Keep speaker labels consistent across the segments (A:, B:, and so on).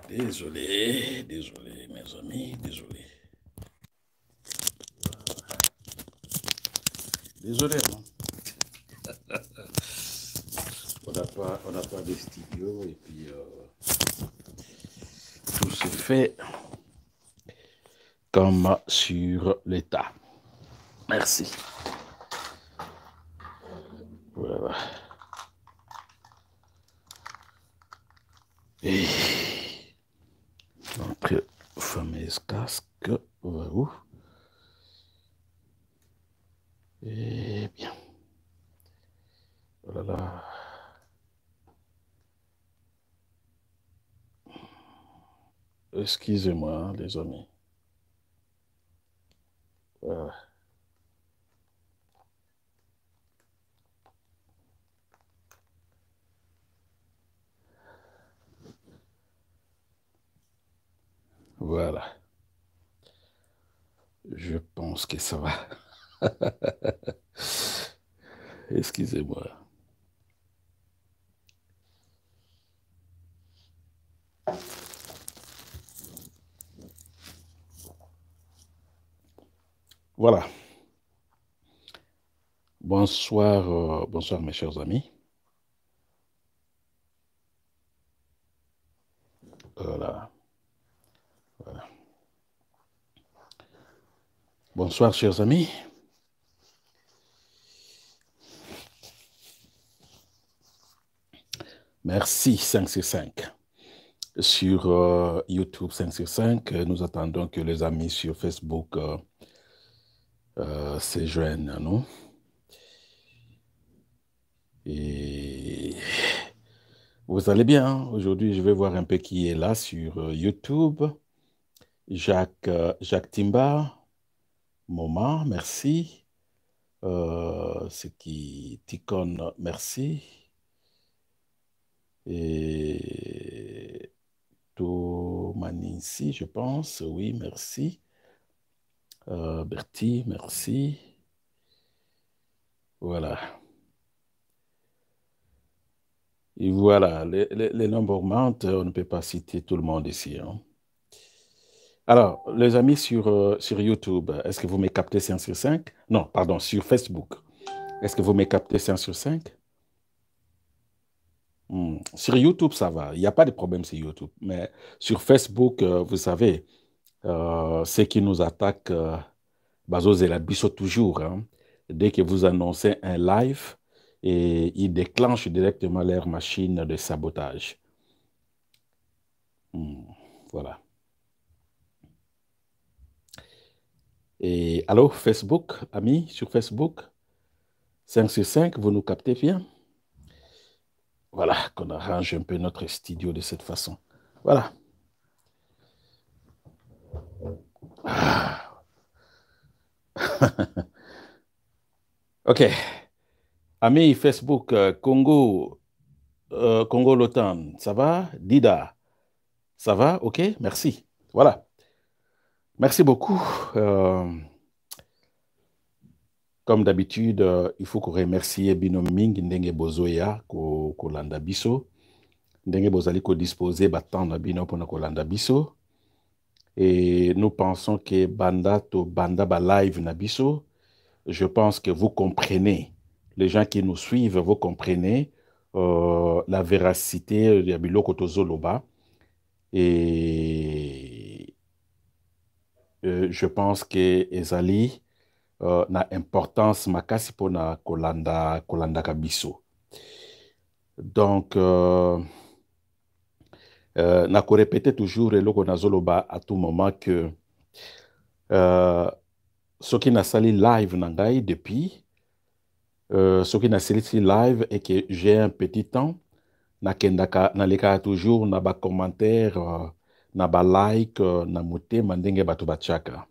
A: Désolé, désolé, mes amis, désolé. Désolé, hein. On n'a pas de studio et puis tout se fait comme sur l'état. Merci. Voilà. Et notre fameux casque va où? Eh bien. Voilà. Excusez-moi, les amis. Voilà. Voilà. Je pense que ça va. Excusez-moi. Voilà. Bonsoir, bonsoir mes chers amis. Voilà. Voilà. Bonsoir chers amis. Merci 5 sur 5. Sur YouTube 5 sur 5, nous attendons que les amis sur Facebook se joignent à nous. Et vous allez bien, hein? Aujourd'hui, je vais voir un peu qui est là sur YouTube. Jacques Timba, Moma, merci. C'est qui Ticon, merci. Et Tomaninsi, je pense, oui, merci. Bertie, merci. Voilà. Et voilà, les nombres augmentent, on ne peut pas citer tout le monde ici, hein. Alors, les amis sur YouTube, est-ce que vous me captez 5 sur 5? Non, pardon, sur Facebook. Est-ce que vous me captez 5 sur 5? Sur YouTube, ça va. Il n'y a pas de problème sur YouTube. Mais sur Facebook, vous savez, ceux qui nous attaquent, Bazos et la Bisso toujours, hein. Dès que vous annoncez un live, et ils déclenchent directement leur machine de sabotage. Voilà. Et allô, Facebook, amis, sur Facebook, 5 sur 5, vous nous captez bien? Voilà, qu'on arrange un peu notre studio de cette façon. Voilà. OK. Amis Facebook, Congo, Congo Lotan, ça va? Dida, ça va? OK, merci. Voilà. Merci beaucoup. Comme d'habitude, il faut qu'on remercie Bino Ming, Ndenge Bozoya, Kolanda Biso. Ndenge Bozali ko disposer battant na Bino pour Kolanda Biso. Et nous pensons que Banda to Banda ba live na Biso, je pense que vous comprenez, les gens qui nous suivent, vous comprenez la véracité de Biloko Tozoloba. Et je pense que Ezali na importance makasi pour na Kolanda Kabiso. Donc, na ko répéter toujours eloko nazoloba à tout moment que ce qui n'a sali live nangai depuis, ce qui n'a sali live et que j'ai un petit temps, na leka toujours na ba commentaire, na ba like, na mute mandenge batu bachaka.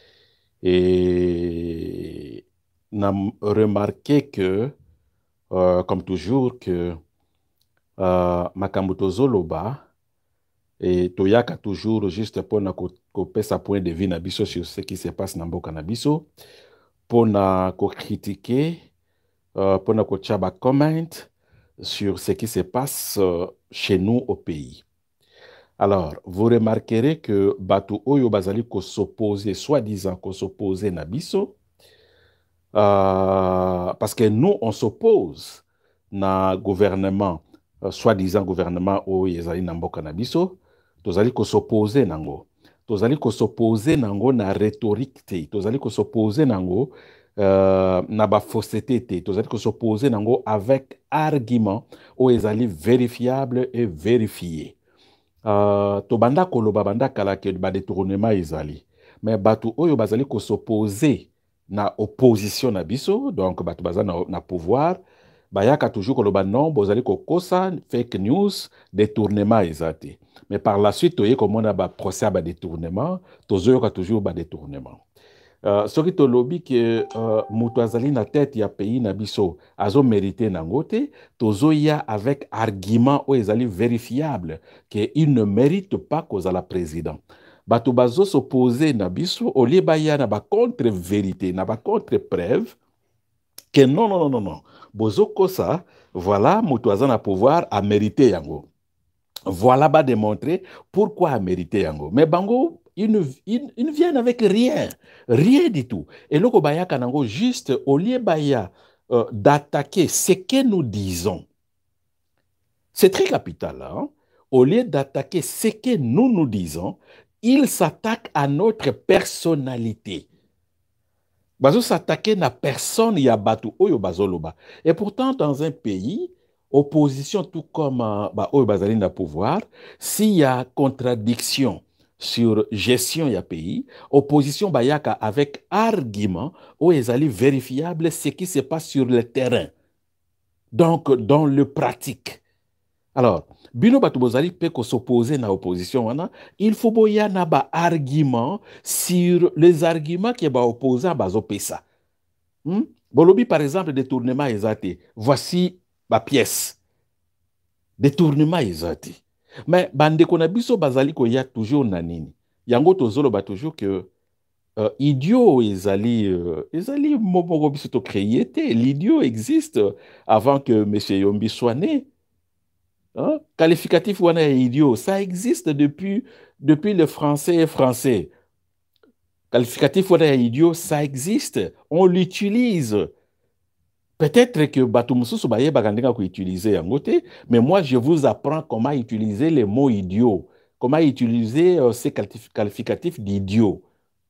A: Et na remarqué que, comme toujours, que Makambuto Zoloba, et Toyaka toujours juste pour na sa point de vue na biso sur ce qui se passe na mboka na biso, pour na critiquer, pour na chaba comment sur ce qui se passe chez nous au pays. Alors, vous remarquerez que Batu Oyo Bazali ko s'opposer, soi-disant ko s'opposer na biso, parce que nous, on s'oppose na gouvernement, soi-disant gouvernement Oyo Ezali na mboka na biso, tozali ko s'opposer nango. Tozali ko s'opposer nango na rhétorique te, tozali ko s'opposer nango na ba fausseté te, tozali ko s'opposer nango avec argument Oyo Ezali vérifiable et vérifié. Tobanda koloba banda kala ke ba détournement ezali. Mais batu oyo bazali ko s'opposer na opposition na biso, donc batu baza na pouvoir, bayaka toujours koloba non, bozali ko kosa fake news, détournement ezati. Mais par la suite, toye komona ba procès ba détournement, tozoyoka toujours ba détournement. Soki tolobi ke mutu azali na tête ya pays na biso azo mérité nango te, tozoya avec argument o ezali vérifiable que il ne mérite pas kozala président. Bato bazo s'opposer na biso au lieu baya na ba contre vérité na ba contre preuve que non non non non non. Bozo kosa voilà mutu aza na pouvoir a mérité yango. Voilà ba démontrer pourquoi a mérité yango. Mais bango ils ne viennent avec rien. Rien du tout. Et le Kobaya Kanango, juste au lieu d'attaquer ce que nous disons, c'est très capital. Hein? Au lieu d'attaquer ce que nous disons, ils s'attaquent à notre personnalité. Bazo s'attaquer à personne, il y a Batu Oyo Bazoloba. Et pourtant, dans un pays, opposition tout comme Oyo Bazali na pouvoir, s'il y a contradiction sur gestion ya pays, opposition bayaka avec argument ou ezali vérifiable ce qui se passe sur le terrain. Donc, dans le pratique. Alors, bino batu bozali pe ko s'opposer na opposition wana, il faut boya na ba argument sur les arguments qui ba opposant bazo pesa. Bolobi par exemple détournement ezati. Voici ba pièce. Détournement ezati. Mais bande kona biso bazali ko ya toujours na nini. Yango tozolo ba toujours que idiot ezali moko biso to créé te. L'idiot existe avant que monsieur Yombi soit né. Hein? Qualificatif wana idiot, ça existe depuis le français. Qualificatif wana idiot, ça existe. On l'utilise. Peut-être que Batumsusu Baye Bagandinga ko utiliser en côté, mais moi je vous apprends comment utiliser les mots idiot, comment utiliser ces qualificatifs d'idiot.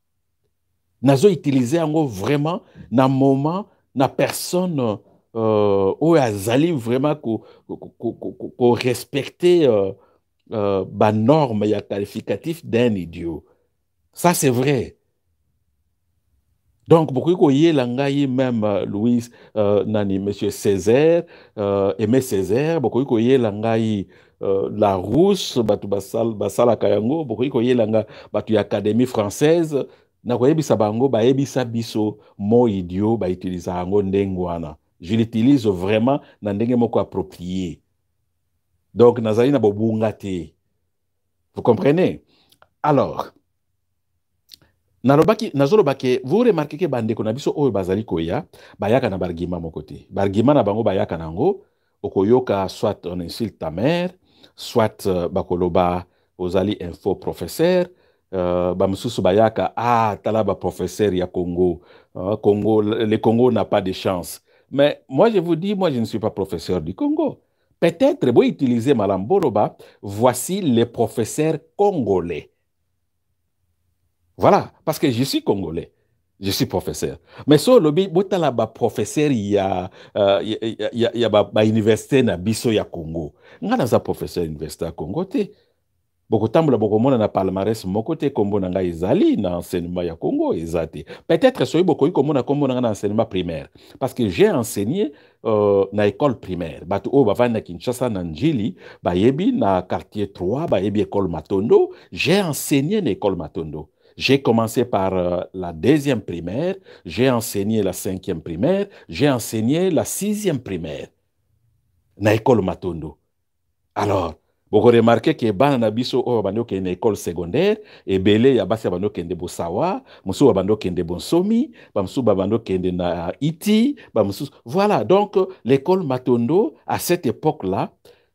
A: Nazo utiliser en vraiment na moment na personne où azali vraiment ko respecter ba norme ya qualificatif d'un idiot. Ça c'est vrai. Donc, beaucoup de langaï même Louis Nani, Monsieur Césaire, Aimé Césaire, beaucoup de langaï la Rousse, Batu Basala Kayango, beaucoup de langa Batu Académie française, na koyebi sabango ba ebisa biso mo idiot ba utiliser ango ndengwana. Je l'utilise vraiment na ndenge moko approprié. Donc, nazali na bobungate. Vous comprenez? Alors, nazolobake, vous remarquez que bandeko na biso oyo bazali koya, bayaka na bargima mokote. Bargima na bango bayaka nango, okoyoka soit on insulte ta mère, soit bakoloba ozali info professeur, bamususu bayaka, tala ba professeur ya Congo. Congo, le Congo n'a pas de chance. Mais moi je vous dis, moi je ne suis pas professeur du Congo. Peut-être, vous utilisez Malamboroba, voici les professeurs congolais. Voilà, parce que je suis congolais, je suis professeur. Mais sur le professeur, il y a université na biso ya Congo. Ngana za professeur université à Congo te. Beaucoup tambola beaucoup mona na palmarès moko te kombo na nga ezali na enseignement ya Congo ezati. Peut-être soy beaucoup komona kombo na enseignement primaire parce que j'ai enseigné na école primaire. Batu o bava na Kinshasa na Njili, ba yebi na quartier 3, ba yebi école Matondo, j'ai enseigné na école Matondo. J'ai commencé par la 2e primaire, j'ai enseigné la 5e primaire, j'ai enseigné la 6e primaire. Na école Matondo. Alors, vous remarquez que bana na biso o bando ke na école secondaire et belé ya basi bando kende bosawa, musu bando kende bonsomi, bamsu bando kende na iti, bamsu voilà. Donc l'école Matondo à cette époque-là,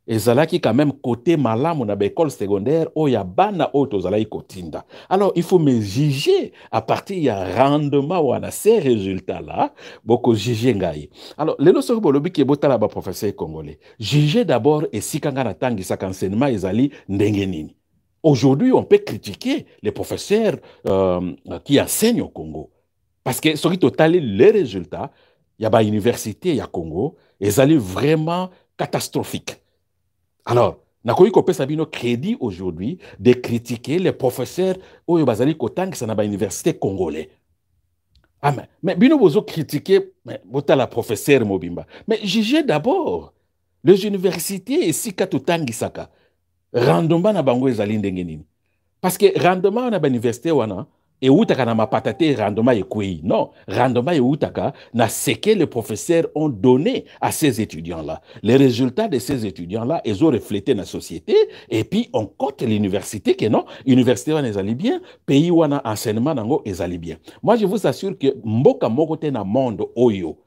A: ezalaki quand même côté malamu na école secondaire oya bana oyo tozalaki kotinda. Alors il faut me juger à partir ya rendement wana ces résultats là boko juger ngai. Alors lelo soki bolobi ke botala ba professeur congolais juger d'abord esika nga natangisaka enseignement ezali ndenge nini. Aujourd'hui on peut critiquer les professeurs qui enseignent au Congo parce que soki totali les résultats ya ba université ya Congo ezali vraiment catastrophique. Alors, nakoki kopesa bino crédit aujourd'hui de critiquer les professeurs oyo bazali kotangisa na ba université congolais. Ah mais bino bozo critiquer botala professeur mobimba. Mais jugez d'abord les universités esika totangisaka rendement na bango ezali ndenge nini. Parce que rendement na ba université wana eutaka na mapata te rendement ekwei. Non, rendement eutaka na ce que les professeurs ont donné à ces étudiants-là. Les résultats de ces étudiants-là, ils ont reflété la société et puis on cote l'université que non, université wana ezali bien, pays wana enseignement nango ezali bien. Moi je vous assure que mboka moko te na monde oyo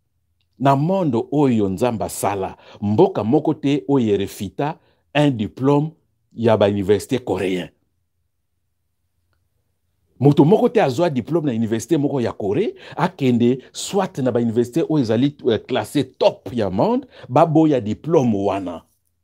A: nzamba sala, mboka moko te oyo refita un diplôme ya ba université coréen. Moto moko te azwa diplôme na université moko ya Corée akende soit na ba université oyo ezali classé top ya monde baboya diplôme wana.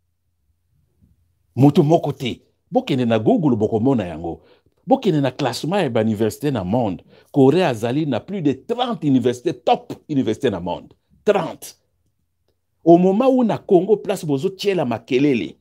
A: Moto moko te bokende na Google bokomona yango. Bokende na classement ya ba université na monde. Corée azali na plus de 30 universités top universités na monde. 30. Au moment où na Congo place bozo tiela makelele.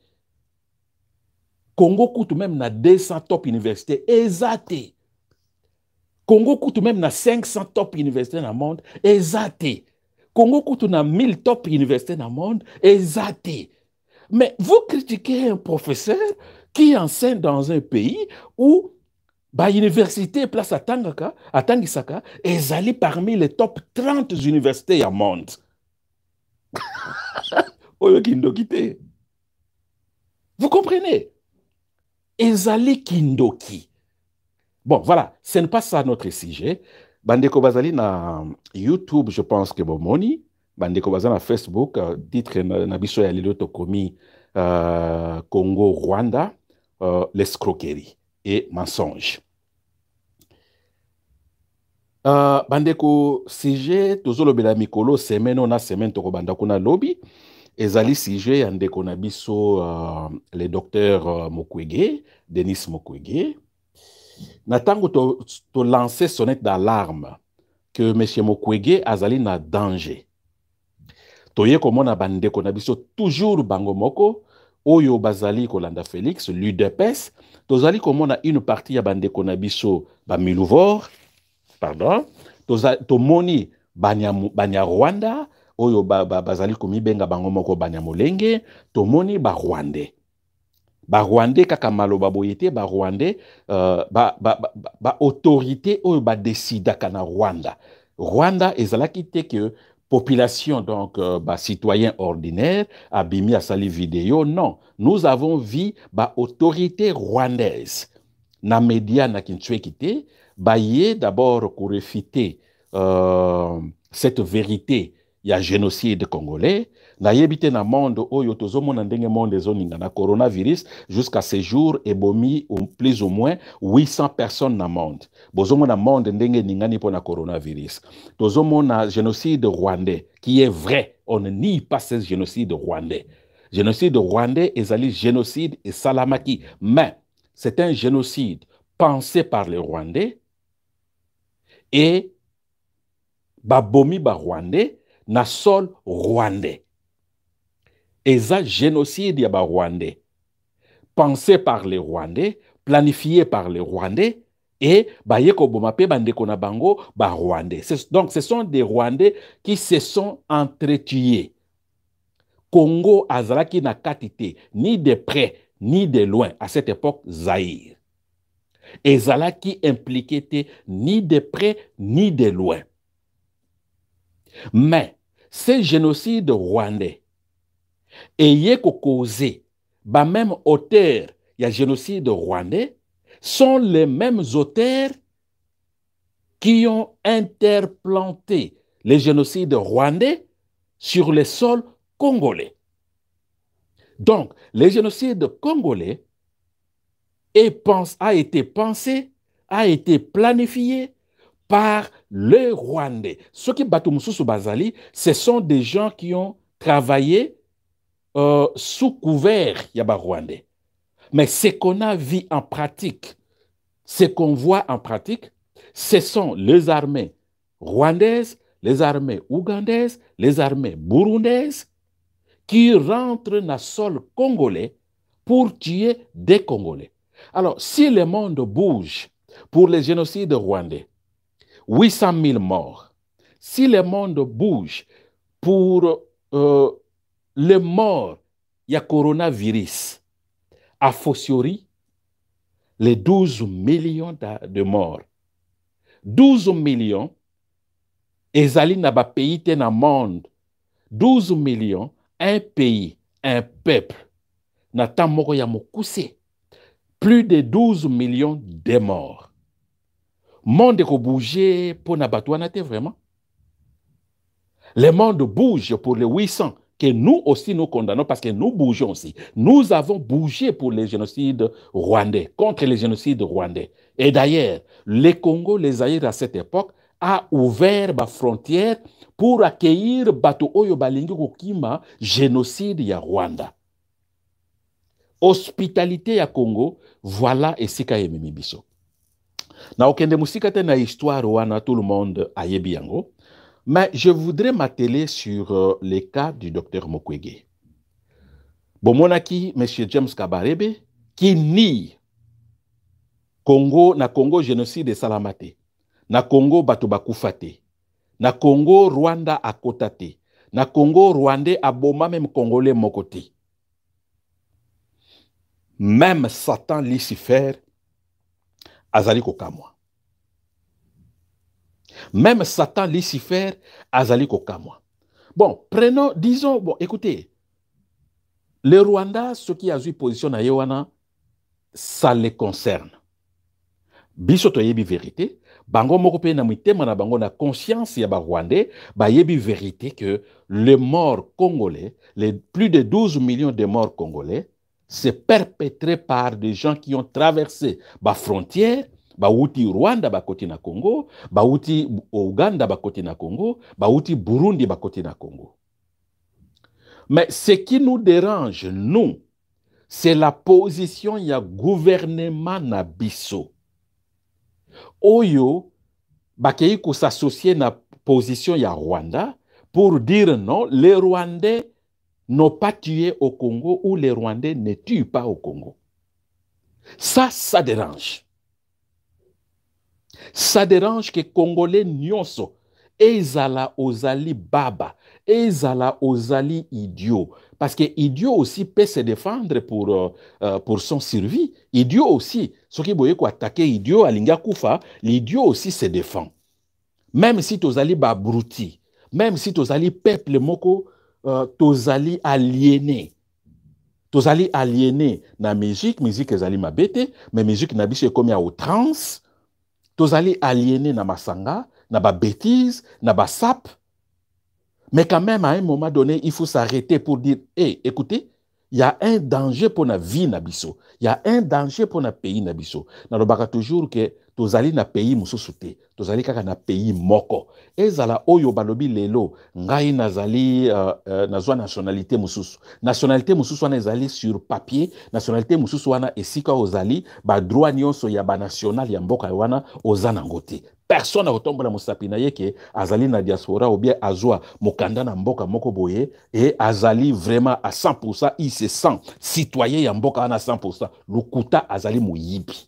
A: Congo coûte même na 200 top universités ezate. Congo coûte même na 500 top universités dans le monde, exacté. Congo coûte na 1000 top universités dans le monde, exacté. Mais vous critiquez un professeur qui enseigne dans un pays où ba université place à Tangisaka, ezali parmi les top 30 universités dans le monde. Vous comprenez? Ezali Kindoki. Bon, voilà, ce n'est pas ça notre sujet. Bandeko Bazali na YouTube, je pense que bon moni. Bandeko Bazali na Facebook, titre na biso ya lelo tokomi Congo-Rwanda, l'escroquerie et mensonge. Bandeko sujet, tozolobela mikolo, semaine na semaine toko bandako na lobby. Ezali sujet ya ndeko na biso le docteur Mukwege, Denis Mukwege. Natango to lancer sonnette d'alarme que M. Mukwege azali na danger. Toye komona bandeko na biso toujours bango moko oyo bazali kolanda Félix l'UDPS tozali komona une partie ya bandeko na biso ba Miluvor pardon tomoni banya Rwanda oyo bazali komibenga bango moko banya Molenge tomoni ba Rwandais. Ba Rwandais kaka maloba boyete ba Rwandais ba autorité oyo ba décidaka na Rwanda. Rwanda ezalaki te que population donc ba citoyen ordinaire abimi asali vidéo non, nous avons vu ba autorité rwandaise na média na kinchweki te ba yé d'abord pour réfuter cette vérité ya génocide congolais. Na yebite na monde oyo tozomona ndenge monde zoninga na coronavirus jusqu'à ce jour ebomi plus ou moins 800 personnes na monde. Bozomona monde ndenge ningani pour na coronavirus. Tozomona génocide rwandais qui est vrai. On ne nie pas ce génocide rwandais. Génocide rwandais ezali génocide et salamaki. Mais c'est un génocide pensé par les Rwandais et babomi ba Rwandais na sol rwandais. Et ça, génocide ya ba Rwandais, pensé par les Rwandais, planifié par les Rwandais, et bayeko bomape bandeko na bango ba Rwandais. Donc, ce sont des Rwandais qui se sont entretués. Congo azalaki na katite, ni de près, ni de loin, à cette époque, Zaïre. Et zalaki impliqué ni de près, ni de loin. Mais, ces génocides rwandais, ayé causé, ba même auteurs, il y a génocide rwandais, sont les mêmes auteurs qui ont interplanté les génocides rwandais sur les sols congolais. Donc, le génocide congolais a été pensé, a été planifié par les Rwandais. Ceux qui Batumsusu Bazali, ce sont des gens qui ont travaillé sous couvert Yaba Rwandais. Mais ce qu'on a vu en pratique, ce qu'on voit en pratique, ce sont les armées rwandaises, les armées ougandaises, les armées burundaises qui rentrent dans le sol congolais pour tuer des Congolais. Alors, si le monde bouge pour le génocide rwandais, 800 000 morts, si le monde bouge pour les morts, il y a coronavirus, a fortiori, les 12 millions de morts. 12 millions, ezali na ba pays te na monde. 12 millions, un pays, un peuple, na tamoko ya mokuse. Plus de 12 millions de morts. Monde ko bouger pour na batouana te vraiment. Le monde bouge pour les 800 que nous aussi nous condamnons parce que nous bougeons aussi. Nous avons bougé pour les génocides rwandais, contre les génocides rwandais. Et d'ailleurs, le Congo, les Zaïre à cette époque, a ouvert la frontière pour accueillir Bato Oyo Balingi Kokima, génocide ya Rwanda. Hospitalité ya Congo, voilà esika yememi biso. Na okende musika te na histoire wana tout le monde ayebi yango. Mais je voudrais m'atteler sur le cas du docteur Mukwege. Bomonaki, M. James Kabarebe, qui nie Congo, na Congo génocide de Salamate, na Congo Batubakufate, na Congo Rwanda Akotate, na Congo Rwandais aboma même Congolais Mokote. Même Satan Lucifer, azali kokamwa. Même Satan, Lucifer, azali kokamwa. Bon, prenons, disons, bon, écoutez, le Rwanda, ce qui a eu position na Yewana, ça les concerne. Biso to yebi vérité, bango moko pe na mitema na bango na conscience ya ba Rwandais, ba yebi vérité que les morts congolais, les plus de 12 millions de morts congolais, c'est perpétré par des gens qui ont traversé ba frontière. Bauti Rwanda bakoti na Congo, bauti Ouganda bakoti na Congo, bauti Burundi bakoti na Congo. Mais ce qui nous dérange, nous, c'est la position ya gouvernement na biso. Oyo bakei ko s'associer na position ya Rwanda pour dire non, les Rwandais n'ont pas tué au Congo ou les Rwandais ne tuent pas au Congo. Ça dérange. Ça dérange que Congolais nyonso ezala ozali baba, ezala ozali idiot. Parce que idiot aussi peut se défendre pour son survie. Idiot aussi, ce qui boye ko attaquer idiot alinga kufa, l'idiot aussi se défend. Même si tozali ba brouti, même si tozali peuple moko, tozali aliéné. Tozali aliéné na musique ezali mabete, mais musique na biso comme ya outrance. Tozali aliéné na masanga, na ba bêtise, na ba sap. Mais quand même, à un moment donné, il faut s'arrêter pour dire, hey, écoutez, il y a un danger pour la vie nabiso. Il y a un danger pour le pays nabiso. Nous avons toujours que tozali na pays mususute, tozali kaka na pays moko. Ezala oyo balobi lelo, ngai nazali nazwa nationalité mususu. Nationalité mususu wana ezali sur papier, nationalité mususu wana esika ozali, ba droit nyonso ya ba national ya mboka wana ozana ngote. Personne n'a retombe na mosapi na yeke azali na diaspora ou bien azwa mokanda na mboka moko boye et azali vraiment à 100%, il se sent citoyen ya mboka na 100%. Lukuta azali muyibi.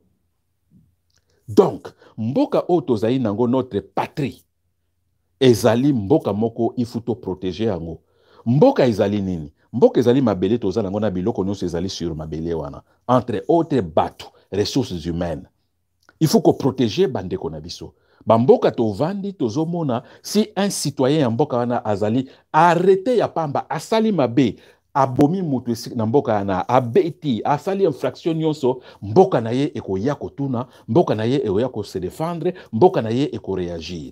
A: Donc, mboka otozali nango notre patrie. Ezali mboka moko il faut to protéger yango. Mboka ezali nini? Mboka ezali mabele tozali nango na biloko nyonso ezali sur mabele wana. Entre autres bateaux, ressources humaines. Il faut qu'on protège bandeko na biso. Bamboka to vandi tozomona si un citoyen ya mboka wana azali arrêté ya pamba asali mabe abomi mutu na mboka na abeti asali infraction nyonso mboka na ye ekoya kotuna mboka na ye ekoya ko se défendre mboka na ye eko réagir.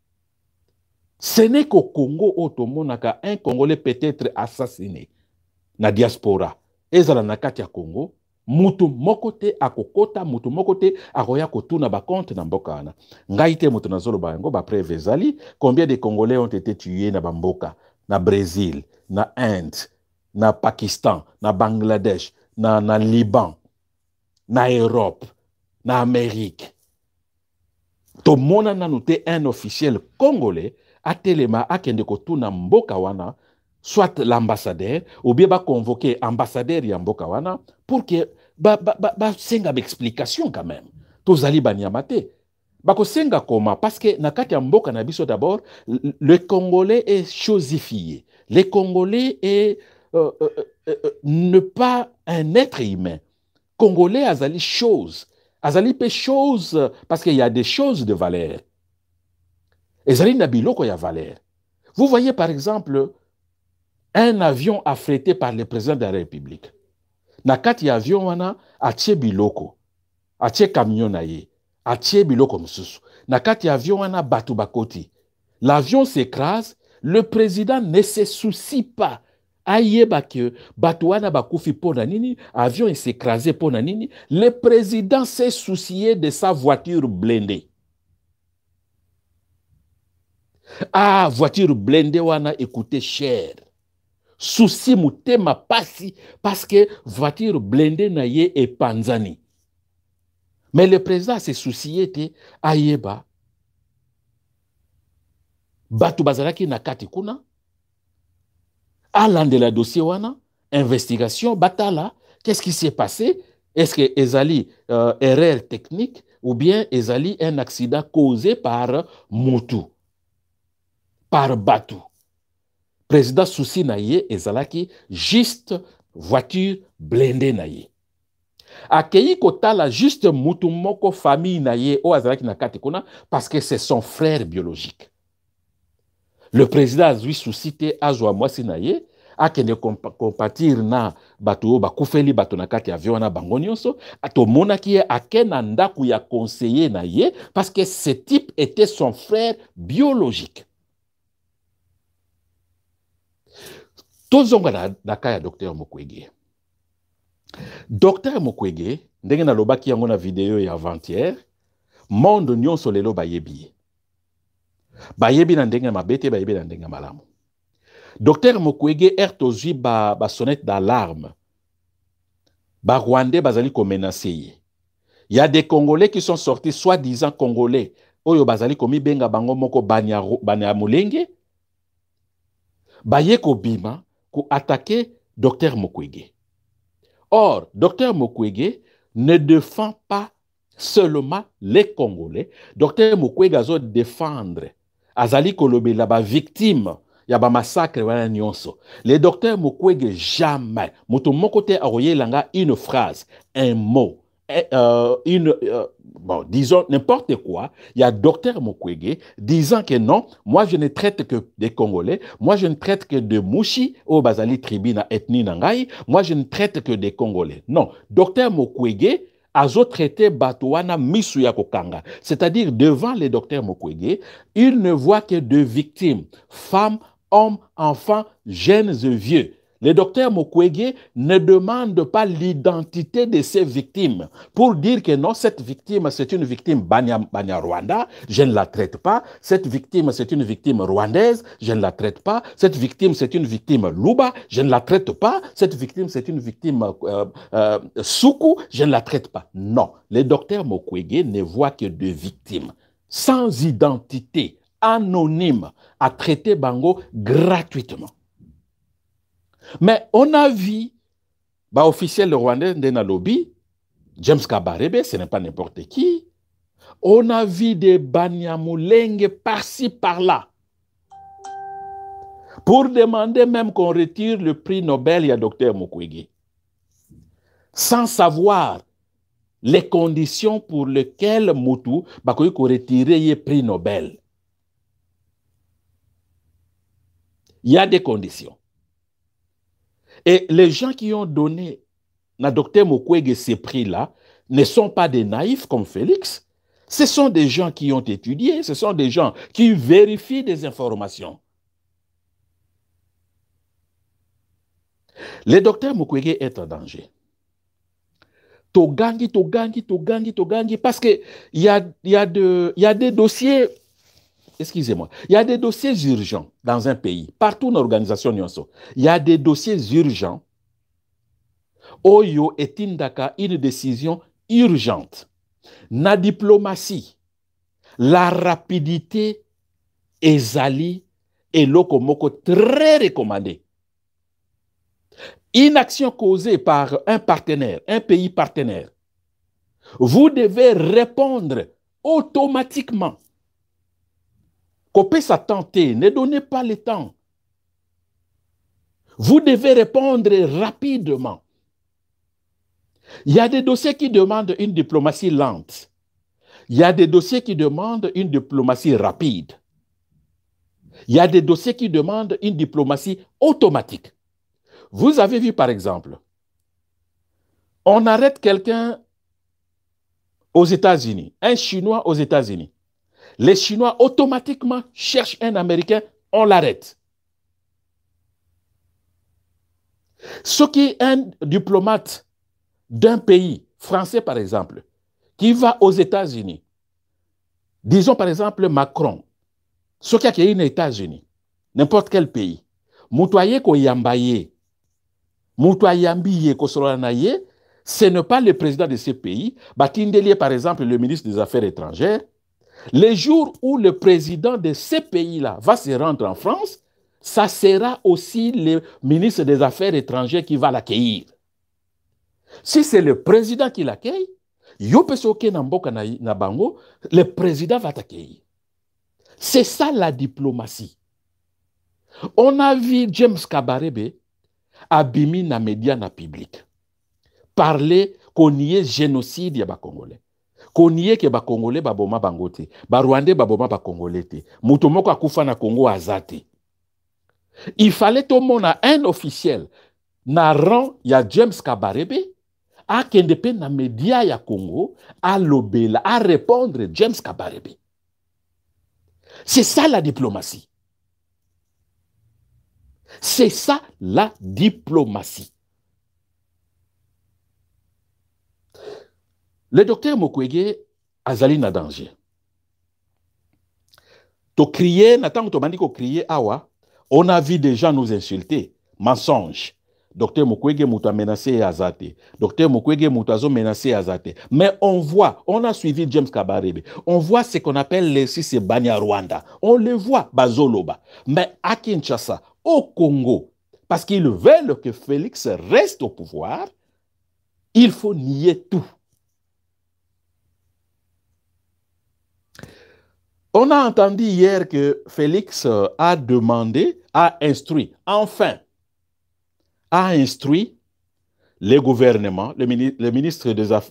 A: Ce n'est qu'au Congo otomonaka un Congolais peut être assassiné. na diaspora ezala na kati ya Congo, mutu moko te akokota, mutu moko te akoya kotuna ba compte na mboka wana. Ngai te mutu nazoloba yango ba preuve ezali. Combien de Congolais ont été tués na bamboka, na Brésil, na Inde, na Pakistan, na Bangladesh, na Liban, na Europe, na Amérique. Tomona nanu te un officiel congolais atelema akende kotuna mboka wana, soit l'ambassadeur, ou bien convoquer ambassadeur ya mboka wana, pour que senga explication quand même. Tozali banyamate. Bako senga koma, parce que na kati ya mboka na biso d'abord, le Congolais est chosifié. Le Congolais est ne pas un être humain. Congolais azali chose. Azali pe chose, parce qu'il y a des choses de valeur. Ezali na biloko ya valeur. Vous voyez par exemple, un avion affrété par le président de la République. Na kati ya avion wana atie biloko, atie camion na ye, atie biloko mususu. Na kati ya avion wana batu bakoti. L'avion s'écrase, le président ne se soucie pas. Ayeba que batu wana bakufi pona nini, avion s'écrasé pona nini, le président s'est soucié de sa voiture blindée. Ah, voiture blindée wana écoutez cher. Souci mutema pasi parce que voiture blindée na ye et panzani. Mais le président s'est soucié te ayeba batu bazalaki na kati kuna alande la dossier wana investigation batala qu'est-ce qui s'est passé, est-ce que ezali erreur technique ou bien ezali un accident causé par motu, par batu. Président souci na ye ezalaki juste voiture blindée na ye. Akei kotala juste mutu moko famille na ye o azalaki na kati kuna parce que c'est son frère biologique. Le président azui souci te azwa mwasi na ye akende compatir na bato bakufeli bato na kati avion na bango nyonso atomonaki ye akena ndaku ya conseiller na ye parce que ce type était son frère biologique. Tozonga na kaya Docteur Mukwege. Docteur Mukwege, ndenge na lobaki yango na video ya avant-hier, monde nyonso lelo bayebi. Bayebi na ndenge mabete, bayebi na ndenge malamu. Docteur Mukwege tozwi ba sonnette d'alarme. Ba Rwandais bazali ko menacer. Il y a des Congolais qui sont sortis soi-disant Congolais. Oyo bazali komi benga bango moko banya mulenge. Baye ko bima ko attaquer Docteur Mukwege. Or, Docteur Mukwege ne défend pas seulement les Congolais. Docteur Mukwege azo défendre azali kolobela ba victime ya ba massacre wana nyonso. Le Docteur Mukwege jamais moto moko te aroyelanga une phrase, un mot, bon, disons n'importe quoi, il y a Docteur Mukwege disant que non, moi je ne traite que des Congolais, moi je ne traite que de Mushi, au Bazali Tribina ethnie Nangai, moi je ne traite que des Congolais. Non, Docteur Mukwege azo traité Batouana Misu ya Kokanga. C'est-à-dire, devant le Docteur Mukwege, il ne voit que deux victimes, femmes, hommes, enfants, jeunes et vieux. Le Docteur Mukwege ne demande pas l'identité de ces victimes pour dire que non, cette victime, c'est une victime Banya Rwanda, je ne la traite pas. Cette victime, c'est une victime rwandaise, je ne la traite pas. Cette victime, c'est une victime Luba, je ne la traite pas. Cette victime, c'est une victime Soukou, je ne la traite pas. Non, le Docteur Mukwege ne voit que deux victimes sans identité, anonyme, à traiter Bango gratuitement. Mais on a vu, officiel rwandais de Nalobi, James Kabarebe, ce n'est pas n'importe qui, on a vu des Banyamulenge par-ci, par-là, pour demander même qu'on retire le prix Nobel à Docteur Mukwege, sans savoir les conditions pour lesquelles Mutu va retirer le prix Nobel. Il y a des conditions. Et les gens qui ont donné à Docteur Mukwege ces prix-là ne sont pas des naïfs comme Félix. Ce sont des gens qui ont étudié, ce sont des gens qui vérifient des informations. Le docteur Mukwege est en danger. Togangi, parce qu'il y a des dossiers, excusez-moi, il y a des dossiers urgents dans un pays, partout dans l'organisation Nyonso. Il y a des dossiers urgents. Oyo etindaka une décision urgente. Na diplomatie, la rapidité ezali et lokomoko très recommandé. Une action causée par un partenaire, un pays partenaire, vous devez répondre automatiquement. Copé sa tenter, ne donnez pas le temps. Vous devez répondre rapidement. Il y a des dossiers qui demandent une diplomatie lente. Il y a des dossiers qui demandent une diplomatie rapide. Il y a des dossiers qui demandent une diplomatie automatique. Vous avez vu, par exemple, on arrête quelqu'un aux États-Unis, un Chinois aux États-Unis. Les Chinois automatiquement cherchent un Américain, on l'arrête. Ce qui est un diplomate d'un pays, français par exemple, qui va aux États-Unis, disons par exemple Macron, ce qui a créé les États-Unis, n'importe quel pays, Moutouaye ko yambaye, Moutouayambiye ko solanaye, ce n'est pas le président de ce pays, Bakindelié par exemple le ministre des Affaires étrangères. Les jours où le président de ces pays-là va se rendre en France, ça sera aussi le ministre des Affaires étrangères qui va l'accueillir. Si c'est le président qui l'accueille, le président va t'accueillir. C'est ça la diplomatie. On a vu James Kabarebe abimi na média na public parler qu'on y est génocide ya ba Congolais. Qu'on y est que ba Congolais baboma bangote, ba Rwandais baboma ba Congolais te, mutu moko akufa na Congo azate. Il fallait tout le monde a un officiel na rang ya James Kabarebe a kendepe na média ya Congo a lobela a répondre James Kabarebe. C'est ça la diplomatie. C'est ça la diplomatie. Le docteur Mukwege azali na danger. To crier, n'attends to bandi ko crier awa, on a vu des gens nous insulter, mensonge. Docteur Mukwege mouta menacé azate. Docteur Mukwege moutazo menacé azate. Mais on voit, on a suivi James Kabarebe. On voit ce qu'on appelle les Sisi Banya Rwanda. On le voit, Bazoloba. Mais à Kinshasa, au Congo, parce qu'ils veulent que Félix reste au pouvoir, il faut nier tout. On a entendu hier que Félix a demandé, a instruit, enfin, a instruit le gouvernement, le ministre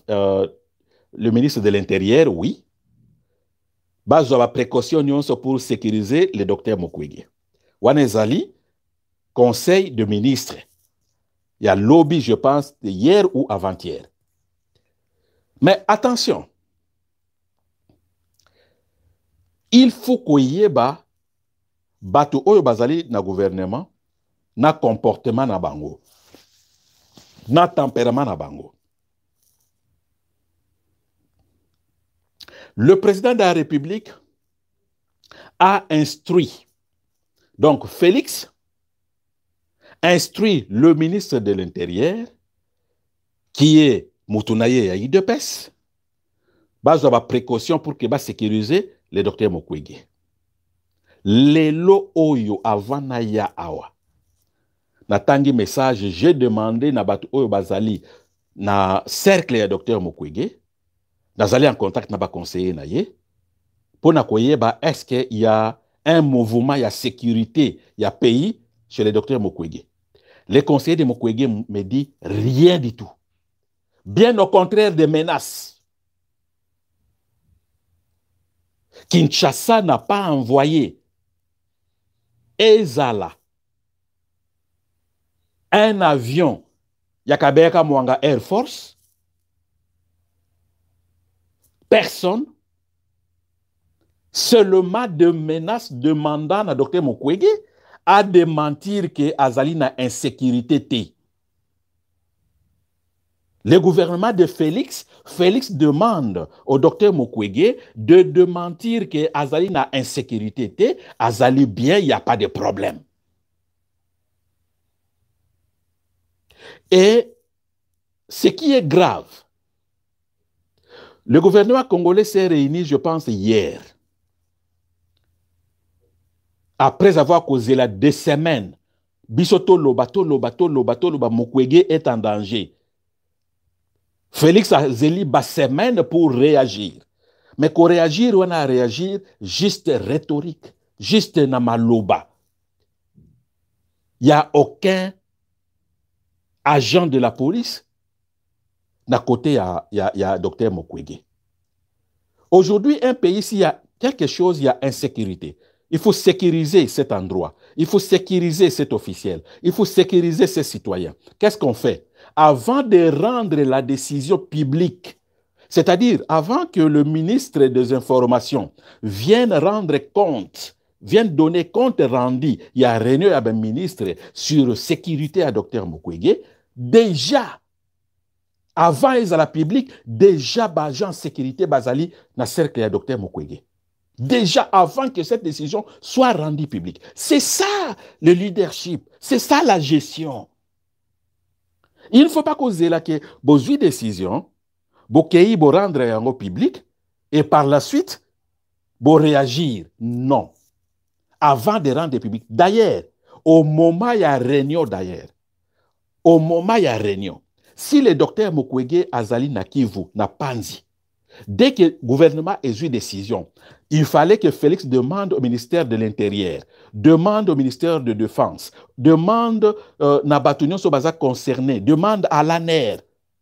A: de l'Intérieur, oui, la précaution pour sécuriser le docteur Mukwege. Wanezali, conseil de ministre. Il y a lobby, je pense, hier ou avant-hier. Mais attention, il faut qu'il y ait bato oyo bazali na gouvernement, na comportement na bango, na tempérament na bango. Le président de la République a instruit, donc Félix instruit le ministre de l'Intérieur, qui est Moutunaye Aïdepes, base de précaution pour que sécuriser le docteur Mukwege. Lelo oyo avant na ya awa. Natangi message, j'ai demandé na batu oyo bazali na cercle ya docteur Mukwege. Nazali en contact na ba conseiller na ye. Pour na koyeba est-ce qu'il y a un mouvement, il y a sécurité, il y a pays chez le docteur Mukwege. Le conseiller de Mukwege me dit rien du tout. Bien au contraire des menaces. Kinshasa n'a pas envoyé Ezala un avion Yakabeka Mwanga Air Force. Personne. Seulement de menaces demandant à Dr Mukwege à démentir que Azali n'a insécurité. Le gouvernement de Félix, Félix demande au docteur Mukwege de démentir que Azali n'a insécurité, Azali bien, il n'y a pas de problème. Et ce qui est grave, le gouvernement congolais s'est réuni, je pense, hier, après avoir causé là 2 semaines. Bisoto Loba, Mukwege est en danger. Félix a zéli bas semaine pour réagir. Mais qu'on réagir, on a réagir juste rhétorique, juste namaloba. Il n'y a aucun agent de la police. D'un côté, il y a docteur Mukwege. Aujourd'hui, un pays, s'il y a quelque chose, il y a insécurité. Il faut sécuriser cet endroit. Il faut sécuriser cet officiel. Il faut sécuriser ces citoyens. Qu'est-ce qu'on fait? Avant de rendre la décision publique, c'est-à-dire avant que le ministre des Informations vienne rendre compte, vienne donner compte rendu, il y a réunion avec un ministre sur sécurité à Dr Mukwege, déjà, avant les à la public, déjà, l'agent de sécurité basali na cercle à Dr Mukwege. Déjà avant que cette décision soit rendue publique. C'est ça le leadership, c'est ça la gestion. Il ne faut pas causer là que besoin de décision, Bokéi bo rendre en public et par la suite, bo réagir. Non. Avant de rendre public. D'ailleurs, au moment il y a réunion d'ailleurs, au moment il y a réunion, si le docteur Mukwege Azali na Kivu, na Panzi, dès que le gouvernement a eu décision, il fallait que Félix demande au ministère de l'Intérieur, demande au ministère de Défense, demande na Batunion Sobaza concerné, demande à l'ANER.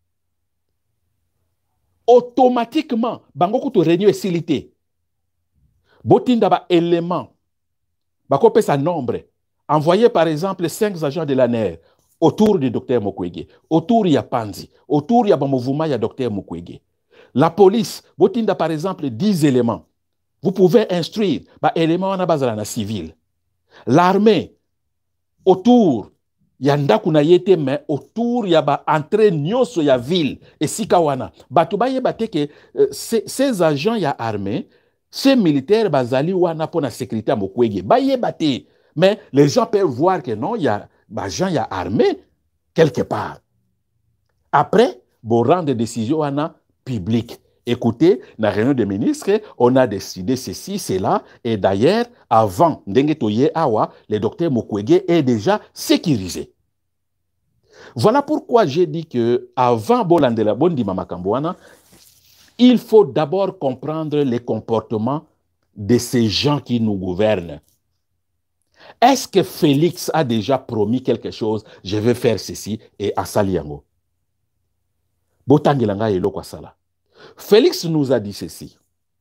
A: Automatiquement, bango kuto réunion et silité. Botinda ba élément, bako pesa nombre. Envoyé par exemple 5 agents de l'ANER autour du docteur Mukwege, autour ya Panzi, autour ya mouvement ya docteur Mukwege. La police, botinda par exemple 10 éléments. Vous pouvez instruire ba élément na bazala na civil. L'armée autour ya ndaku na yete mais autour ya ba entrée nyoso ya ville et sikawana. Batu ba yebate que ces agents ya armée, ces militaires bazali wana pour la sécurité à Mukwege. Ba yebate mais les gens peuvent voir que non, il y a ba gens ya armée quelque part. Après, bon rang de décision wana public. Écoutez, dans la réunion des ministres, on a décidé ceci, cela, et d'ailleurs, avant Ndenge Toye Awa, le docteur Mukwege est déjà sécurisé. Voilà pourquoi j'ai dit que avant Bolandela Bondi Mamakambouana, il faut d'abord comprendre les comportements de ces gens qui nous gouvernent. Est-ce que Félix a déjà promis quelque chose? Je vais faire ceci et à Saliango. Botangilanga elo kwa sala. Félix nous a dit ceci.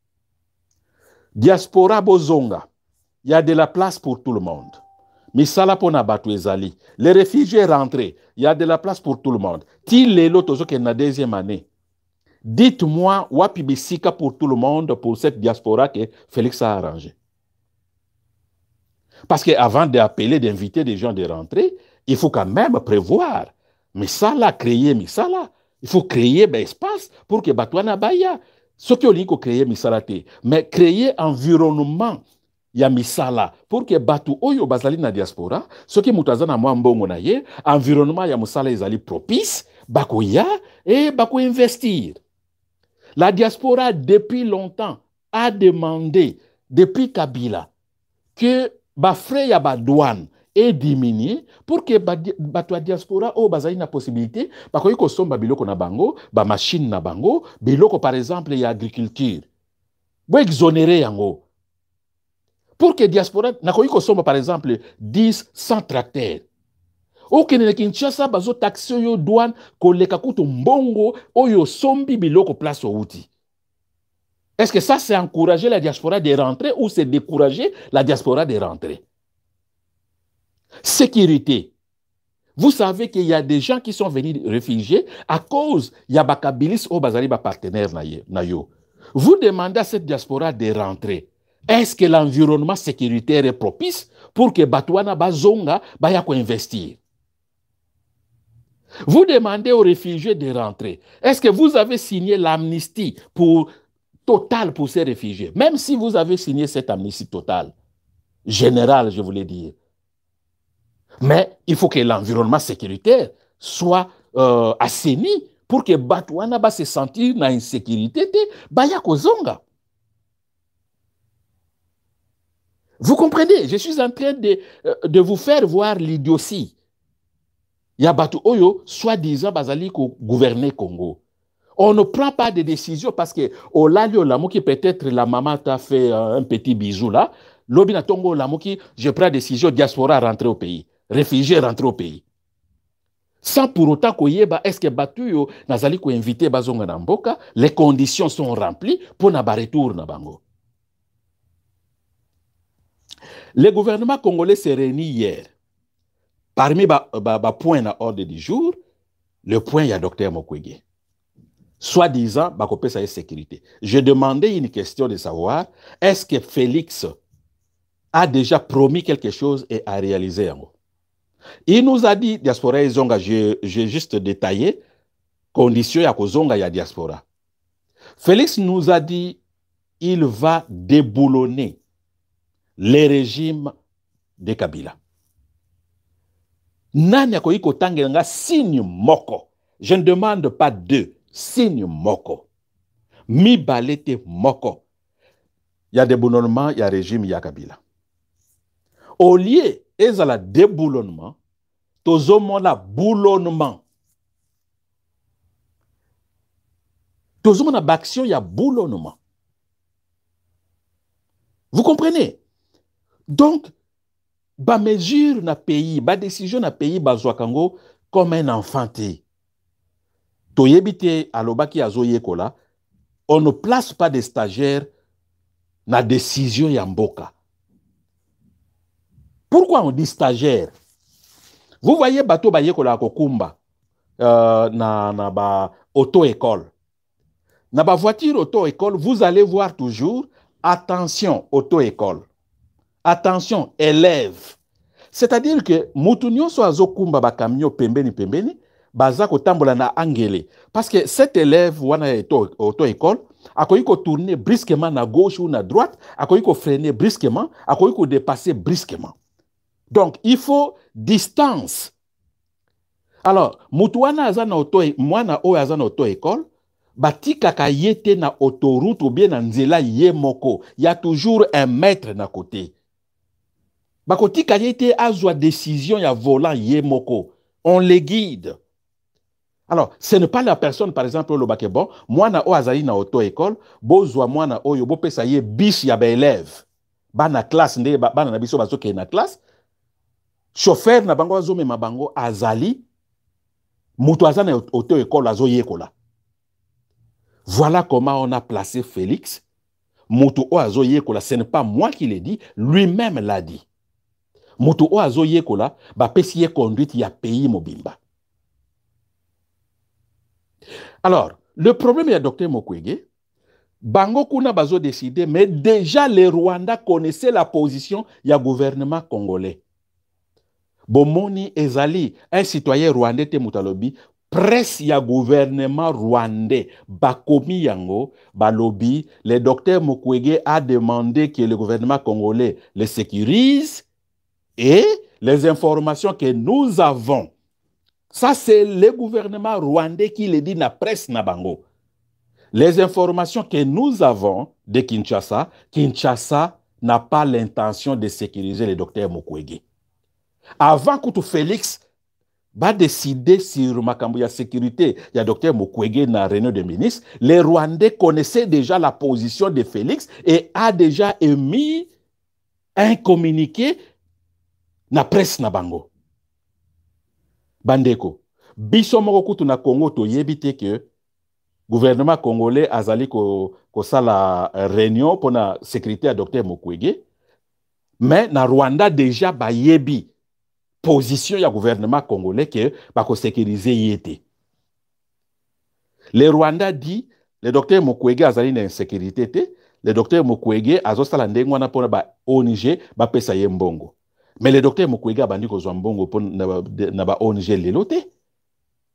A: Diaspora bozonga, il y a de la place pour tout le monde. Misala pona batu ezali. Les réfugiés rentrés, il y a de la place pour tout le monde. Ti lelo tozo ke na 2e année. Dites-moi, wapi bisika pour tout le monde pour cette diaspora que Félix a arrangé. Parce qu'avant d'appeler, d'inviter des gens de rentrer, il faut quand même prévoir. Mais ça là, créer Misala. Il faut créer un espace pour que Batouana Baya. Ce qui est créer Misalate, mais créer environnement ya Misala pour que Batu Oyo Bazali na diaspora, ce qui Moutazana Mwambongo na ye, environnement ya Musala ezali propice, Bakoya et Bako investir. La diaspora depuis longtemps a demandé, depuis Kabila, que Bafre ya Badouane est diminué pour que la diaspora o bazali na possibilité bakoyi ko somba biloko na bango ba machine na bango biloko par exemple ya agriculture bo exonérer yango pour que diaspora na koyi ko somba par exemple 10 100 tracteurs o kenene Kinshasa bazo taxe yo douane ko leka kutu mbongo oyo sombi biloko place outi. Est-ce que ça c'est encourager la diaspora de rentrer ou c'est décourager la diaspora de rentrer? Sécurité. Vous savez qu'il y a des gens qui sont venus réfugiés à cause il y a Bakabilis au Bazali partenaire na yo. Vous demandez à cette diaspora de rentrer. Est-ce que l'environnement sécuritaire est propice pour que Batouana Bazonga baya ko investir? Vous demandez aux réfugiés de rentrer. Est-ce que vous avez signé l'amnistie totale pour ces réfugiés? Même si vous avez signé cette amnistie totale, générale, je voulais dire. Mais il faut que l'environnement sécuritaire soit assaini pour que Batouana va se sentir dans l'insécurité, Baya Kozonga. Vous comprenez? Je suis en train de vous faire voir l'idiotie. Il y a Batou Oyo, soi-disant, Bazali gouverner Congo. On ne prend pas de décision parce que Olalio Lamouki, peut-être la maman t'a fait un petit bisou là. Lobina Tongo Lamouki, je prends décision, diaspora rentrer au pays, réfugiés rentrer au pays. Sans pour autant qu'Oyeba, est-ce que Batuyo Nazali ko invité Bazonga Namboka, les conditions sont remplies pour na retour na bango. Le gouvernement congolais s'est réuni hier. Parmi les points à ordre du jour, le point, il y a Dr Mukwege. Soi-disant, ça y est sécurité. Je demandais une question de savoir, est-ce que Félix a déjà promis quelque chose et a réalisé en gros? Il nous a dit, diaspora et zonga, j'ai juste détaillé, conditions à zonga y a diaspora. Félix nous a dit, il va déboulonner les régimes de Kabila. Nani akoyiko tangenga signe moko. Je ne demande pas deux. Signe moko. Mi balete moko. Il y a déboulonnement, il y a régime, il y a Kabila. Au lieu, il y a déboulonnement, tozomon la boulonnement. Tozomon la action, il y a boulonnement. Vous comprenez? Donc, ba mesure na pays, ba décision na pays bazwakango comme un enfanté. Toyebite alobaki azoye kola, on ne place pas des stagiaires na décision ya mboka. Pourquoi on dit stagiaire? Vous voyez bateau ba yekola kokumba na ba auto-école. Na ba voiture auto-école, vous allez voir toujours attention auto-école. Attention, élève. C'est-à-dire que Moutounio soit zokumba ba camion pembeni, baza ko tambola na angele. Parce que cet élève, wana auto-école, akoyi ko tourner brusquement na gauche ou na droite, akoyi ko freiner brusquement, akoyi ko dépasser brusquement. Donc, il faut distance. Alors, Moutouana azana mwana o azana auto-école, batika ka yete na autoroute ou bien na nzela yemoko. Il y a toujours un maître na côté. Bakoti kayete azwa décision ya volant yemoko. On les guide. Alors, ce n'est pas la personne, par exemple, le bakebon, moi na o azali na auto-école, bozwa moi na oyo, bo pesa ye bis ya ba élève. Ba na classe, nde ba na biso bazo ke na classe. Chauffeur na bango azo mema bango azali, mutu azana auto-école azo yekola. Voilà comment on a placé Félix. Mutu o azo yekola, ce n'est pas moi qui l'ai dit, lui-même l'a dit. Mutu o azo yekola, ba pesi ye conduite ya pays mobimba. Alors, le problème est Dr Mukwege, Bango kuna bazo décidé, mais déjà les Rwandais connaissaient la position du gouvernement congolais. Bomoni Ezali, un citoyen rwandais te mutalobi, presse ya gouvernement rwandais, bakomi yango, balobi, le docteur Mukwege a demandé que le gouvernement congolais les sécurise et les informations que nous avons. Ça, c'est le gouvernement rwandais qui le dit na presse na bango. Les informations que nous avons de Kinshasa, Kinshasa n'a pas l'intention de sécuriser le docteur Mukwege. Avant que Félix va décider sur la sécurité, il y a docteur Mukwege dans la réunion des ministres, les Rwandais connaissaient déjà la position de Félix et a déjà émis un communiqué na presse na bango. Bandeko, biso moko kutu na Congo to yebite que gouvernement congolais azali ko sala réunion pour la sécurité à docteur Mukwege, mais na Rwanda déjà ba yebi position ya gouvernement congolais que ba ko sécuriser yete. Le Rwanda dit le docteur Mukwege azali na insécurité te, le docteur Mukwege azosala ndenge wana pona ba ONG ba pesa ye mbongo. Mais le docteur Mukwege abandi ko zwa mbongo pona na ba ONG lelo te.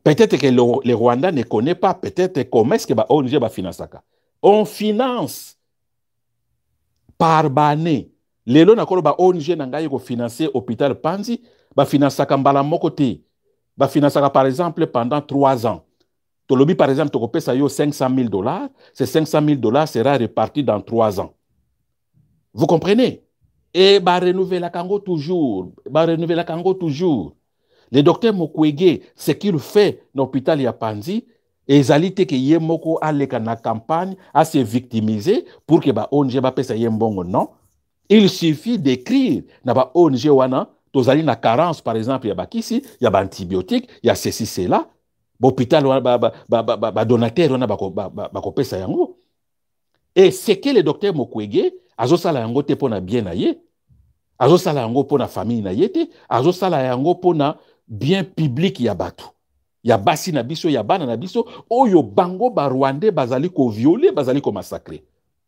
A: Peut-être que les Rwandais ne connaissent pas, peut-être comment est-ce que ONG va financer ça. On finance par année. Lelo na kolo ba ONG na ngai ko financer hôpital Panzi, ba financer mbala moko te. Ba financer par exemple pendant 3 ans. Tolobi par exemple to pesa yo $500,000, ces $500,000 sera réparti dans 3 ans. Vous comprenez? Et ba renouveler la Congo toujours, ba renouveler la Congo toujours. Le docteur Mukwege, ce qu'il fait dans l'hôpital ya Panzi, ezali que yemoko aleka na campagne à se victimiser pour que ba ONG ba pesa yembongo non. Il suffit d'écrire na ba ONG wana tozali na carence par exemple ya bakisi, ya ba antibiotiques, ya ceci cela. L'hôpital wana ba donateur wana ba pesa yango. Et c'est que le docteur Mukwege azosala yango te pona bien na ye. Azosala yango pona famille na ye te, azosala yango pona bien public ya batu. Ya basi na biso, ya bana na biso, oyo bango ba Rwandais bazali ko violer, bazali ko massacrer.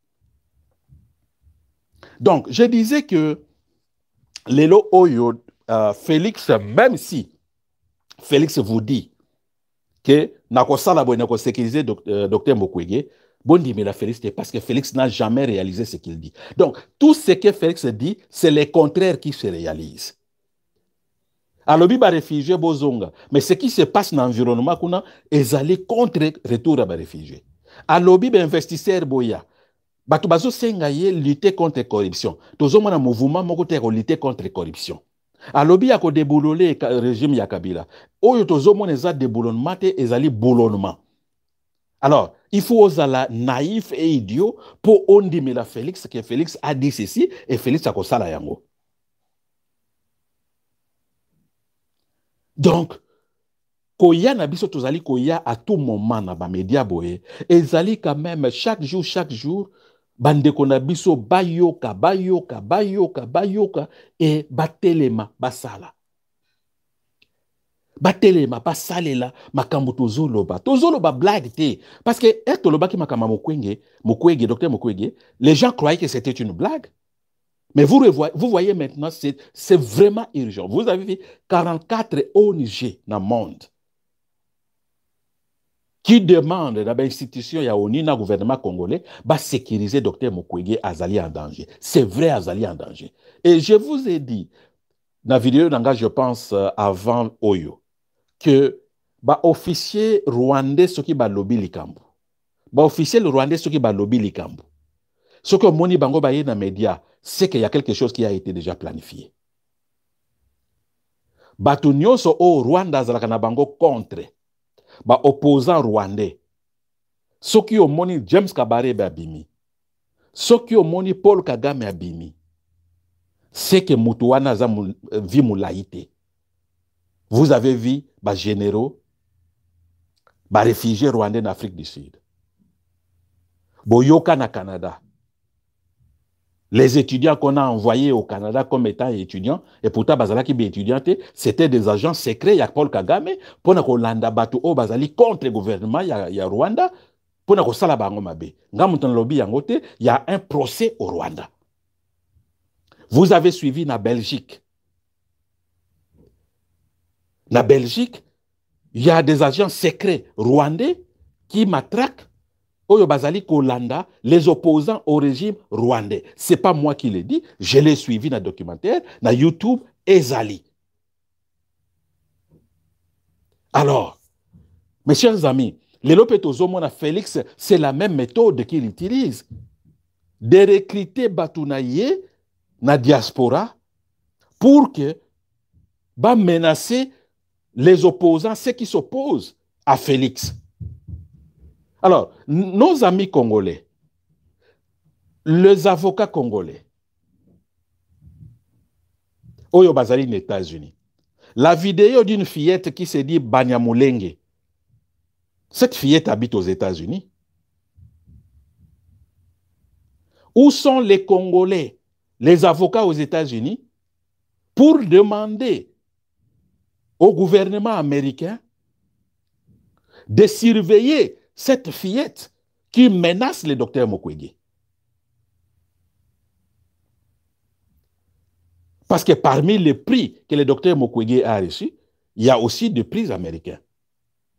A: Donc, je disais que Lelo Oyo, Félix, même si Félix vous dit que nakosala boy nako sécuriser docteur Mukwege, bon dit mais la Félix, parce que Félix n'a jamais réalisé ce qu'il dit. Donc, tout ce que Félix dit, c'est le contraire qui se réalise. Alobi ba réfugié bozonga, mais ce qui se passe dans l'environnement kuna ezali contre retour à ba réfugié. Alobi ba investisseur boya, batu bazo senga ye lutter contre corruption. Tozo mona mouvement moko te ko lutter contre corruption. Alobi ya ko déboulonner régime ya Kabila. Oyo tozo mona eza déboulonnement te ezali boulonnement. Alors, il faut osala naïf et idiot pour ondimela Félix que Félix a dit ceci et Félix a ko sala yango. Donc, koya na biso tozali koya à tout moment na ba média boye, ezali quand même chaque jour, bandeko na biso bayoka et batelema basala. Batelema basalela makambo tozoloba. Tozoloba blague te parce que etoloba ki makama Mukwege, docteur Mukwege, les gens croyaient que c'était une blague. Mais vous voyez maintenant, c'est vraiment urgent. Vous avez vu 44 ONG dans le monde qui demandent dans l'institution, il y a un gouvernement congolais, de sécuriser Dr Mukwege Azali en danger. C'est vrai, Azali en danger. Et je vous ai dit, dans la vidéo, je pense, avant Oyo, que officier rwandais, ce qui va lobby likambo. Officier rwandais, ce qui va lobby likambo. Ce que Moni Bango Baye dans les médias, c'est qu'il y a quelque chose qui a été déjà planifié. Batu nyonso o Rwanda zalaka na bango contre ba opposant rwandais. Soki omoni James Kabarebe abimi. Soki omoni Paul Kagame abimi. C'est que mutu wana za vi mulaite. Vous avez vu ba généraux, ba réfugiés rwandais en Afrique du Sud. Boyoka na Canada. Les étudiants qu'on a envoyés au Canada comme étant étudiants, et pourtant, Bazalaki bi étudiants, c'était des agents secrets, il y a Paul Kagame, pour que Landa Batu o Bazali contre le gouvernement, il y a Rwanda, pour que Sala Bango Mabe. Ngamutan lobby yangote, il y a un procès au Rwanda. Vous avez suivi la Belgique. La Belgique, il y a des agents secrets rwandais qui matraquent Oyo Bazali Kolanda, les opposants au régime rwandais. Ce n'est pas moi qui l'ai dit, je l'ai suivi dans le documentaire, dans YouTube, Ezali. Alors, mes chers amis, les Lopetozomona Félix, c'est la même méthode qu'il utilise. De recruter Batounaye na diaspora pour que menacer les opposants, ceux qui s'opposent à Félix. Alors, nos amis congolais, les avocats congolais, Oyo Bazali aux États-Unis, la vidéo d'une fillette qui se dit Banyamulenge, cette fillette habite aux États-Unis. Où sont les Congolais, les avocats aux États-Unis, pour demander au gouvernement américain de surveiller cette fillette qui menace le docteur Mukwege? Parce que parmi les prix que le docteur Mukwege a reçus, il y a aussi des prix américains.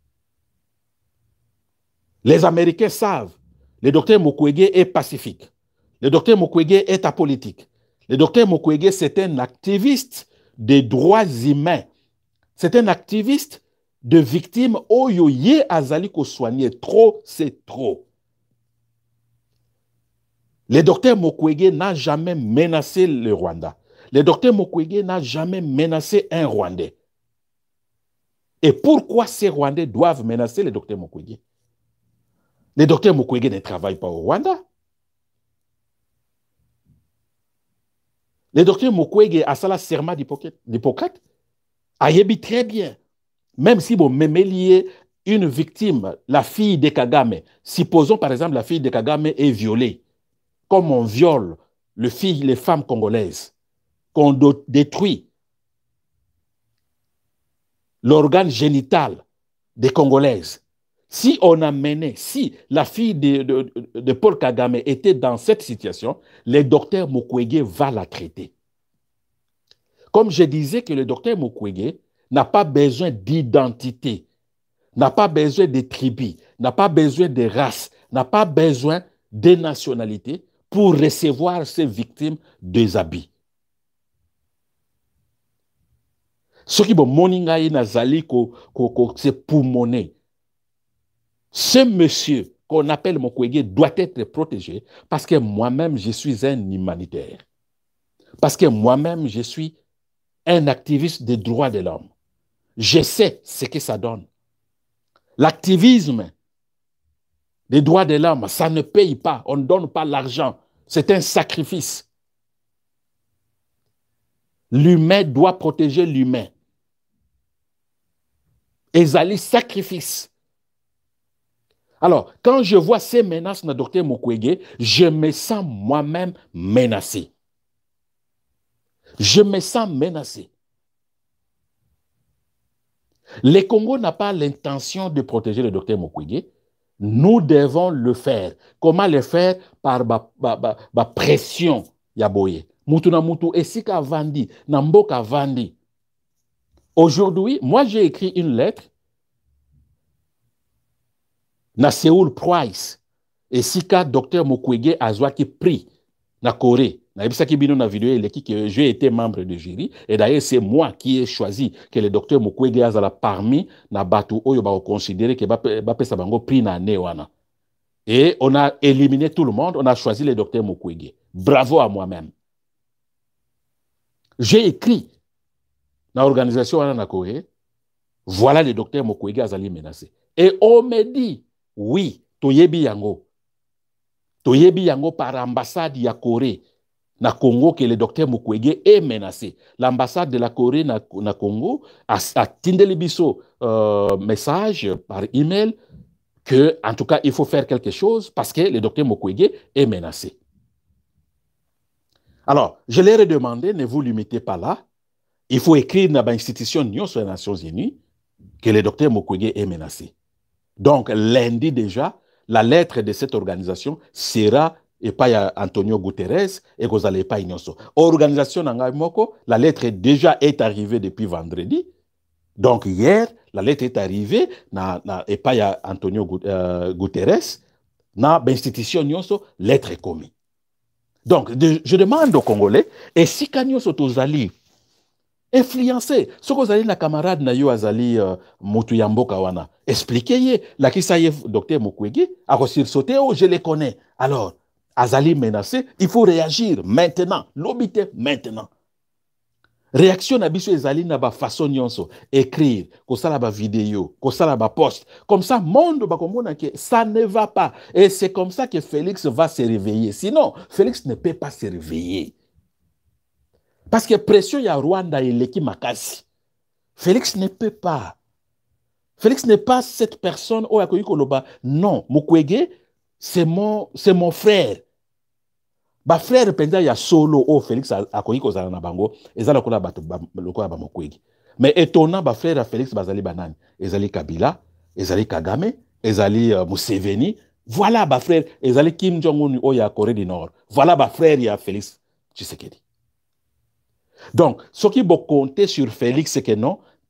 A: Les Américains savent. Le docteur Mukwege est pacifique. Le docteur Mukwege est apolitique. Le docteur Mukwege, c'est un activiste des droits humains. C'est un activiste de victimes. Oyoye azali ko soigner. Trop, c'est trop. Le docteur Mukwege n'a jamais menacé le Rwanda. Le docteur Mukwege n'a jamais menacé un Rwandais. Et pourquoi ces Rwandais doivent menacer le docteur Mukwege? Le docteur Mukwege ne travaille pas au Rwanda. Le docteur Mukwege a ça la serment d'Hippocrate. Ayebi très bien. Même si vous m'aimez une victime, la fille de Kagame, supposons par exemple la fille de Kagame est violée, comme on viole les femmes congolaises, qu'on détruit l'organe génital des Congolaises. Si on a mené, si la fille de Paul Kagame était dans cette situation, le docteur Mukwege va la traiter. Comme je disais que le docteur Mukwege n'a pas besoin d'identité, n'a pas besoin de tribus, n'a pas besoin de race, n'a pas besoin de nationalité pour recevoir ces victimes des habits. Ce qui est moningaï nazali c'est pour monnaie. Ce monsieur qu'on appelle Mukwege doit être protégé parce que moi-même, je suis un humanitaire. Parce que moi-même, je suis un activiste des droits de l'homme. Je sais ce que ça donne. L'activisme des droits de l'homme, ça ne paye pas. On ne donne pas l'argent. C'est un sacrifice. L'humain doit protéger l'humain. Ezali sacrifice. Alors, quand je vois ces menaces de Dr Mukwege, je me sens moi-même menacé. Je me sens menacé. Le Congo n'a pas l'intention de protéger le Dr Mukwege. Nous devons le faire. Comment le faire? Par la pression. Yaboye. Mutu na mutu esika vandi, na mboka vandi. Aujourd'hui, moi j'ai écrit une lettre na Seoul Price et sika Dr Mukwege azwaki prix na Corée. Na ebisaki bino na vidéo eleki que j'ai été membre de jury et d'ailleurs c'est moi qui ai choisi que le Dr Mukwege azala parmi na batu oyo ba considérer que ba pesa bango prix na newana. Et on a éliminé tout le monde, on a choisi le Dr Mukwege. Bravo à moi-même. J'ai écrit dans l'organisation en Corée, voilà le docteur Mukwege azali menacé. Et on me dit, oui, toyebi yango. Toyebi yango par ambassade ya Corée na Congo que le docteur Mukwege est menacé. L'ambassade de la Corée na Congo a tindeli biso message par email que, en tout cas, il faut faire quelque chose parce que le docteur Mukwege est menacé. Alors, je leur ai demandé, ne vous limitez pas là. Il faut écrire dans l'institution des Nations Unies que le docteur Mukwege est menacé. Donc, lundi déjà, la lettre de cette organisation sera et pas à Antonio Guterres et vous n'allez pas ignorer. Organisation Nangamoko, la lettre est arrivée depuis vendredi. Donc, hier, la lettre est arrivée et pas à Antonio Guterres. Dans l'institution lettre est commise. Donc, je demande aux Congolais, et si Kanyo Sotozali influencé, ce que vous allez la camarade na yo azali Moutuyambo Kawana, expliquez-y, la qui ça y est, docteur Mukwege, a reçu sauté, oh, je les connais. Alors, azali menacé, il faut réagir maintenant, l'obité maintenant. Réaction na biso ezali na ba façon nyonso, écrire, ko sala ba vidéo, ko sala ba post. Comme ça, monde ba komona que ça ne va pas. Et c'est comme ça que Félix va se réveiller. Sinon, Félix ne peut pas se réveiller. Parce que pression ya Rwanda et l'équipe Makasi. Félix ne peut pas. Félix n'est pas cette personne au Akoyi Koloba. Non, Mukwege, c'est mon frère. Ba frère penza ya solo au Félix Akoyi Kozala na bango, ezala kola bato lokola ba Mukwege. Mais étonnant ba frère à Félix bazali banani, ezali Kabila, ezali Kagame, ezali Museveni. Voilà ba frère, ezali Kim Jong-un au ya Corée du Nord. Voilà ba frère ya Félix Tshisekedi. Donc, ce qui peut compter sur Félix, c'est que non,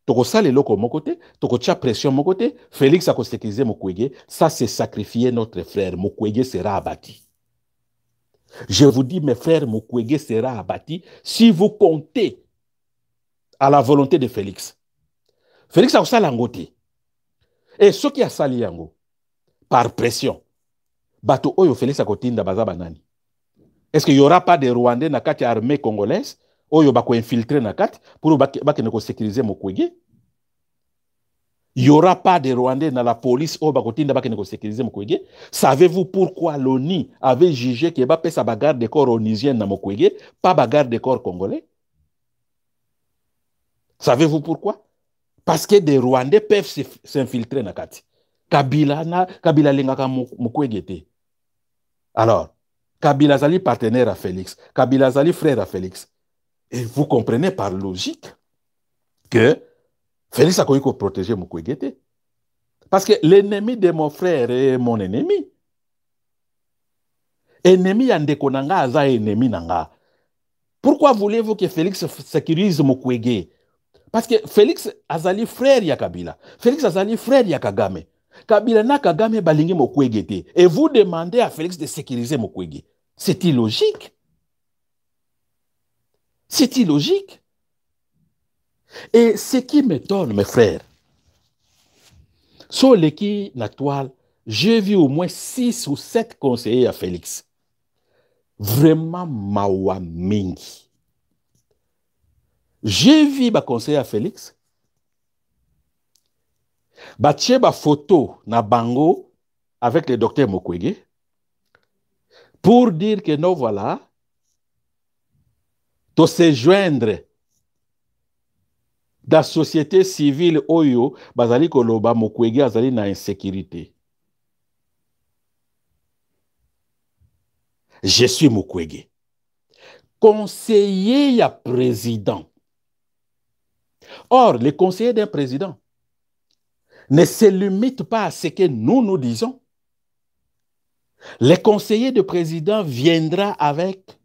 A: Toko sale loko mon côté, toko tia pression mon côté, Félix a sécurisé Mukwege, ça c'est sacrifier notre frère. Mukwege sera abattu. Je vous dis, mes frères, Mukwege sera abattu si vous comptez à la volonté de Félix. Félix a sale angoté. Et ce qui a sali yango, par pression, bato oyo Félix a kotinda baza banani. Est-ce qu'il n'y aura pas de Rwandais na kati armée congolaise oyo bako infiltrer na kati pour bakene ko sécuriser Mukwege? Il n'y aura pas de Rwandais dans la police oyo bako tinda bakene ko sécuriser Mukwege? Savez-vous pourquoi l'ONU avait jugé que ba pesa bagarde de corps onusien na Mukwege, pas bagarde de corps congolais? Savez-vous pourquoi? Parce que des Rwandais peuvent s'infiltrer na kati. Kabila lengaka Mukwege te. Alors, Kabila zali partenaire à Félix, Kabila zali frère à Félix. Et vous comprenez par logique que Félix a connu qu'on protéger Mukwege. Parce que l'ennemi de mon frère est mon ennemi. Ennemi yandeko nanga aza ennemi nanga. Pourquoi voulez-vous que Félix sécurise Mukwege? Parce que Félix azali frère ya Kabila. Félix azali frère ya Kagame. Kabila na Kagame balingi Mukwege. Et vous demandez à Félix de sécuriser Mukwege. C'est illogique. C'est illogique. Et ce qui m'étonne, mes frères, sur l'équipe naturelle, j'ai vu au moins 6 ou 7 conseillers à Félix. Vraiment mawa mingi. J'ai vu ma conseiller à Félix. Batie ba photo na bango avec le docteur Mukwege pour dire que non, voilà, de se joindre dans la société civile oyo bazali koloba Mukwege azali na insécurité. Je suis Mukwege, conseiller à président. Or, les conseillers d'un président ne se limitent pas à ce que nous disons. Le conseiller de président viendra avec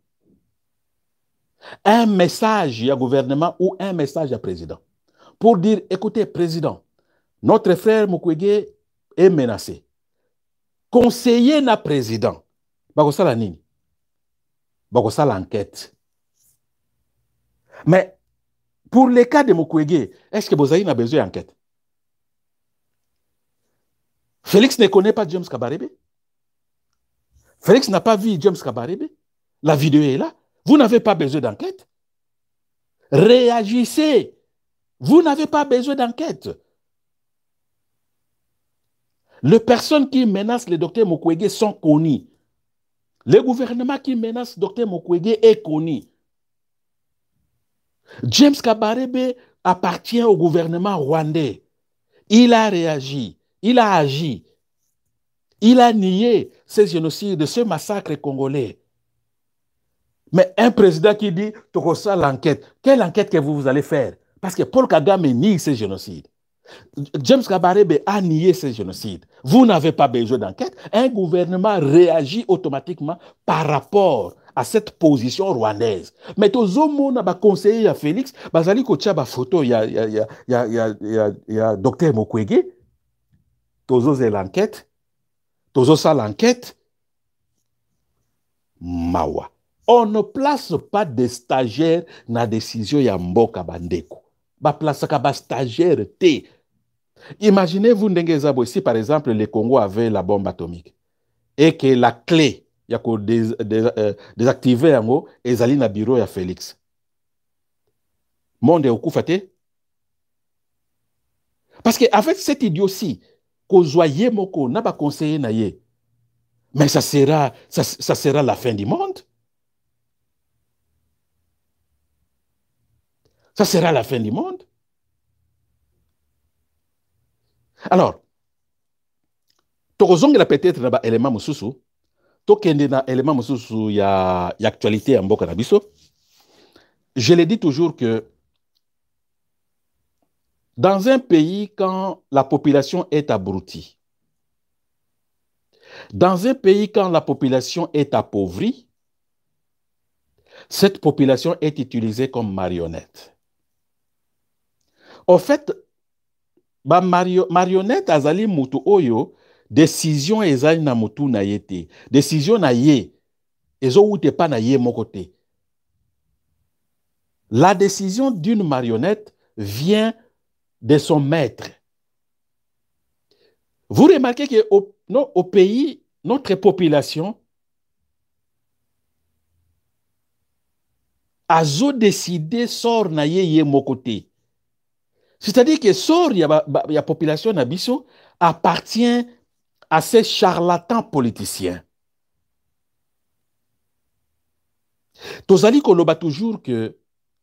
A: un message au gouvernement ou un message au président pour dire, écoutez, président, notre frère Mukwege est menacé. Conseiller na président. Bakosala nini? Bakosala enquête. Mais pour le cas de Mukwege, est-ce que Bozaï a besoin d'enquête? Félix ne connaît pas James Kabarebe. Félix n'a pas vu James Kabarebe. La vidéo est là. Vous n'avez pas besoin d'enquête. Réagissez. Vous n'avez pas besoin d'enquête. Les personnes qui menacent le docteur Mukwege sont connues. Le gouvernement qui menace le docteur Mukwege est connu. James Kabarebe appartient au gouvernement rwandais. Il a réagi. Il a agi. Il a nié ce génocide, ce massacre congolais. Mais un président qui dit, Tokosa l'enquête, quelle enquête que vous allez faire? Parce que Paul Kagame nie ce génocide. James Kabarebe a nié ce génocide. Vous n'avez pas besoin d'enquête. Un gouvernement réagit automatiquement par rapport à cette position rwandaise. Mais tous les gens conseiller à Félix, bazali ko tia ba photo ya docteur Mukwege. Tous l'enquête. Tous l'enquête. Mawa. On ne place pas de stagiaires dans la décision ya mboka bandeko. Ba place ka ba stagiaire te. Imaginez-vous Ndengezabo, si par exemple le Congo avait la bombe atomique et que la clé ya ko désactiver yango ezali na bureau ya Félix. Monde okufa te. Parce que avec cette idiotie ko zoye moko na ba conseiller na ye. Mais ça sera la fin du monde. Ça sera la fin du monde. Alors, tozongela peut-être na ba élément mususu, tokende na élément mususu ya actualité en mboka na biso. Je le dis toujours que dans un pays, quand la population est abrutie, dans un pays, quand la population est appauvrie, cette population est utilisée comme marionnette. En fait, marionnette azali mutu oyo, décision ezali na mutu na ye te. Décision na ye, ezo ute pa na ye moko te. La décision d'une marionnette vient de son maître. Vous remarquez qu'au pays, notre population a décidé sort na ye moko te. C'est-à-dire que sort la population nabiso appartient à ces charlatans politiciens. Tozali koloba toujours que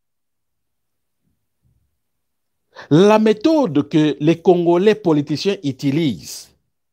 A: la méthode que les Congolais politiciens utilisent,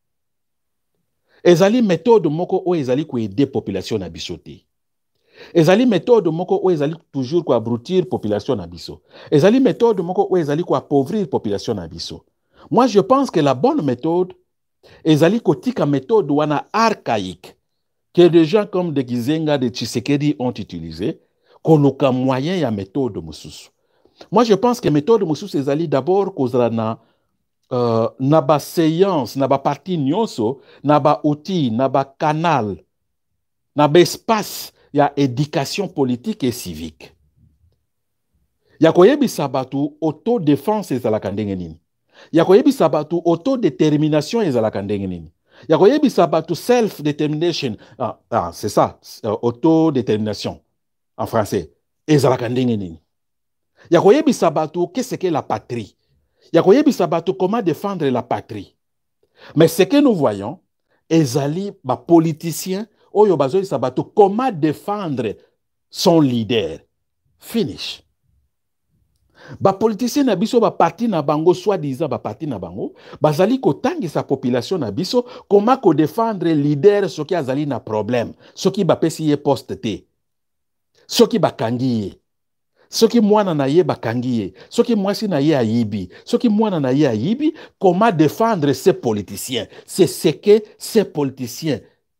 A: ezali méthode moko o ezali ko aider population na biso te. Ezali méthode moko o ezali toujours ko abrutir population na biso. Ezali méthode moko o ezali ko appauvrir population na biso. Moi je pense que la bonne méthode ezali ko tika méthode wana archaïque que des gens comme de Gizenga, de Tshisekedi ont utilisé, koloka moyen ya méthode mususu. Moi, je pense que la méthode Moussous ezali d'abord kozala na ba séance, na ba parti nyonso, na ba outil, na ba canal, na ba espace ya éducation politique et civique. Ya koyebisa batu autodéfense ezalaka ndenge nini. Ya koyebisa batu autodétermination ezalaka ndenge nini. Ya koyebisa batu self-determination, c'est ça, autodétermination en français, ezalaka ndenge nini. Yakoyebi Sabato, qu'est-ce que la patrie? Yakoyebi Sabato, comment défendre la patrie? Mais ce que nous voyons, ezali ba politicien, oyo bazoyi Sabato, comment défendre son leader? Finish. Ba politicien na biso ba parti na bango, soi-disant ba parti na bango, bazali kotangi sa population na biso, comment ko défendre leader soki azali na problème, soki ba pesi ye poste te, soki ba kangi. Soki mwana na ye bakangi ye, soki mwasi na ye ayibi, soki mwana na ye ayibi, comment défendre ces politiciens? C'est ce que ces politiciens.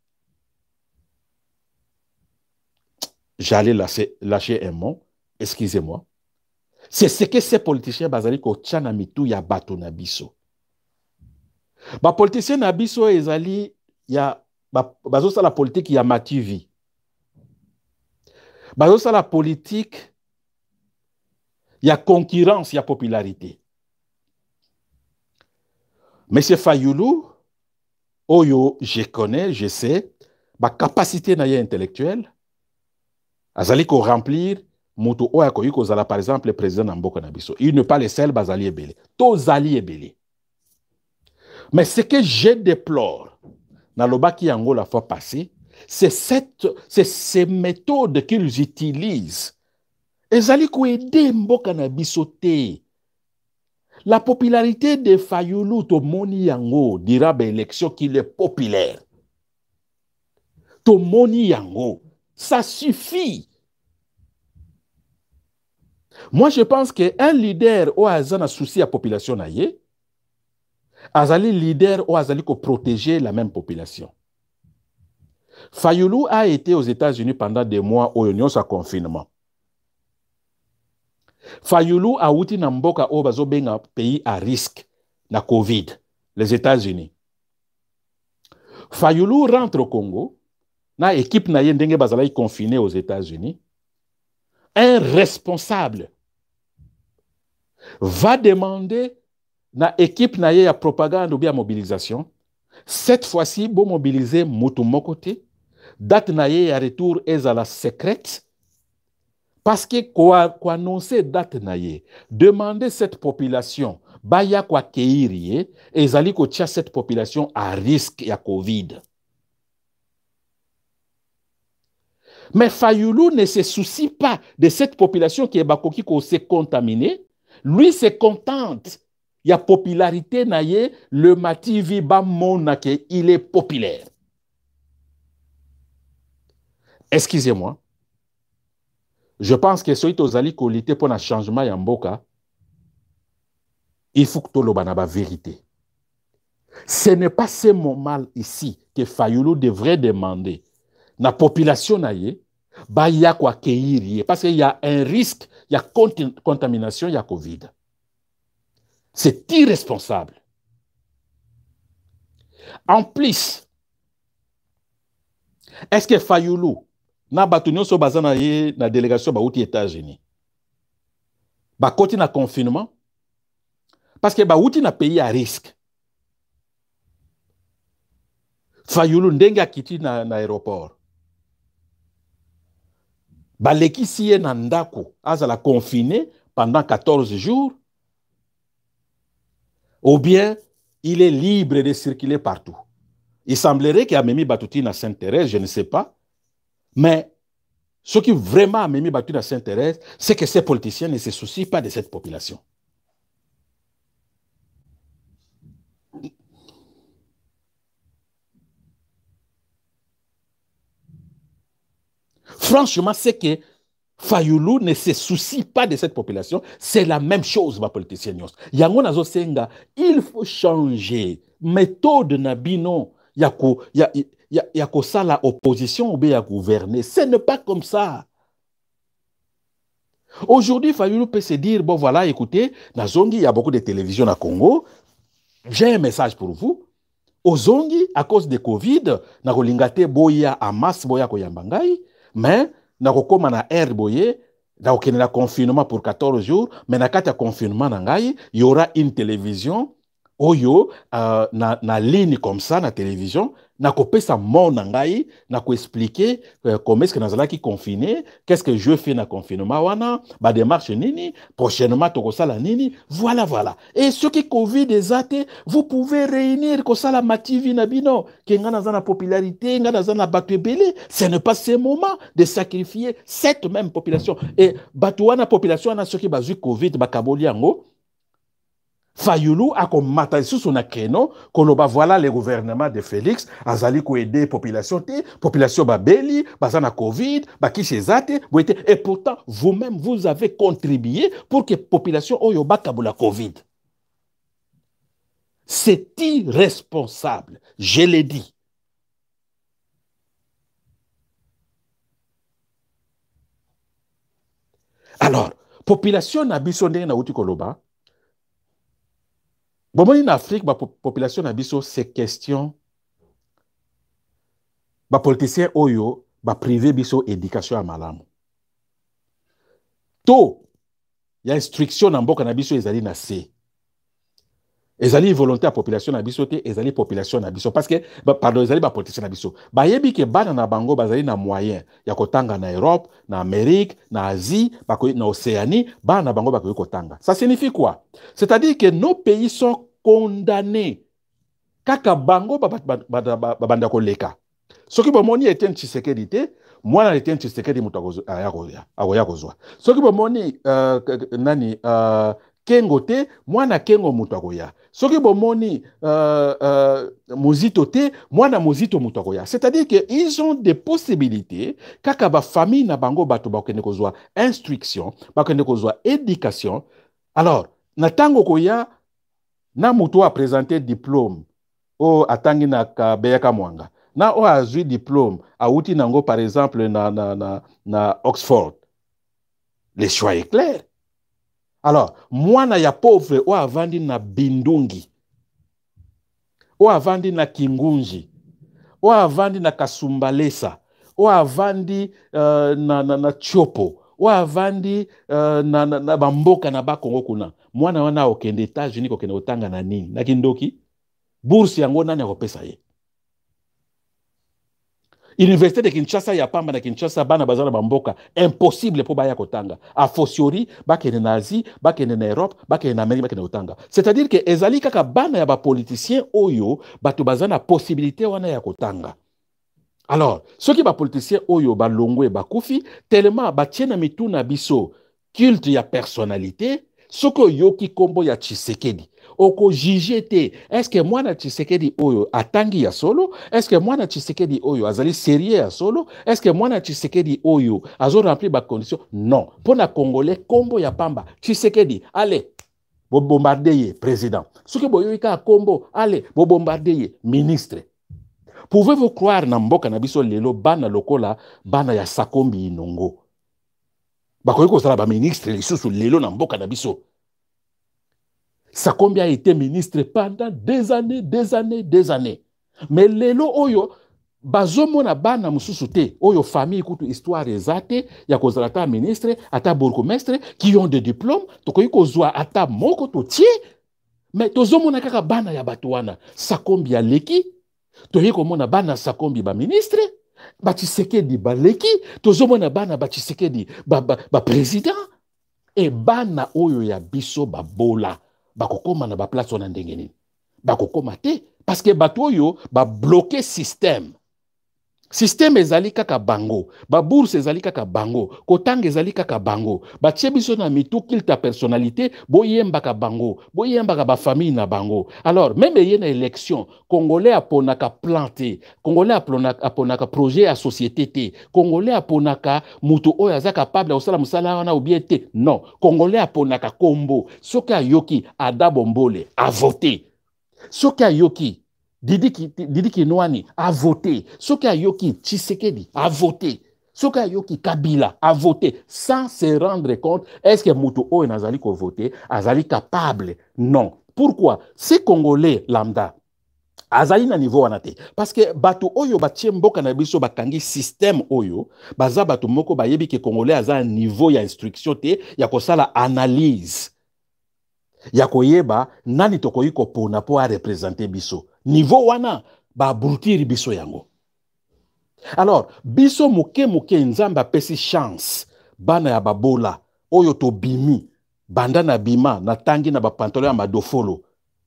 A: J'allais lâcher un mot, excusez-moi. C'est ce que ces politiciens bazali ko tchana mitu ya bato na biso. Ba politicien na biso ezali ya bazo sa la politique ya mativi. Bazo sa la politique il y a concurrence, il y a popularité. Monsieur Fayoulou, Oyo, je connais, je sais, ma capacité intellectuelle, azali ko remplir, moto oya ko yuko zala par exemple le président Namboka Nabiso. Il ne pas le seul, bazali ebele. Tozali ebele. Mais ce que je déplore, dans le baki yango la fois passée, c'est ces méthodes qu'ils utilisent. Ezali ko ede mboka na biso te. La popularité de Fayoulou to moni yango dira ba élection qu'il est populaire. To moni yango, ça suffit. Moi je pense qu'un leader ou azana souci à population na ye, azali leader ou azali ko protéger la même population. Fayoulou a été aux États-Unis pendant des mois au union sa confinement. Fayoulou a outi na mboka o bazo benga pays à risque na Covid, les États-Unis. Fayoulou rentre au Congo, na équipe na yendenge bazala confiné aux États-Unis. Un responsable va demander na équipe na ya propagande ou bien mobilisation. Cette fois-ci, bon mobiliser mutu mokote, date na ya retour est à la secrète. Parce que quoi annoncer date naye, demander cette population, baya kwa keiriye, et zali ko tia cette population à risque ya Covid. Mais Fayoulou ne se soucie pas de cette population qui est bakoki ko se contaminer. Lui se contente. Il y a popularité naye, le mativi ba monake, il est populaire. Excusez-moi. Je pense que si tu as qualité pour un changement en Mboka, il faut que tu aies la vérité. Ce n'est pas ce moment ici que Fayoulou devrait demander la population naye, bah il y a quoi accueillir parce qu'il y a un risque, il y a contamination, il y a Covid. C'est irresponsable. En plus, est-ce que Fayulu, na batunyo so bazana ye na délégation ba outi États-Unis, ba koti na confinement, parce que ba outi na pays à risque. Fayulu ndenge akiti na aéroport. Ba leki siye na ndako, azala confiné pendant 14 jours, ou bien il est libre de circuler partout. Il semblerait qu'il a Memi Batouti à Sainte-Thérèse, je ne sais pas. Mais ce qui vraiment a Memi Batouti à Sainte-Thérèse, c'est que ces politiciens ne se soucient pas de cette population. Franchement, c'est que Fayulu ne se soucie pas de cette population. C'est la même chose, ma politicien. Il faut changer méthode nabino. Yako ça la opposition ou bien gouverner. Ce n'est pas comme ça. Aujourd'hui, Fayulu peut se dire, bon voilà, écoutez, Nazongi, il y a beaucoup de télévisions à Congo. J'ai un message pour vous. Ozongi, à cause de Covid, Nakolingate boya amas boya koyambangai, mais nakokoma na air boye, nakokende na confinement pour 14 jours, mais na kati ya confinement nangai, il y aura une télévision, oyo, na ligne comme ça, na télévision, nakopesa mon nangai, nako expliquer comment est-ce que nazalaki confiné, qu'est-ce que je fais na confinement wana, ba démarche nini, prochainement tokosala nini, voilà. Et ce qui Covid est athée, vous pouvez réunir kosala mativi na bino, kenga nazana popularité, nga nazana batwebele, ce n'est pas ce moment de sacrifier cette même population. Et batouana population na ce qui bazu Covid bakaboli yango, Fayulu a comme matériel sur son créneau, voilà le gouvernement de Félix, azali ko aider population babeli, bazana Covid, bakishezate, et pourtant vous-même vous avez contribué pour que population oyo bakabula Covid. C'est irresponsable, je l'ai dit. Alors, population na biso ndenge na uti koloba. Bon, en Afrique, la population nabiso, c'est question. Les politiciens oyo, les privé biso éducation à malamu. To, il y a instruction dans mboka nabiso ezali na C. Ezali volonté à population nabiso te, ezali population nabiso parce que pardon, ezali ba politiciens nabiso. Ba yebi ke bana na bango bazali na moyen ya kotanga na Europe, na Amérique, na Asie, na Océanie, bana na bango bakoyi kotanga. Ça signifie quoi? C'est-à-dire que nos pays sont condamnés. Kaka bango babanda koleka. Soki bomoni Etienne Tshisekedi te, mwana Etienne Tshisekedi mutu akoya kozwa. Soki bomoni nani Kengo te, mwana Kengo mutu akoya. Soki bomoni Muzito te, mwana Muzito mutu akoya. C'est-à-dire que ils ont des possibilités. Kaka ba famille na bango bato bakende kozwa instruction, bakende kozwa éducation. Alors, na tango koya na mutu a présenté diplôme o atangi na Beyaka Mwanga. Na o a eu diplôme a outi nango par exemple na Oxford. Le choix est clair. Alors, mwana ya pauvre o avandi na Bindungi. O avandi na Kingunji. O avandi na Kasumbalesa. O avandi na Chopo. O avandi na Bamboka na Bakongo kuna. Mwana wana okende États-Unis kokende otanga na nini? Na kindoki? Bourse yango nani akopesa ye? Université de Kinshasa ya pamba na Kinshasa bana bazana bamboka impossible po baya kotanga. A fortiori bakene na Asie, bakene na Europe, bakene na Amérique, bakene otanga. C'est-à-dire que ezali kaka bana ya ba politiciens oyo batu bazana possibilité wana ya kotanga. Alors, ceux qui ba politiciens oyo ba longwe ba kufi tellement ba tiena mituna biso culte ya personnalité. Soko yoki kombo ya Tshisekedi. Oko jijete. Est-ce que moi na Tshisekedi oyo atangi ya solo? Est-ce que moi na Tshisekedi oyo azali sérieux ya solo? Est-ce que moi na Tshisekedi oyo azo remplir ba condition? Non. Pour na Congolais kombo ya pamba. Tshisekedi, allez, bo bombardez président. Soko boyoika kombo, allez, bo bombardez ministre. Pouvez-vous croire na mboka na biso lelo bana lokola bana ya Sakombi Inongo? Bakoyiko sala ba ministre lisusu lelo na mboka na biso. Sakombi a été ministre pendant des années. Mais lelo oyo, bazomona bana mususu te, oyo famille kutu histoire ezate, ya kozalata ministre, ata bourgmestre, qui ont des diplômes, tokoyi kozwa ata moko to tie, mais tozomona kaka bana ya batuana, Sakombi ya leki, toyi komona bana Sakombi ba ministre, ba Tshisekedi ba leki, tozomona bana ba Tshisekedi ba président, et bana oyo ya biso ba bola, bakokoma na ba place wana ndenge nini, bakokoma te, parce que bato oyo ba bloquer système. Système ezali kaka bango, ba bourse ezali kaka bango, kotanga ezali kaka bango, ba tie biso na mitu kilta personnalité, boyembaka bango, boyembaka ba famille na bango. Alors, même y a élection, Congolais aponaka planté, Congolais aponaka projet à société te, Congolais aponaka mutu oyo aza capable osala musala wana ou bien te. Non, Congolais aponaka kombo, soka yoki adabombole a voté. Soka yoki Didi Kinwani a voté. Soka Yoki Tshisekedi a voté. Soka Yoki Kabila a voté sans se rendre compte est-ce que Moutou Oyo Nazali ko voté, azali capable. Non. Pourquoi? Ces Congolais lambda azali na niveau wana te parce que bato oyo batie mboka na biso bakangi système oyo baza bato moko bayebi ke Congolais aza niveau ya instruction te ya kosala analyse ya koyeba nani tokoyi kopona po a représenter biso niveau wana ba brutiri biso yango. Alors biso muke nzamba pesi chance bana ya babola oyo to bimi banda na bima na tangi na ba pantalon ya madofolo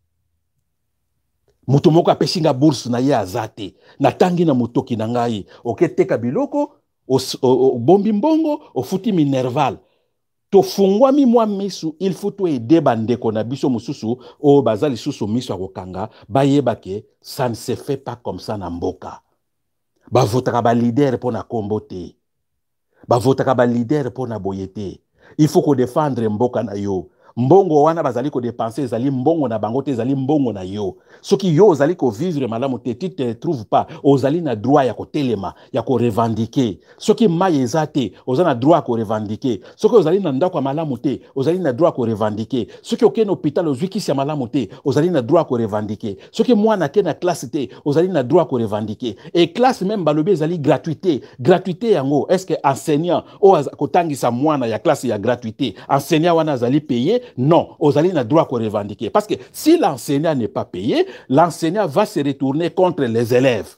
A: mutu moko apesi nga bourse na ye azate na tangi na mutoki na ngai oketeka biloko bombi mbongo ofuti minerval to fungwami mwa misu il faut to aider bandeko na biso mususu o bazali susu misu akokanga bayebake ça ne se fait pas comme ça na mboka. Bavotaka ba leader pour na kombo te, bavotaka ba leader pour na boyete. Il faut ko défendre mboka na yo. Mbongo wana bazali ko dépenser ezali mbongo na bango te ezali mbongo na yo. Soki yo ozali ko vivre malamu te tu te trouves pas ozali na droit ya ko telema ya ko revendiquer. Soki maye ezate ozali na droit ko revendiquer. Soki ozali na ndako malamu te ozali na droit ko revendiquer. Soki okene hôpital ozwiki ya malamu te ozali na droit ko revendiquer. Soki mwana ke na classe te ozali na droit ko revendiquer. Et classe même balobi ezali gratuité. Gratuité yango est-ce que enseignant o kotangisa mwana ya classe ya gratuité. Enseignant wana azali payé. Non, ozali na droit qu'on revendiquer. Parce que si l'enseignant n'est pas payé, l'enseignant va se retourner contre les élèves.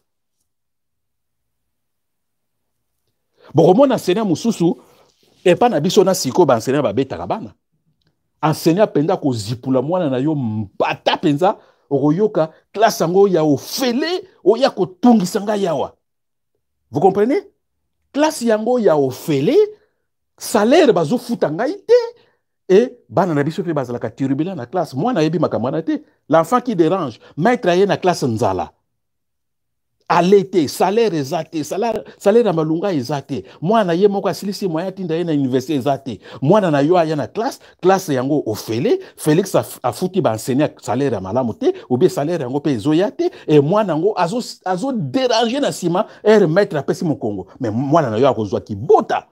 A: Bon, mon enseignant mususu, et pas na biso na siko ba enseignant ba beta kabana. Enseignant penda ko zipula mwana na yo mbata penza, okoyoka classe ngo ya ofele, oya ko tungisa nga yawa. Vous comprenez? Classe yango ya ofele, salaire bazo futa ngai te. Et bana na biso pe bazalaka turbulent na classe. Moi na yebi makamwana te. L'enfant qui dérange, maître aye na classe nzala. Alete, salaire ezate, salaire na malunga ezate. Moi na ye moko asilisi moya tinda ye na université ezate. Moi na yo aya na classe yango ofele, Félix a fouti ba enseigner salaire ya malamu te, ou bien salaire yango pe ezoya te, et moi nango azo déranger na sima, et maître apesi mon Congo. Mais moi na yo akozwa ki bota.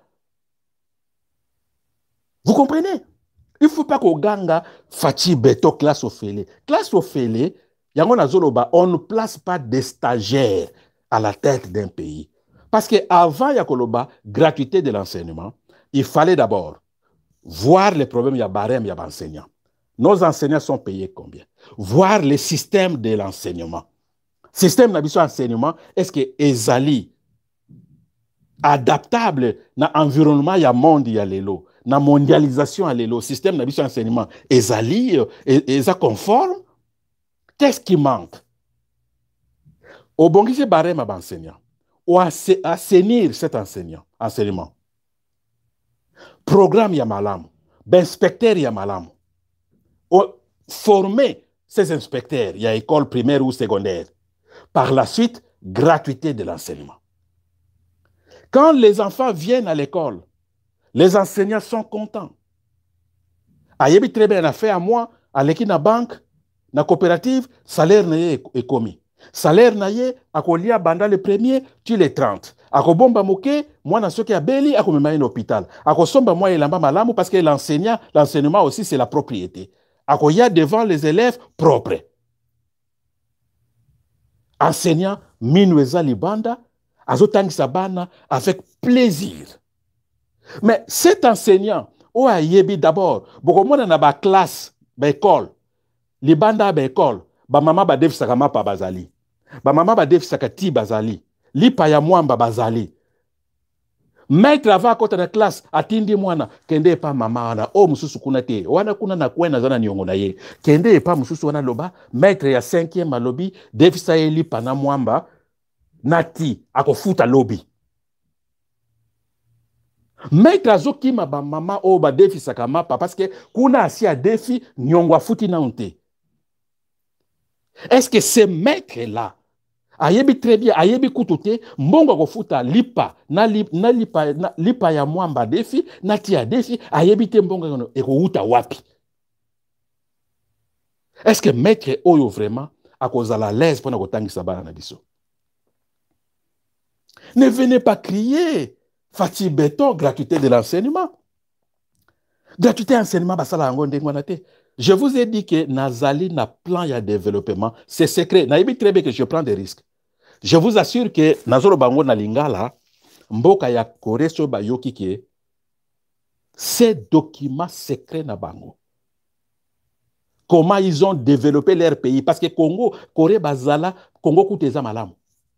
A: Vous comprenez? Il ne faut pas qu'on ganga Fati Beto classe au félé. Classe au félé, on ne place pas des stagiaires à la tête d'un pays. Parce qu'avant Yakoloba, gratuité de l'enseignement, il fallait d'abord voir les problèmes, il y a barème, il y a enseignants. Nos enseignants sont payés combien? Voir le système de l'enseignement. Système d'habitude d'enseignement, est-ce que ezali adaptable dans l'environnement, il y a monde, il y a l'élo. Na mondialisation à l'élo, système d'habitude d'enseignement, ezali, eza conforme. Qu'est-ce qui manque? Au bon qui barème à l'enseignant, ou assainir cet enseignement. Programme ya malamu, inspecteur ya malamu. Former ces inspecteurs, il y a école primaire ou secondaire. Par la suite, gratuité de l'enseignement. Quand les enfants viennent à l'école, les enseignants sont contents. Ayebi très bien, a fait à moi, à l'équipe na banque, na coopérative, salaire naye est commis. Salaire naye, akolia banda le premier, tu les 30. Akobomba moke, moi na soki ya beli, akomema un hôpital. Akosomba moi elamba malamu parce que l'enseignement aussi c'est la propriété. akoya devant les élèves propres. Enseignant minweza libanda, azotangisa bana avec plaisir. Mais cet enseignant, ou a yebi d'abord, bokomona na ba classe, ba école, libanda ba école, ba mama ba def sakama pa bazali, ba mama ba def sakati bazali, lipa ya mwamba bazali. Maître ava kota na classe atindi mwana kende pa mama wana o mususu kuna te wana kuna na kwena zana niongo na ye kende pa mususu wana loba maître ya 5e alobi defisa ye lipa na mwamba nati akofuta lobi. Maître azokima ba mama o ba defi sakama pa parce que kuna asi a defi nyongwa futi na unte. Est-ce que ce maître là ayebi très bien ayebi kutote mbongo kofuta lipa na lipa ya mwamba defi na tia defi ayebi te mbongo ekouta wapi? Est-ce que maître oyo vraiment akozala l'aise pour na kotangisa bana na biso? Ne venez pas crier Fatih Béton, gratuité de l'enseignement. Gratuité d'enseignement, je vous ai dit que Nazali n'a plan de développement. C'est secret. Naïbi très bien que je prends des risques. Je vous assure que Nazoro Bango na lingala, mboka ya Corée so bayoki ke, ces documents secrets na bango. Comment ils ont développé leur pays? Parce que Congo, Corée bazala, Congo kouteza malamu.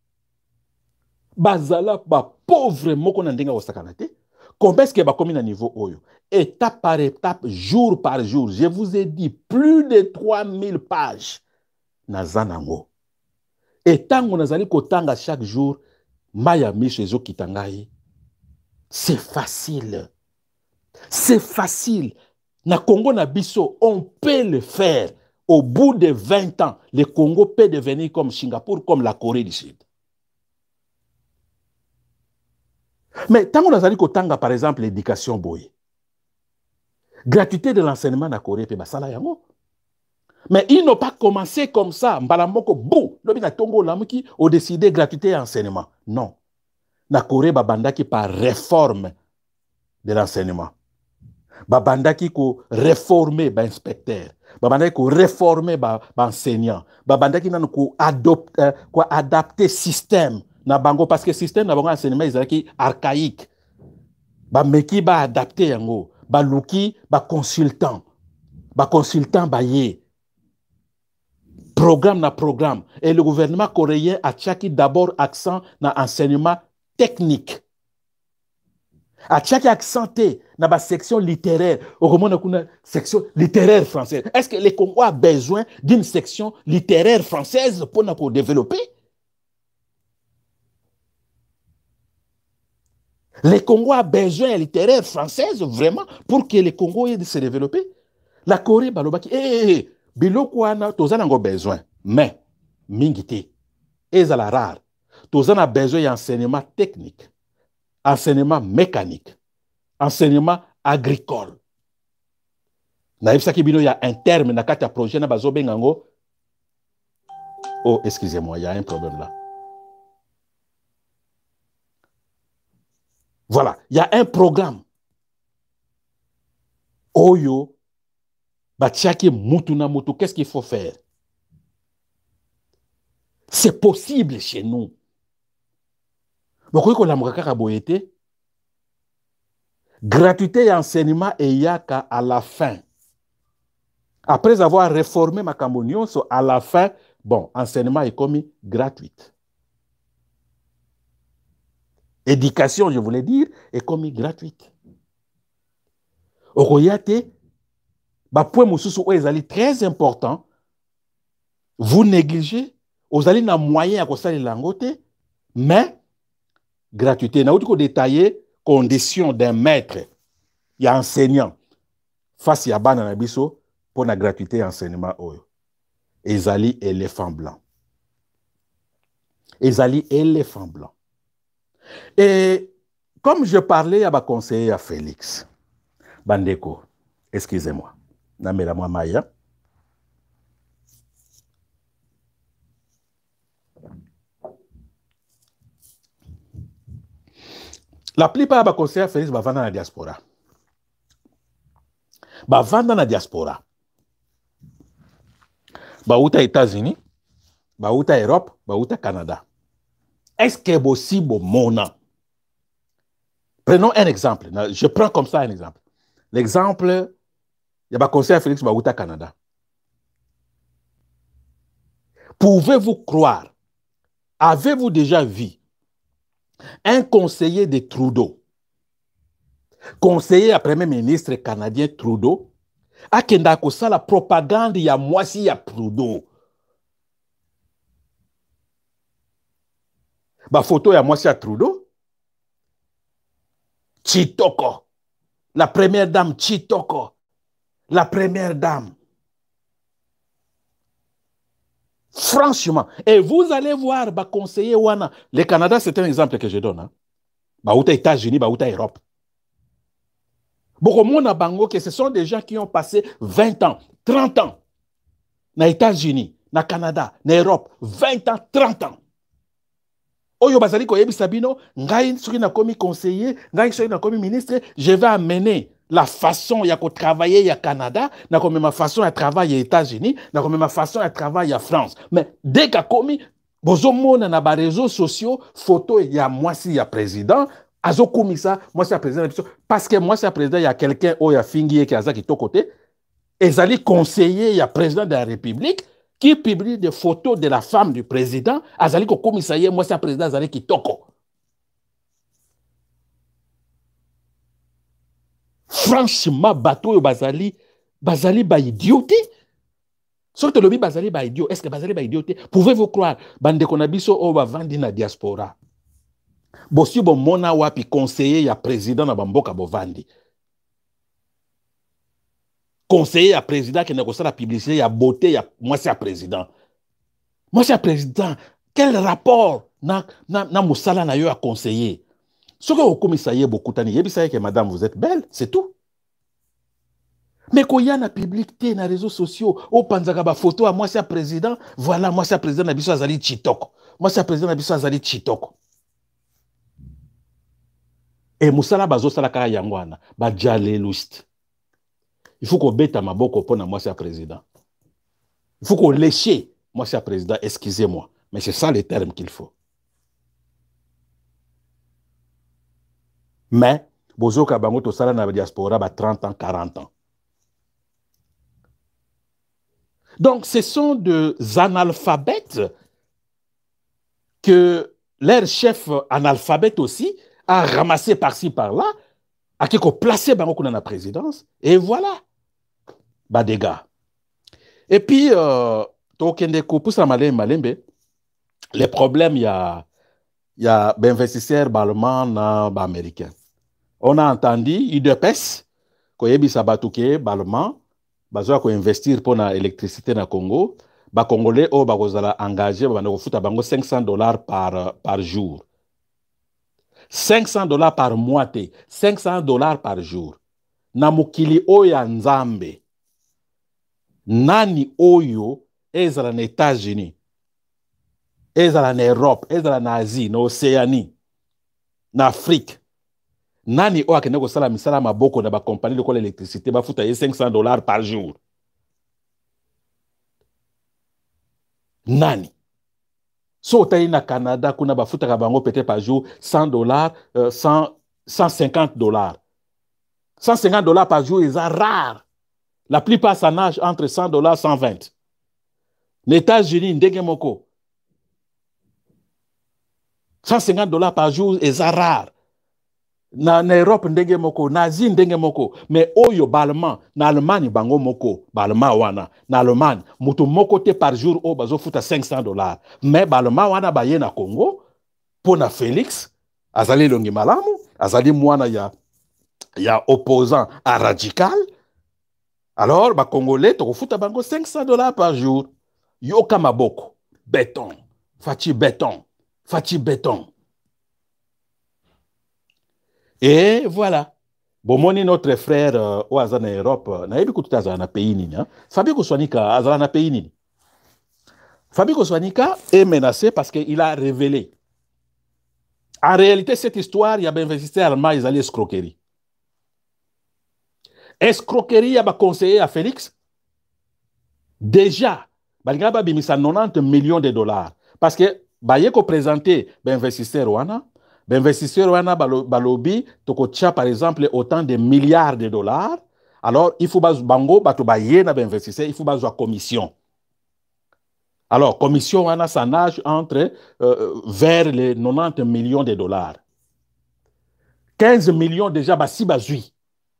A: Bazala ba pauvre moko na ndenga osakanate. Combien est-ce que ba komi na niveau oyo? Étape par étape, jour par jour. Je vous ai dit plus de 3000 pages na zanango. Et tango nazali kotanga chaque jour, maya michezo kitangai. C'est facile. C'est facile. Na Congo na biso, on peut le faire. Au bout de 20 ans, le Congo peut devenir comme Singapour, comme la Corée du Sud. Mais tant qu'on a dit qu'au par exemple, l'éducation boye, gratuité de l'enseignement na Corée, mais ils n'ont pas commencé comme ça. Mbalamoko, bou, l'obina tongo lamuki, ont décidé gratuité enseignement. Non. Na Corée, babandaki par réforme de l'enseignement. Babandaki ko réformer ba inspecteur. Babandaki ko réformer ba enseignant. Babandaki nan ko adapter système. Na bango parce que système na bango enseignement izaki archaïque. Ba meki ba adapter yango, ba luki ba consultant ba ye. Programme na programme et le gouvernement coréen a tchaki d'abord accent na enseignement technique. A tchaki accenté na ba section littéraire, au moment na section littéraire française. Est-ce que le Congo a besoin d'une section littéraire française pour développer? Le Congo a besoin de littéraire française vraiment pour que le Congo ait de se développer. La Corée, balobaki, biloko wana tozana ngo besoin, mais mingiti, ezala rare. Tozana besoin d'enseignement technique, enseignement mécanique, enseignement agricole. Naïfsaki bino y a un terme na kati ya projet na bazo bengango. Oh, excusez-moi, il y a un problème là. Voilà, il y a un programme. Oyo, batiaki mutu na mutu, qu'est-ce qu'il faut faire? C'est possible chez nous. Bokoyiko la mukaka boyete. Gratuité et enseignement et yaka à la fin. Après avoir réformé ma cambonion, à la fin, bon, enseignement est commis gratuite. Éducation, je voulais dire, est commis gratuite. Okoyate, ba point mususu ezali très important. Vous négligez, vous allez na moyen à kosali langote, mais gratuité. Na outiko détailler conditions d'un maître, il y a enseignant face à bana na biso pour la gratuité enseignement oyo. Ezali éléphant blanc. Ezali éléphant blanc. Et comme je parlais à ma conseiller à Félix, Bandeko, excusez-moi, namela moi Maya. La plupart des conseillers à Félix vont vendre dans la diaspora. Vendre dans la diaspora. bauta États-Unis, bauta Europe, bauta Canada. Est-ce que c'est possible mona? Prenons un exemple. Je prends comme ça un exemple. L'exemple, il y a un conseiller Félix Bauta Canada. Pouvez-vous croire, avez-vous déjà vu un conseiller de Trudeau, conseiller à Premier ministre canadien Trudeau, a kendako ça la propagande ya mwasi ya Trudeau? Ba photo ya mwasi ya Trudeau, Chitoko, la première dame Chitoko, la première dame. Franchement, et vous allez voir, bah, conseiller Wana. Le Canada, c'est un exemple que je donne. Hein. Bah, aux États-Unis, bah, aux Europe. Beaucoup de bango que ce sont des gens qui ont passé 20 ans, 30 ans, dans les États-Unis, dans le Canada, dans l'Europe, 20 ans, 30 ans. Oyo bazali ko yebi sabino, ngai soki na komi conseiller, ngai soki na komi ministre, je vais amener la façon ya ko travailler ya Canada, na comme ma façon à travailler aux États-Unis, na comme ma façon à travailler en France. Mais dès qu'a commis bozo mona na ba réseaux sociaux, photo ya moi si ya président, azo komi ça, moi si ya président parce que moi si ya président il y a quelqu'un o ya fingi qui aza ki to côté, ezali conseiller ya président de la République qui publie des photos de la femme du président, azali ko komisaye moi si ya président azali ki toko. Franchement, bateau bazali ba idioté. Sauf que le bazali ba idiot. Est-ce que bazali ba idioté? Pouvez-vous croire, bande konabiso o ba vandi na diaspora. Bosi bon mona wapi conseiller ya président na bamboka bovandi. Conseiller à président qui n'a pas la publicité, il y a beauté, moi c'est un président. Moi c'est un président. Quel rapport na moussala na yo à conseiller? Ce que vous commissaire beaucoup tani, vous savez que madame vous êtes belle, c'est tout. Mais quand il y a na publicité, na réseaux sociaux, au panzaka ba photo à moi c'est un président, voilà moi c'est un président na biso azali chitoko. Moi c'est un président na biso azali chitoko. Et moussala bazo sala kaya yangwana, ba jalelouste. Il faut qu'on bête à ma boque pour moi, c'est un président. Il faut qu'on lèche, moi, c'est un président, excusez-moi. Mais c'est ça les termes qu'il faut. Mais, Bozo Kabango, tout ça, dans la diaspora, 30 ans, 40 ans. Donc, ce sont des analphabètes que leur chef analphabète aussi a ramassé par-ci, par-là, a qui placé dans la présidence, et voilà. Bah, des gars. Et puis, les problèmes, il y a investisseurs allemands américains. On a entendu UDPS, quand il y a des ballements, ils ont investir pour l'électricité dans le Congo. Les Congolais ont engagé $500 par jour. $500 par mois, $500 par jour. Namukili oya nzambe. Nani oyo ezala na États-Unis, ezala na Europe, ezala na Asie, na Océanie, na Afrique. Nani oyo akende kosala misala maboko na ba compagnie de l'électricité ba futa ye $500 par jour. Nani? So tayi na Canada kuna ba futa bango peut-être par jour $100, $150. $150 par jour est rare. La plupart, ça nage entre $100 et 120. Les États-Unis, Ndegemoko. $150 par jour est rare. Na Europe, Ndegemoko. Na Asie, Ndegemoko. Mais Oyo, Balman, na Allemagne, Bango Moko. Balman wana. Na Allemagne, Moutou Moko te par jour, au bazo futa $500. Mais Balman wana baye na Congo, pour na Félix, Azali Longi Malamu, Azali Mwana ya opposant à radical. Alors, les Congolais, tu as bango $500 par jour. Yoka maboko. Béton. Fati béton. Fati béton. Et voilà. Bon, moni notre frère au Azana Europe, na yebi kututa Azana pays nini. Fabi Koswanika, Azana pays nini. Fabi Koswanika est menacé parce qu'il a révélé. En réalité, cette histoire, il y a bien investisseur allemand, ils allaient escroquerie. Escroquerie, il y a conseiller à Félix. Déjà, balinga babimisa 90 millions de dollars parce que baye ko présenter investisseur wana balobi tokotia par exemple autant de milliards de dollars. Alors il faut bango bato baye na investisseur, il faut bazwa commission. Alors commission wana ça nage entre vers les 90 millions de dollars. 15 millions déjà basi bazui.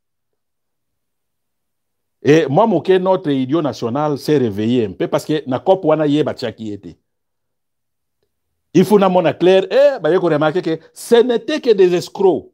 A: Et moi, notre idiot national s'est réveillé un peu parce que na COP wana ye batia qui était. Il faut na clair, remarquer que ce n'était que des escrocs.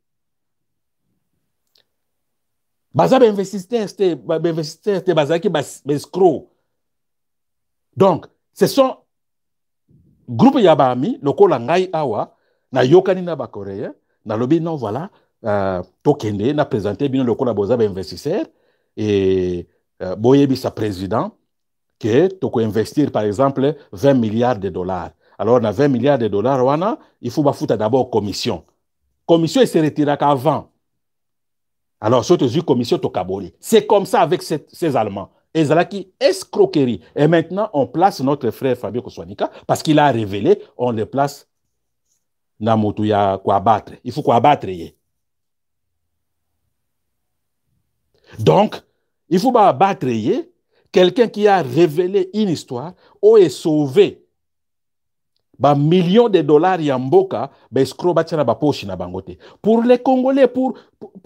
A: Baza investisseurs, c'était escrocs. Donc, ce sont groupe Yabami, le Kolangai Awa, na yokani na ba Coréen, na lobby non voilà, tokende na présenté bien le Kolaboza investisseur et boyebi sa président que toko investir par exemple 20 milliards de dollars. Alors, on a 20 milliards de dollars, wana, il faut foutre d'abord commission. Commission, il se retira qu'avant. Alors, surtout, commission Tokaboli. C'est comme ça avec ces Allemands. Et Zalaki, escroquerie. Et maintenant, on place notre frère Fabio Koswanika parce qu'il a révélé, on le place dans Moutouya quoi abattre. Il faut quoi abattre. Donc, il faut abattre quelqu'un qui a révélé une histoire ou est sauvé. Ba millions de dollars yamboka ba escroc batina ba poche na bangote pour les Congolais pour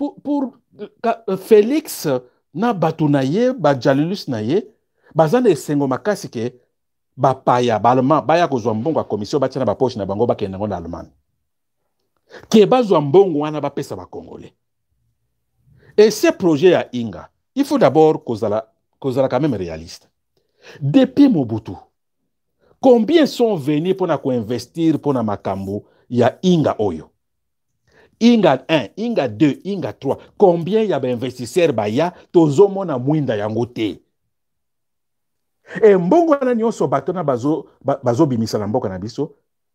A: Félix na batunaye ba Jalilus naye bazana esengo makasi ke ba paya ba allemand ba ya kozwa mbongo commission batina ba poche na bango ba kenda ngona Allemagne ke bazwa mbongo wana ba pesa ba Congolais. Et ce projet à Inga, il faut d'abord kozala quand même réaliste. Depuis Mobutu, combien sont venus pour investir pour Makambu? Il y a Inga Oyo. Inga 1, Inga 2, Inga 3. Combien il y a d'investisseurs baya tozomo na mwinda yangote? Et mbongo na nyonso batona bazo bimisa na mboka na biso.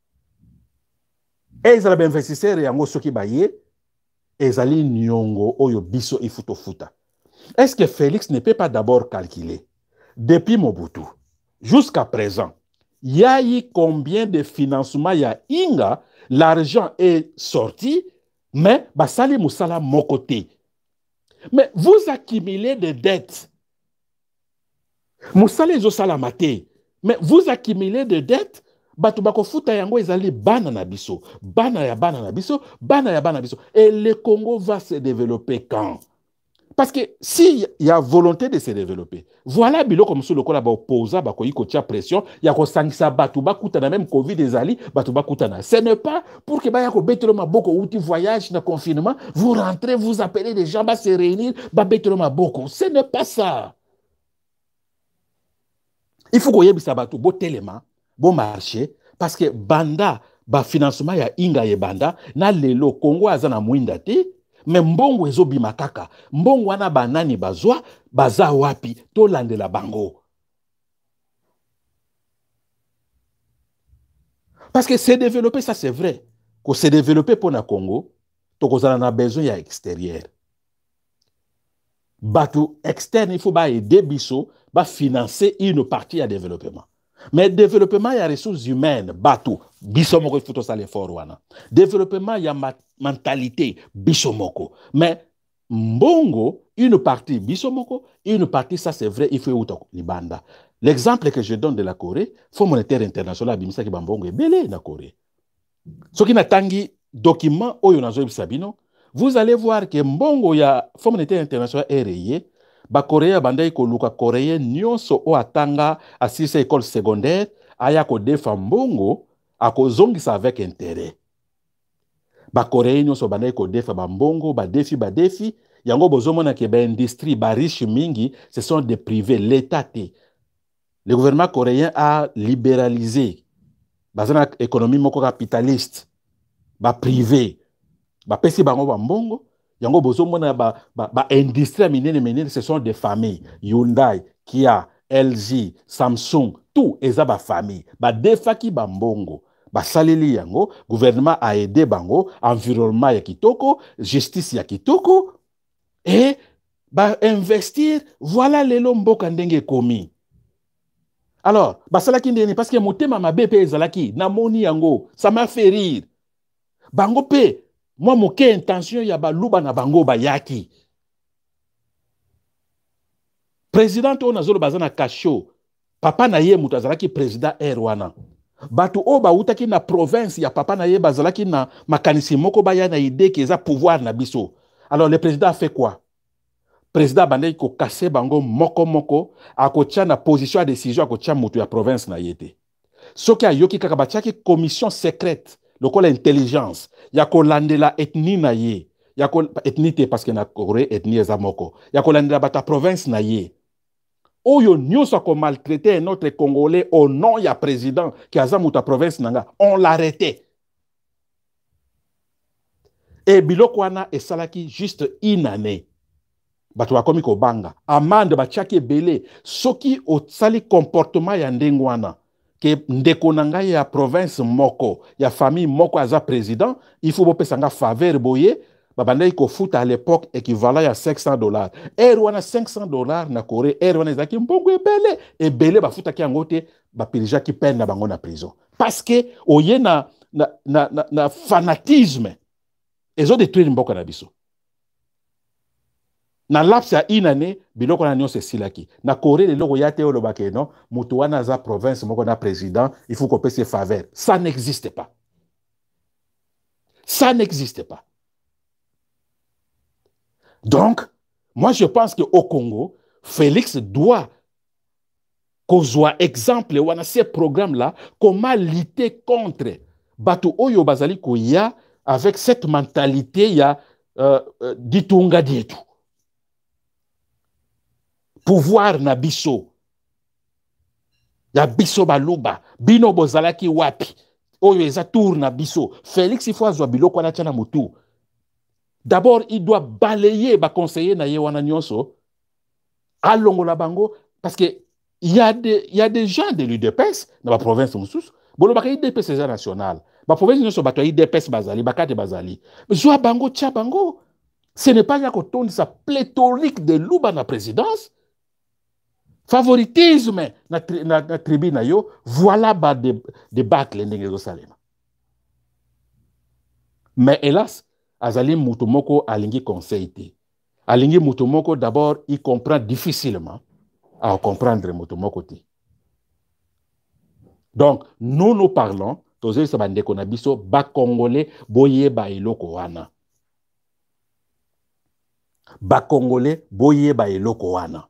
A: Ezala ba investisseurs yango soki baye ezali nyongo oyo biso ifuto futa. Est-ce que Félix ne peut pas d'abord calculer depuis Mobutu jusqu'à présent? Il y a eu combien de financements il y a Inga, l'argent est sorti, mais basali musala mon côté. Mais vous accumulez des dettes. Musala ezosala mate. Mais vous accumulez des dettes. Batu bako futa yango ezali bana na biso. Bana ya bana na biso. Bana ya bana na biso. Et le Congo va se développer quand? Parce que s'il y a volonté de se développer, voilà bilo comme ça le kola ba opposa ba ko yiko tia pression, ya ko sangisa batu ba kuta na même Covid ezali, batu ba kuta na. Ce n'est pas pour que ba ya ko betelo maboko outi voyage na confinement, vous rentrez, vous appelez les gens ba se réunir, ba betelo maboko. Ce n'est pas ça. Il faut ko yebisa batu bo telema, bo marché parce que banda ba financement ya Inga ye banda na lelo Congo azana mwinda te. Mais mbongo ezobi makaka. Mbongo wana banani bazwa, baza wapi, to landela bango. Parce que se développer, ça c'est vrai. Que se développer pour le Congo, on a besoin à extérieur. Batou externe, il faut aider biso, financer une partie à développement. Mais développement, il y a ressources humaines, batou, bisomoko, il faut ça l'effort. Développement, il y a mentalité, bisomoko. Mais mbongo, une partie bisomoko, une partie, ça c'est vrai, il faut auto libanda. L'exemple que je donne de la Corée, Fonds monétaire international, bimisa ki bambongo est belé na Corée. Ce qui n'a tangi document oyo nazo sabino, vous allez voir que mbongo ya Fonds monétaire international est rayé. Ba Korea bandai ko luka Korea nyonso o atanga asisa école secondaire aya ko defa mbongo ako zongisa avec intérêt. Ba Korea nyonso bandai ko defa ba mbongo ba defi yango bozomona ke ba industrie ba riche mingi ce sont des privés l'état té. Le gouvernement coréen a libéralisé bazana économie moko capitaliste ba privé ba pesi bango ba mbongo. Yango bozomona ba industrie minene ce sont des familles Hyundai, Kia, LG, Samsung, tout eza ba famille ba defaki ba mbongo ba saleli yango gouvernement a aidé bango environnement ya kitoko, justice ya kitoko et ba investir voilà lelo mboka ndenge komi. Alors, basalaki ndeni parce que motema mabe pe ezalaki na moni yango, ça m'a fait rire. Bango pe, moi moke intention ya baluba na bango bayaki. Président on azolo bazana kasho, papa na ye mutu azalaki président Erwana. Batu o ba utaki na province ya papa na ye bazalaki na makanisi moko baya na idée que ça pouvoir na biso. Alors le président a fait quoi? Président bandai ko kase bango moko a ko tia na position à décision a ko tia mutu ya province na yete. Soki a yoki kaka batiaki commission secrète, lokola intelligence, ya ko landela ethnie na ye, ya ko ethnie parce que na Corée ethnie eza moko. Ya ko landela bata province na ye. Oyo nyonso ko maltraité un autre Congolais au nom ya président qui a muta province nanga, on l'arrêtait. Et biloko wana esalaki juste une année. Bato bakomi ko banga amande batiaki ebele soki osali comportement ya ndenge wana ke ndeko na ngai ya province moko ya famille moko aza président, il faut bopesa nga faveur boye babandaki kofuta à l'époque équivalent ya $500. Wana $500 na Corée, wana ezalaki mbongo ebele bafutaki yango te bapilijaki peine na bango na prison parce que oye na fanatisme ezo détruire mboka na biso. Na laps ya une année, biloko na nyonso esilaki. Na Corée, le logo yate olobake non, mutu wana za province moko na président, il faut qu'on paie ses faveurs. Ça n'existe pas. Ça n'existe pas. Donc, moi je pense qu'au Congo, Félix doit kozwa exemple wana ces programmes-là, comment lutter contre Batu Oyo Bazali Koya avec cette mentalité ya ditunga dietu. Pouvoir na biso. Ya biso baluba. Bino bozalaki wapi. Oyo eza tour na biso. Félix il faut azwa biloko na tchana mutu. D'abord, il doit balayer ba conseiller na ye wana nyonso. Alongo la bango. Parce que il y a des gens de l'UDPS dans la province mususu. Bolo baka UDPS eza national. Ba province nyonso bato UDPS bazali, bakate bazali. Zwa bango tcha bango. Ce n'est pas ya kotondi sa pléthorique de luba na présidence. Favoritisme na tribu na yo, voilà ba débâcle ndenge zo salema. Mais hélas, azali mutumoko alingi conseil. Alingi mutumoko d'abord, il comprend difficilement à comprendre mutumoko te. Donc, nous parlons, tozeli sa bandeko na biso ba congolais boye ba eloko wana. Ba congolais boye ba eloko wana.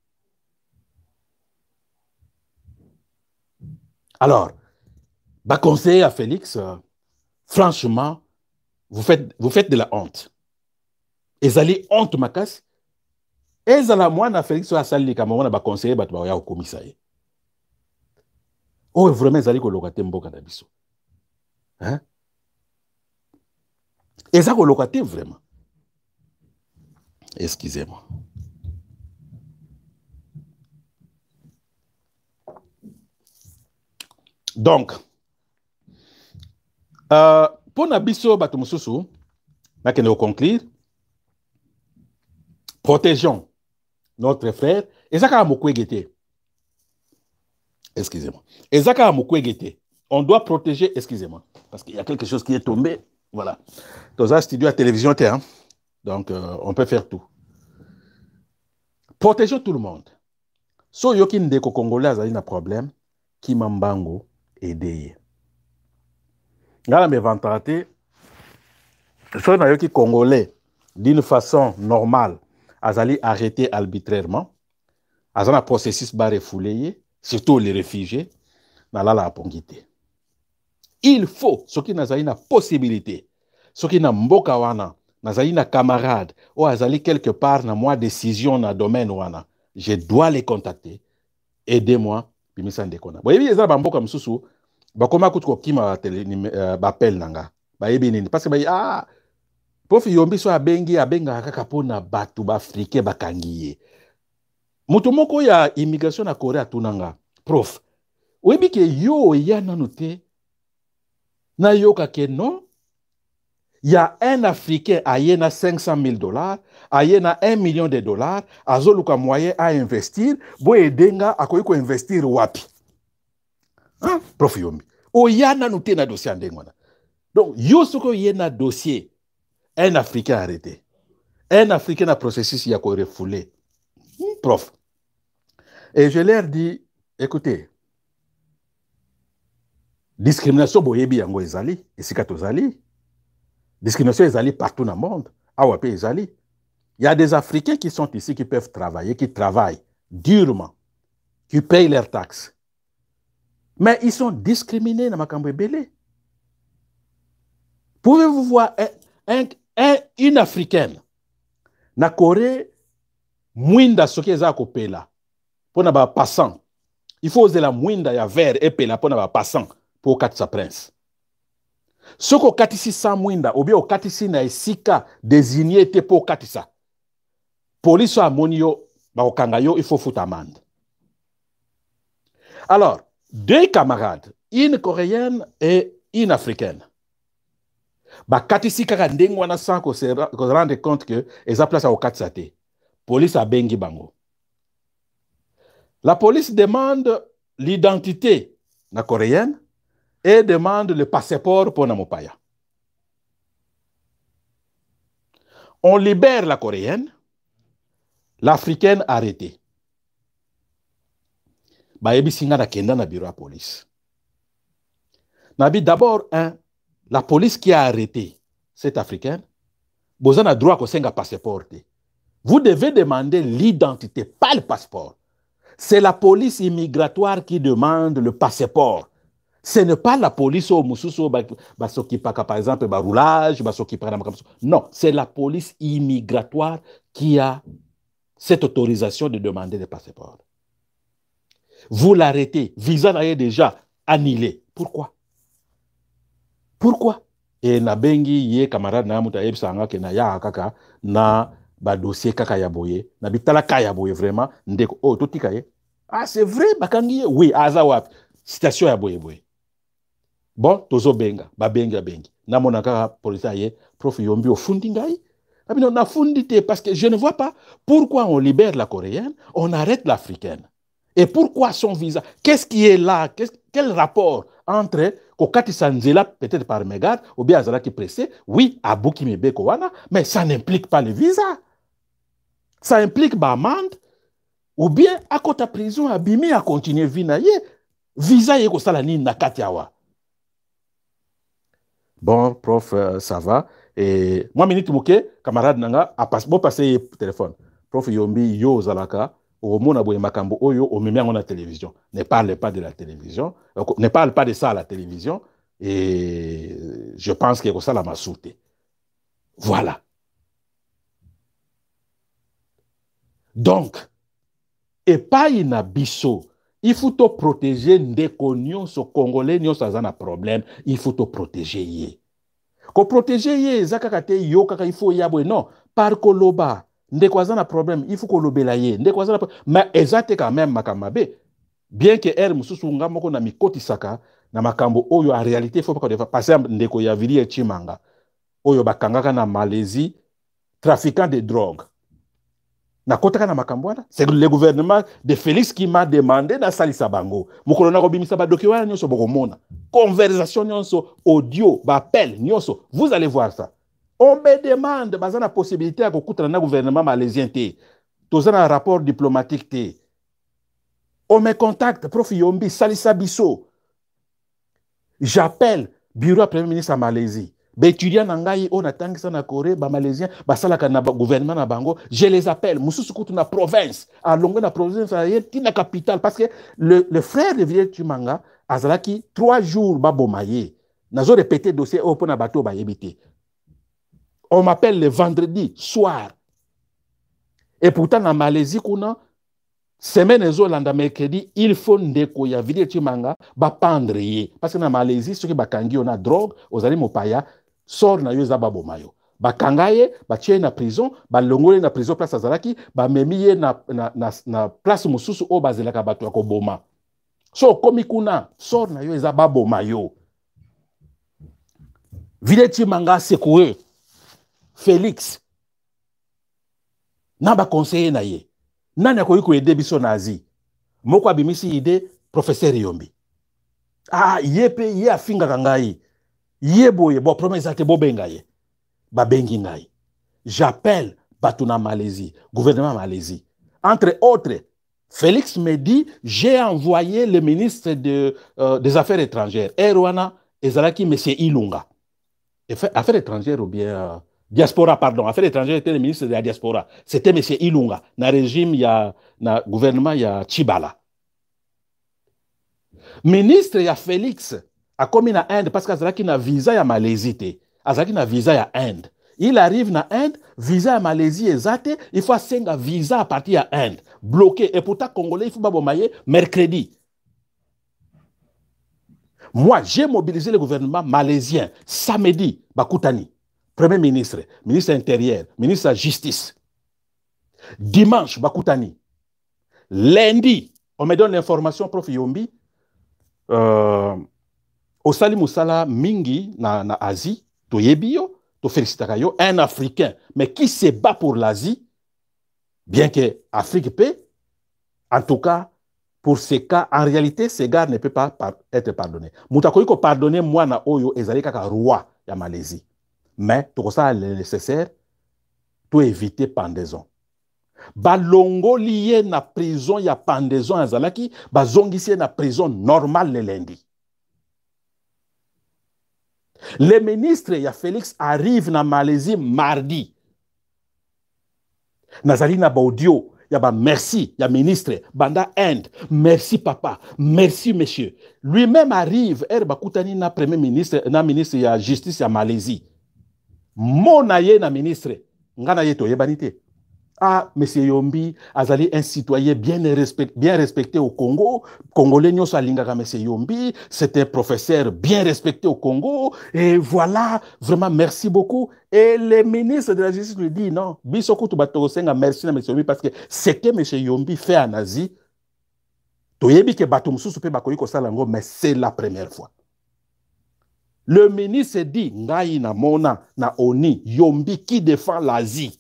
A: Alors, bah conseiller à Félix, franchement, vous faites de la honte. Ezali honte makas. Ezala moi na Félix a sali kamona ba conseiller ba ya au commissaire. Oh vraiment ezali ko lokate mboka na biso. Hein? Ezali ko lokate vraiment. Excusez-moi. Donc, pour Nabiso Batomususu, nous conclure, protégeons notre frère. Ezaka Mukwegete. Excusez-moi. Ezaka Mukwegete. On doit protéger, excusez-moi, parce qu'il y a quelque chose qui est tombé. Voilà. Dans un studio à télévision, hein? Donc, on peut faire tout. Protégeons tout le monde. So yokin deko Congolais a un problème, qui m'embango. Aider. Dans mes ventratés, ceux qui Congolais, d'une façon normale, azali arrêté arbitrairement, azali un processus barré foulé, surtout les réfugiés, dans la pongité. Il faut, ceux qui n'ont une possibilité, ceux qui n'ont mboka wana, n'ont une camarade, ou azali quelque part dans moi décision dans le domaine wana, je dois les contacter. Aidez-moi. Vous voyez, il y a des gens qui sont bakoma kutuko kima bapel nanga bayebi nini parce que prof yombi so abenga kaka pona batu ba africain bakangiye mutu moko ya immigration na Corée atunanga prof oyebi ke yo ya nanote na yoka ke non il y a un africain ayena $500,000 ayena $1 million azoluka moyen à investir bo edenga akoyiko investir wapi. Hein? Prof Yombi. O yana nous te na dossier andengwana. Donc, yo soko yena dossier, un Africain arrêté. Un Africain a processus y a refoulé. Prof. Et je leur dis, écoutez, discrimination boyebi yango ezali, esika tozali. Discrimination ezali partout dans le monde. Awape ezali. Il y a des Africains qui sont ici, qui peuvent travailler, qui travaillent durement, qui payent leurs taxes. Mais ils sont discriminés dans Makambo Ebele. Pouvez-vous voir une Africaine na Corée, mwinda soki eza kopela, pour na ba passant. Il faut oser la mwinda ya vert et pela pour na ba passant, pour katisa prince. Soko katisi sa mwinda, ou bien o katisi na esika désigné te pour katisa. Police a monio, ba okangayo, il faut foutre amende. Alors, deux camarades, une coréenne et une africaine. Ba katisi kaka ndengwana sans qu'on se rende compte que eza place à okatsate. Police a bengi bango. La police demande l'identité na coréenne et demande le passeport pour na mopaya. On libère la coréenne, l'africaine arrêtée. Ba yebi singa na kenda na bureau à police. Nabi d'abord la police qui a arrêté cette africaine, vous avez droit à un passeport. Vous devez demander l'identité, pas le passeport. C'est la police immigratoire qui demande le passeport. Ce n'est pas la police au Moussousso, par exemple, roulage, non, c'est la police immigratoire qui a cette autorisation de demander le passeport. Vous l'arrêtez, visa est déjà annulé. Pourquoi? Pourquoi? Et na bengi ye camarade na muta yebsanga ke na ya kaka na ba dossier kaka ya boye na bitala kaya boye vraiment ndeko oh totika ye. Ah c'est vrai bakangi oui aza wapi citation ya boye boye. Bon tozo benga ba benga bengi na mona kaka police ye prof Yombi ofundi ngai. Abino na fundi te parce que je ne vois pas pourquoi on libère la coréenne, on arrête l'africaine. Et pourquoi son visa? Qu'est-ce qui est là? Quel rapport entre Kokati Sanzela, peut-être par mégarde, ou bien Azala qui pressé, oui, à Boukimebe Kowana, mais ça n'implique pas le visa. Ça implique Bamand, ou bien à côté de prison, à Bimi à continuer Vinaye, visa yeko salani nakatiawa. Bon, prof, ça va. Et moi, minute mouke, camarade nanga, a passer téléphone. Prof Yombi, yo zalaka. Au monde boye makambo oyo au même on a télévision. Ne parle pas de la télévision, ne parle pas de ça à la télévision et je pense que ça la m'a sauté. Voilà. Donc et pas une abisso. Il faut te protéger ndeko nyonso congolais nyonso azana problème, il faut te protéger ye. Ko protéger ye zakakate yo kaka il faut yabwe non par koloba. Ndeko azana problème, il faut que l'obéla ye. Ndeko azana problème, mais ezate quand même makamabe. Bien que er mususu ngamoko na mikoti saka na makambo oyo en réalité il faut pas qu'on passer ndeko ya vili et chimanga. Oyo bakangaka na Malaisie, trafiquant de drogue. Na kotaka na makambo wana, c'est le gouvernement de Félix qui m'a demandé na salisa bango. Mukolo na robimisa ba document nyonso bokomona. Conversation nyonso, audio, ba appel nyonso. Vous allez voir ça. On me demande, bazana possibilité à beaucoup de gouvernement malaisien té. Tous un rapport diplomatique té. On me contacte, prof Yombi, Salissa Bisso. J'appelle bureau premier ministre à Malaisie. Étudiants nangai on attend que ça na Corée, ba malaisien, ba salaka na gouvernement na bango, je les appelle. Mususu kutu na province, à longueur na province à la capitale parce que le frère de Vieux Tumanga azalaki 3 jours ba bomaye. Nazo répété dossier au pona bateau ba yebité. On m'appelle le vendredi soir. Et pourtant, en Malaisie, semaine ezolanda mercredi, il faut ndeko ya vidi chimanga ba pendre ye. Parce que en Malaisie, ceux qui bakangi on a drogue, ozali mopaya, sort na yo za babo mayo. Ba kangaye, ba tie na prison, ba longole na prison place azalaki, ba memiye na place mususu o bazelaka bato ya koboma. So komi kuna, sort na yo za babo mayo. Vidi chimanga sekoue. Félix naba conseiller na ye nani akoyi ko aider biso nazi moko abimisi ide professeur Yombi Ah, yepe, ye afinga kangai. Ye boye, bo promesse ate bo bengaye. Ba bengi ngai. J'appelle Batuna Malaisie, gouvernement Malaisie. Entre autres, Félix me dit, j'ai envoyé le ministre des Affaires étrangères, Erwana Ezalaki, M. Ilunga. Affaires étrangères ou bien diaspora, pardon. Affaires étrangères était le ministre de la diaspora. C'était M. Ilunga. Dans le régime, il y a, dans le gouvernement, il y a Chibala. Ministre, il y a Félix. A commis na Inde parce qu'il a visa à Malaisie. Il a visa à Inde. Il arrive na Inde, visa à Malaisie exact, il faut un visa à partir à Inde. Bloqué. Et pourtant, Congolais, il faut pas mercredi. Moi, j'ai mobilisé le gouvernement malaisien samedi, Bakoutani, Premier ministre, ministre intérieur, ministre de la Justice. Dimanche, Bakoutani. Lundi, on me donne l'information, prof Yombi, Osali Moussala Mingi na Asie, to yebio, to félicitakayo, un Africain, mais qui se bat pour l'Asie, bien que Afrique paie, en tout cas, pour ces cas, en réalité, ces gars ne peuvent pas être pardonnés. Moutakoyi ko pardonner moi na oyo ezali kaka roi ya Malaisie. Mais tout ça le nécessaire pour éviter pendaison. Balongo lié na prison ya pendaison azalaki, bazongisi na prison normale le lundi. Le ministre ya Félix arrive na Malaisie mardi. Nazali na audio. Il y a merci, il y a ministre, Banda Inde, merci papa, merci monsieur. Lui-même arrive, Koutani na premier ministre, na ministre de la justice à Malaisie. Mon aye na ministre, ngana ye to yebanite. Ah, monsieur Yombi, azali un citoyen bien respecté au Congo. Congolais nyoso alingaka monsieur Yombi, c'est un professeur bien respecté au Congo. Et voilà, vraiment merci beaucoup. Et le ministre de la Justice lui dit non, bisoku tu batosenga merci na monsieur Yombi parce que ce que monsieur Yombi fait en Asie, toyebi ke bato mususu pe bakoyi ko salango, mais c'est la première fois. Le ministre dit ngai na mona na oni Yombi qui défend l'Asie.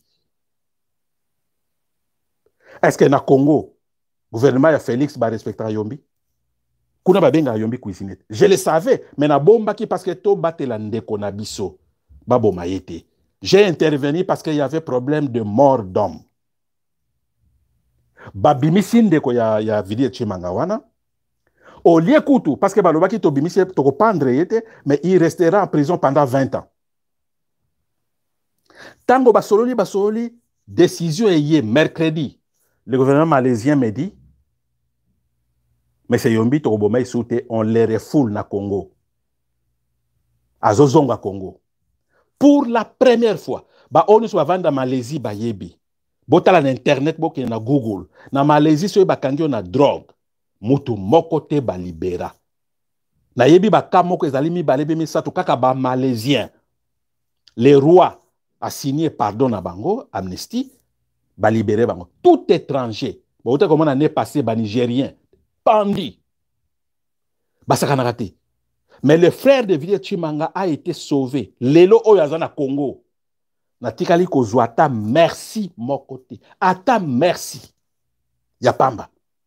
A: Est-ce que na Congo, le gouvernement a Félix va respecter Yombi? Kuna ba benga Yombi cuisiner. Je le savais, mais na bomba qui parce que to batela ndeko na biso. Babo maïté. J'ai intervenu parce qu'il y avait problème de mort d'homme. Babimisi ndeko ya vidéo chimanga wana. Au lieu kutu parce que balobaki to bimisi to ko pendre yete, mais il restera en prison pendant 20 ans. Tango basololi décision est mercredi. Le gouvernement malaisien me dit, mais c'est Yombi Togobomai Soute, on les refoule na Congo. À Zozonga Congo. Pour la première fois, on soit vendre Malaisie ba yebi. Botala na internet boke na Google. Na Malaisie so ba kandio na drogue. Mutu moko te ba libera. Na yebi ba kamoko ezalimi ba lebi misatu kaka ba malaisien. Le roi a signé pardon na bango, amnesty. Ba libérer bango. Tout étranger. Ba ote comment l'année passée ba nigérien. Pandi. Ba sakanarate. Mais le frère de Villiers Chimanga a été sauvé. Lelo oyazana Congo. Na tikali kozwa ata merci mokote. Ata merci. Ya pamba.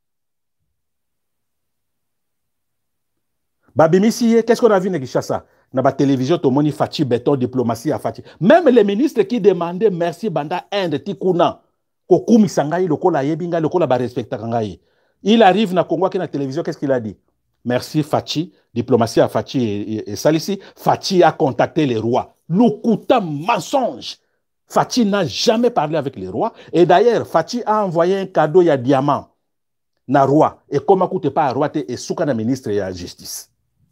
A: Babimisi, qu'est-ce qu'on a vu na Kinshasa? Na ba télévision to moni Fachi béton diplomatie à Fachi. Même les ministres qui demandaient merci banda Inde tikuna. Kokumi sangai lokola yebinga lokola ba respecta kangai. Il arrive na Congo qui na télévision, qu'est-ce qu'il a dit? Merci Fachi, diplomatie à Fachi et Salissi. Fachi a contacté les rois. Lukuta mensonge. Fachi n'a jamais parlé avec les rois. Et d'ailleurs, Fachi a envoyé un cadeau, il y a diamant, na roi. Et comment coûte pas à roi et souka na ministre de la justice.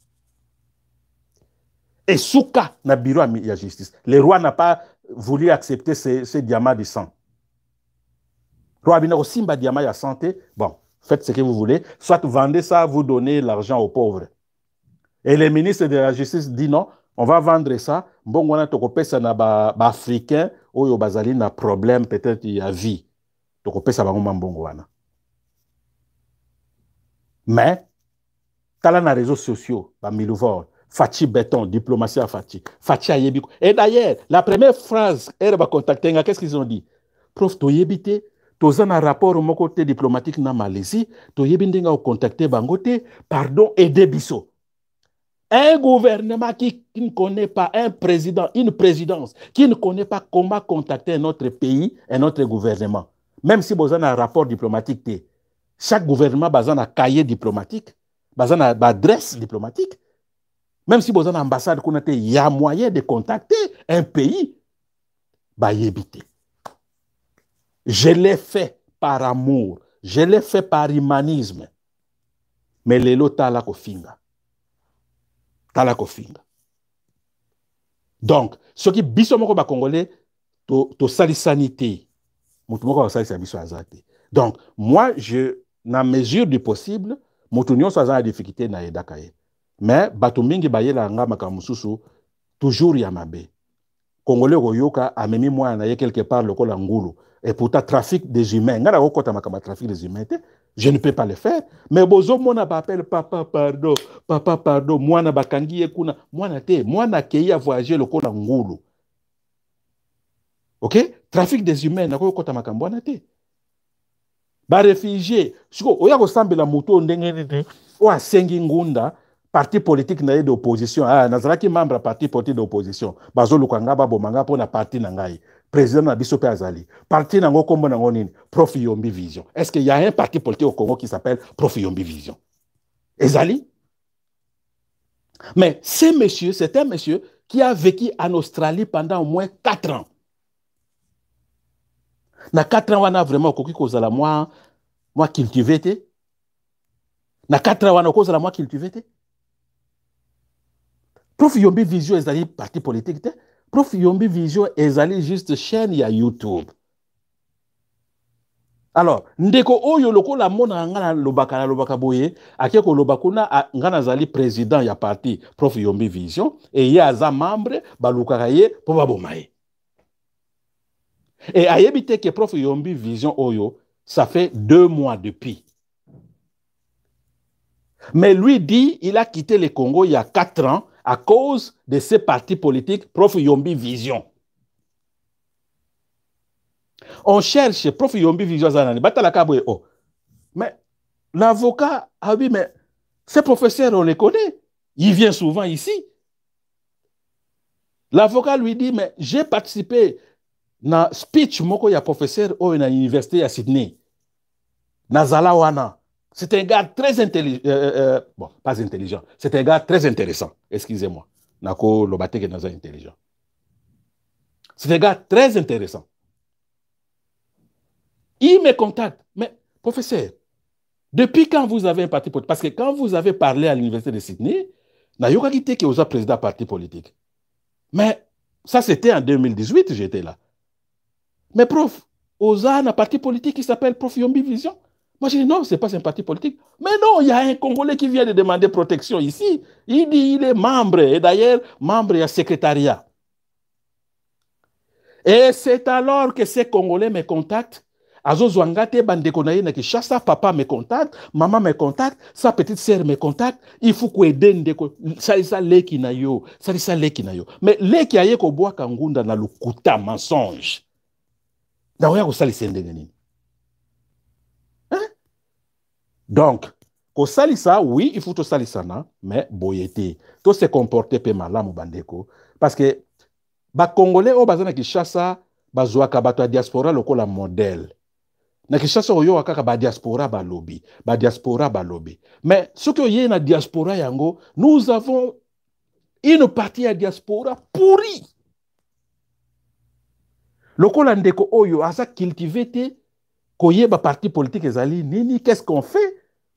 A: Et souka na bureau de la justice. Le roi n'a pas voulu accepter ce diamant de sang. Roi Abina aussi m'a diamant à santé. Bon, faites ce que vous voulez. Soit vendez ça, vous donnez l'argent aux pauvres. Et le ministre de la Justice dit non, on va vendre ça. Bon, on a tokopé ça na ba africain, oyo bazali na problème peut-être il y a vie. Tokopé ça ba mbongo wana. Mais tala na réseaux sociaux, ba Milouvor, Fachi béton, diplomatie à Fachi. Fachi ayebiko. Et d'ailleurs, la première phrase, elle va contacter, qu'est-ce qu'ils ont dit? Prof, toyebite, toza na rapport au côté diplomatique na Malaisie, toyebi ndenga au contacter bangote, pardon, aider biso. Un gouvernement qui ne connaît pas, un président, une présidence, qui ne connaît pas comment contacter un autre pays, un autre gouvernement. Même si vous avez un rapport diplomatique, chaque gouvernement a un cahier diplomatique, a une adresse diplomatique. Même si vous avez une ambassade, il y a moyen de contacter un pays. Je l'ai fait par amour, je l'ai fait par humanisme. Mais les lots tala kofinga. Tala kofinga. Donc, ce qui biso moko ba congolais to sali sanité. Mutumoko ba sali biso azate. Donc, moi na mesure du possible, mutunyo so azana difficulté na edaka ye. Mais bato mingi bayela nga makamususu toujours ya mabe. Congolais koyoka amemi moi na ye quelque part lokola ngulu. Et pourtant trafic des humains, ngala kokota makama trafic des humains. Je ne peux pas le faire. Mais bozo mona bapel papa pardon, moi na bakangi ekuna, moi na te, moi na kei a voyager lokola ngulu. OK? Trafic des humains na kokota makambo na te. Ba réfugié, siko oya ko sambela moto ndenge o asengi ngunda parti politique na d'opposition. Ah, nazalaki membre parti politique d'opposition. Bazo lukanga ba bomanga pona parti na ngai. Président na biso pe azali. Parti nango kombo nango nini? Prof Yombi Vision. Est-ce qu'il y a un parti politique au Congo qui s'appelle Prof Yombi Vision? Ezali? Mais c'est un monsieur qui a vécu en Australie pendant au moins 4 ans. Na 4 ans, on a vraiment koki kozala moi cultivé te. Na 4 ans, on a kozala moi cultivé te. Prof Yombi Vision ezali parti politique te. Prof Yombi Vision ezali juste chaîne ya YouTube. Alors, ndeko oyo lokola mona ngana lobaka boye, akeko lobakuna ngana zali président ya parti Prof Yombi Vision et ya za membre balukaka ye po babomaye. Et ayebite que Prof Yombi Vision oyo, ça fait 2 mois depuis. Mais lui dit, il a quitté le Congo il y a 4 ans à cause de ces partis politiques Prof Yombi Vision. On cherche Prof Yombi Vision Zanani. Mais l'avocat a dit, mais ces professeurs, on les connaît. Il vient souvent ici. L'avocat lui dit, mais j'ai participé na speech moko ya professeur au na université à Sydney. Nazala wana. C'est un gars très intelligent. Bon, pas intelligent. C'est un gars très intéressant. Excusez-moi. Nako Lobateke naza intelligent. C'est un gars très intéressant. Il me contacte. Mais, professeur, depuis quand vous avez un parti politique? Parce que quand vous avez parlé à l'université de Sydney, na yoka kite que vous êtes président parti politique. Mais ça, c'était en 2018, j'étais là. Mais prof, Oza a un parti politique qui s'appelle Prof Yombi Vision. Moi, je dis non, ce n'est pas un parti politique. Mais non, il y a un Congolais qui vient de demander protection ici. Il dit il est membre, et d'ailleurs, membre du secrétariat. Et c'est alors que ces Congolais me contactent. Azozwangate bandekonaye na Kinshasa, papa me contacte, maman me contacte, sa petite sœur me contacte. Il faut qu'on aide ndeko. Ça leki na yo, ça leki na yo. Mais leki aye ko boa kangunda na lukuta mensonge. Daoya ko sali sendenge nini. Donc, ko sali ça, oui, il faut to sali sana, mais boyete. To se comporter pe malamu bandeko parce que ba Congolais o bazana Kinshasa bazwaka bato ya diaspora lokola modèle. Na Kinshasa oyo akaka ba diaspora balobi. Mais ce que y a na diaspora yango, nous avons une partie à diaspora pourrie. Lokola ndeko oyo asa cultivé te koye ba parti politique ezali nini, qu'est-ce qu'on fait?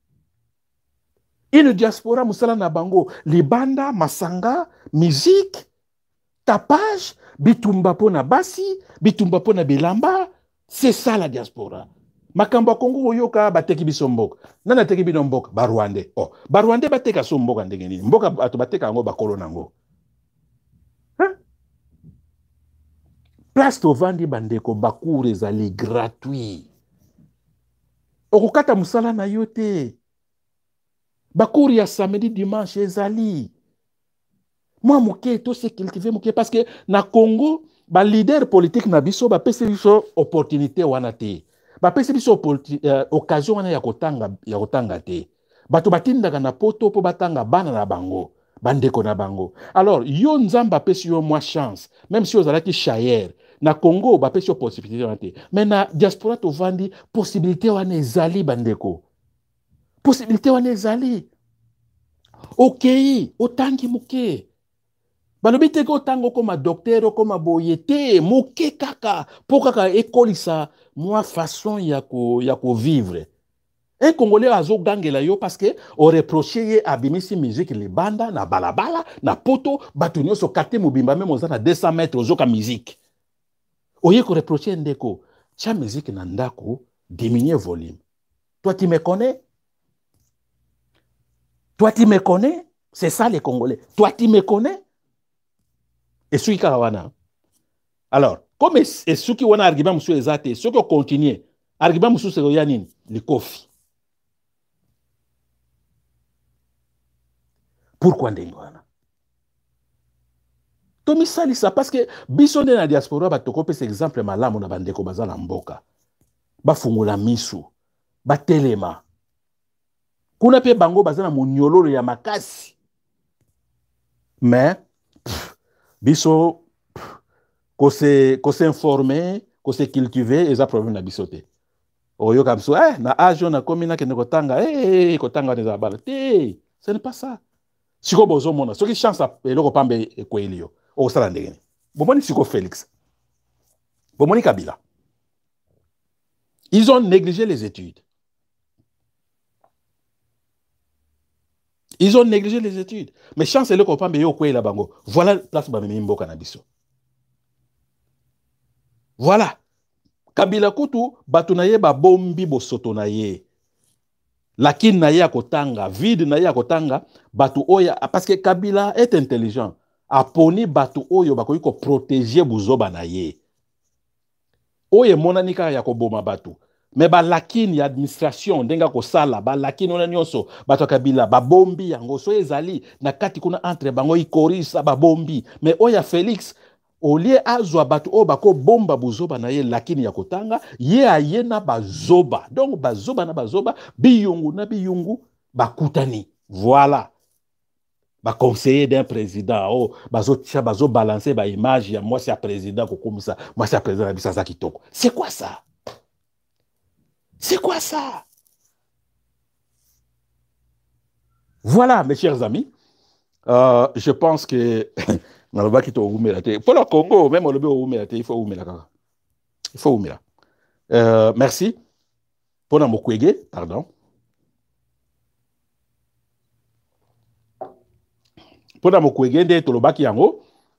A: Une diaspora musala na bango libanda, masanga, musique, tapage, bitumba po na basi, bitumba po na bilamba, c'est ça la diaspora. Makamba Congo oyoka bateki biso mboka. Nana teki bino mboka ba Rwandais. Oh, ba Rwandais bateka so mboka ndenge nini? Mboka bato bateka ngo bakolo nango. Hein? Place to vandi bandeko bakure ezali gratuit. Okukata musala na yote. Bakuri ya samedi dimanche ezali. Moi moké to se cultiver moké parce que na Congo ba leader politique na biso ba pese biso opportunité wana te. Ba pese biso occasion wana ya kotanga te. Bato batindaka na poto po batanga bana na bango. bandeko na bango. Alors, yo nzamba pesi yo moi chance, même si ozalaki chayer, na Congo ba pesi yo possibilité wana te. Mais na diaspora to vandi possibilité wana ezali bandeko. Possibilité wana ezali. Okei, otangi muke. Balobi te ko tango koma docteur koma boye te, muke kaka, po kaka ekolisa moi façon ya ko vivre. Un Congolais a zo gangela yo parce que on reproché ye abimisi musique le banda na balabala na poto batunyo so kate mobimba même oza na 200 mètres ozoka musique. Oye ko reproché ndeko, cha musique na ndako diminuer volume. Toi tu me connais? Toi tu me connais? C'est ça les Congolais. Toi tu me connais? Et celui karawana. Alors, comme et ceux qui wana argument monsieur ezate, ceux qui continuent, argument monsieur c'est yanine, le kofi. Pourquoi ndengwana? Tomi sali ça parce que biso nde na diaspora batoko pesa exemple malamu na bandeko baza na mboka. Bafungula misu, batelema. Kuna pe bango baza na monyololo ya makasi. Mais biso ko se informer, ko se cultiver eza problème na biso te. Oyo kamso na age na komina ke nekotanga kotanga neza bala te. Ce n'est pas ça. Siko bozo mona, soki chance eloko pambe ekweli yo. O sala ndenge. Bomoni Siko Félix. Bomoni Kabila. Ils ont négligé les études. Ils ont négligé les études. Mais chance eloko pambe yo kwela bango. Voilà place ba mimbo kanabiso. Voilà. Kabila kutu batu na ye ba bombi bosoto na ye. Lakini na ye akotanga, vide na ye akotanga, batu oya, parce que Kabila est intelligent. Aponi batu oyo bakoki ko protéger buzoba na ye. Oye monanika ya koboma batu. Mais ba lakini ya administration ndenga ko sala, ba lakini ona nyonso, batu Kabila ba bombi yango so ezali na kati kuna entre bango ikorisa ba bombi. Mais oya Félix olie azwa batu o bako bomba buzoba na ye lakini ya kotanga ye ayena bazoba. Donc bazoba na bazoba biyungu na biyungu bakutani. Voilà. Ba conseiller d'un président bazo balancer ba image ya moi c'est président kokumisa moi c'est président na bisasa kitoko. C'est quoi ça? C'est quoi ça? Voilà mes chers amis. Je pense que pour le Congo, même il faut oumela. Il faut oumela. Merci. Pour la Mukwege, pardon. Pour la Mukwege, de Tolobaki Yango,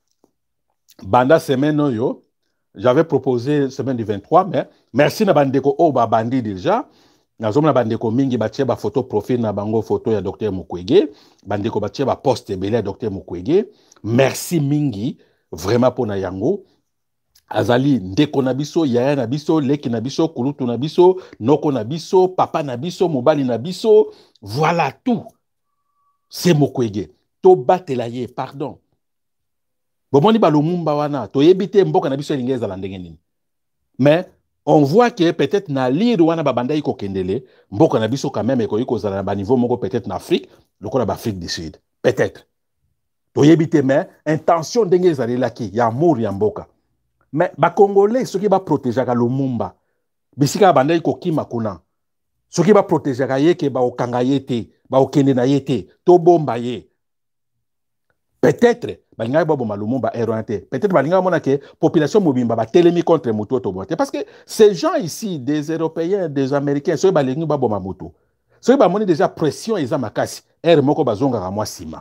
A: Banda semaine yo, j'avais proposé semaine du 23, mais merci na bandeko ba bandi déjà. Nazomona bandeko mingi batie ba photo profil na bango photo ya Dr Mukwege, bandeko batie ba poste belé Dr Mukwege. Merci mingi vraiment pour na yango. Azali ndeko na biso, yaya na biso, leki na biso, kulutu na biso, noko na biso, papa na biso, mobali na biso, voilà tout. C'est Mukwege. To batela ye, pardon. Bomoni ba lumumba wana, to yebite mboka na biso lingeza la ndenge nini. Mais on voit que peut-être na lire wana babanda iko kendele, mboka na biso quand même iko zala na niveau moko peut-être na Afrique, lokola ba Afrique du Sud. Peut-être. To yebite mais intention ndenge zali laki, ya amour ya mboka. Mais ba Congolais soki ba protéger ka Lumumba, bisika banda iko kima kuna. Soki ba protéger ka yeke ba okanga yete, ba okende na yete, to bomba ye. Peut-être balinga ba bomba Lumumba erroné. Peut-être balinga mona ke population mobimba ba telemi contre moto to bote parce que ces gens ici des Européens, des Américains, soki balingi ba bomba moto. Soki ba moni déjà pression eza makasi, er moko bazonga ka moi sima.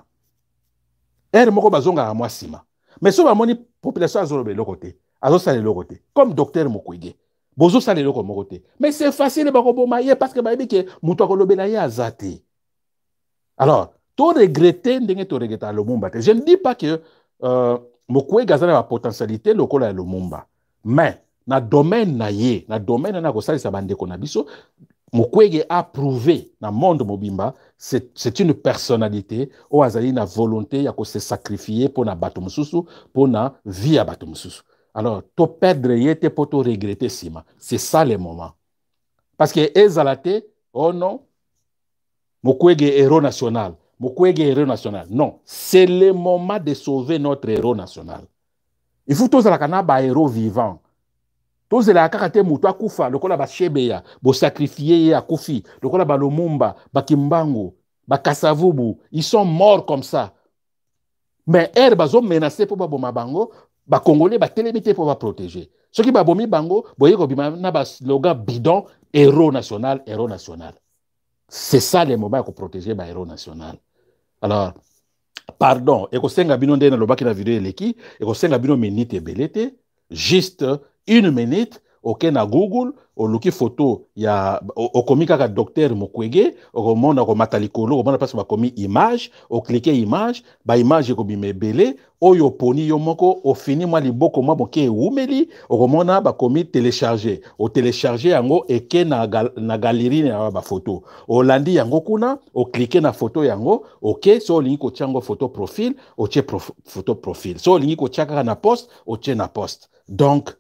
A: Er moko bazonga ka moi sima. Mais soki ba moni population azolobe lokote. Comme docteur Mukwege. Bozo sale loko mokote. Mais c'est facile parce que baby ke muto ko lobela ya azate. Alors, to regretter ndenge to regretter Lumumba. Je ne dis pas que Mukwege a la potentialité lokola Lumumba. Mais na domaine na domaine na ko salisa bandeko na biso, Mukwege a prouvé dans le monde mobimba, c'est une personnalité où azali na volonté ya ko se sacrifier pour na bato mususu, pour na vie à bato mususu. Alors, to perdre yete pour to regretter sima. C'est ça le moment. Parce que ezalate, oh non, Mukwege héros national. Mukwege héros national. Non, c'est le moment de sauver notre héros national. Il faut tous la héros vivant. Tous la kaka mutu akufa, lokola ba shebeya, bo sacrifier ya kufi, lokola ba Lumumba, ba Kimbangu, ba Kasavubu, ils sont morts comme ça. Mais elles bazo menacé pour ba boma bango, ba Congolais ba télémité pour ba protéger. Ce qui ba bomi bango, boye ko bima na ba slogan bidon héros national, héros national. C'est ça le moment pour protéger ba héros national. Alors, pardon, et ko senga bino ndena lobaki na vidéo eleki, et ko senga bino minute belete, juste une minute, ok, na Google, au luki photo, ya, au komi kaka docteur Mukwege, au mona ko matalikolo, au mona parce que komi image, au cliquer image, ba image ko bime belé, o yo poni yo moko, au fini moi liboko moi boke umeli, au mona ba komi télécharger, au télécharger yango eke na galerie na ba photo. Au landi yango kuna, au cliquer na photo yango, ok, so lingi ko tiango photo profil, au che photo profil. So lingi ko tiaka na post, au che na post. Donc,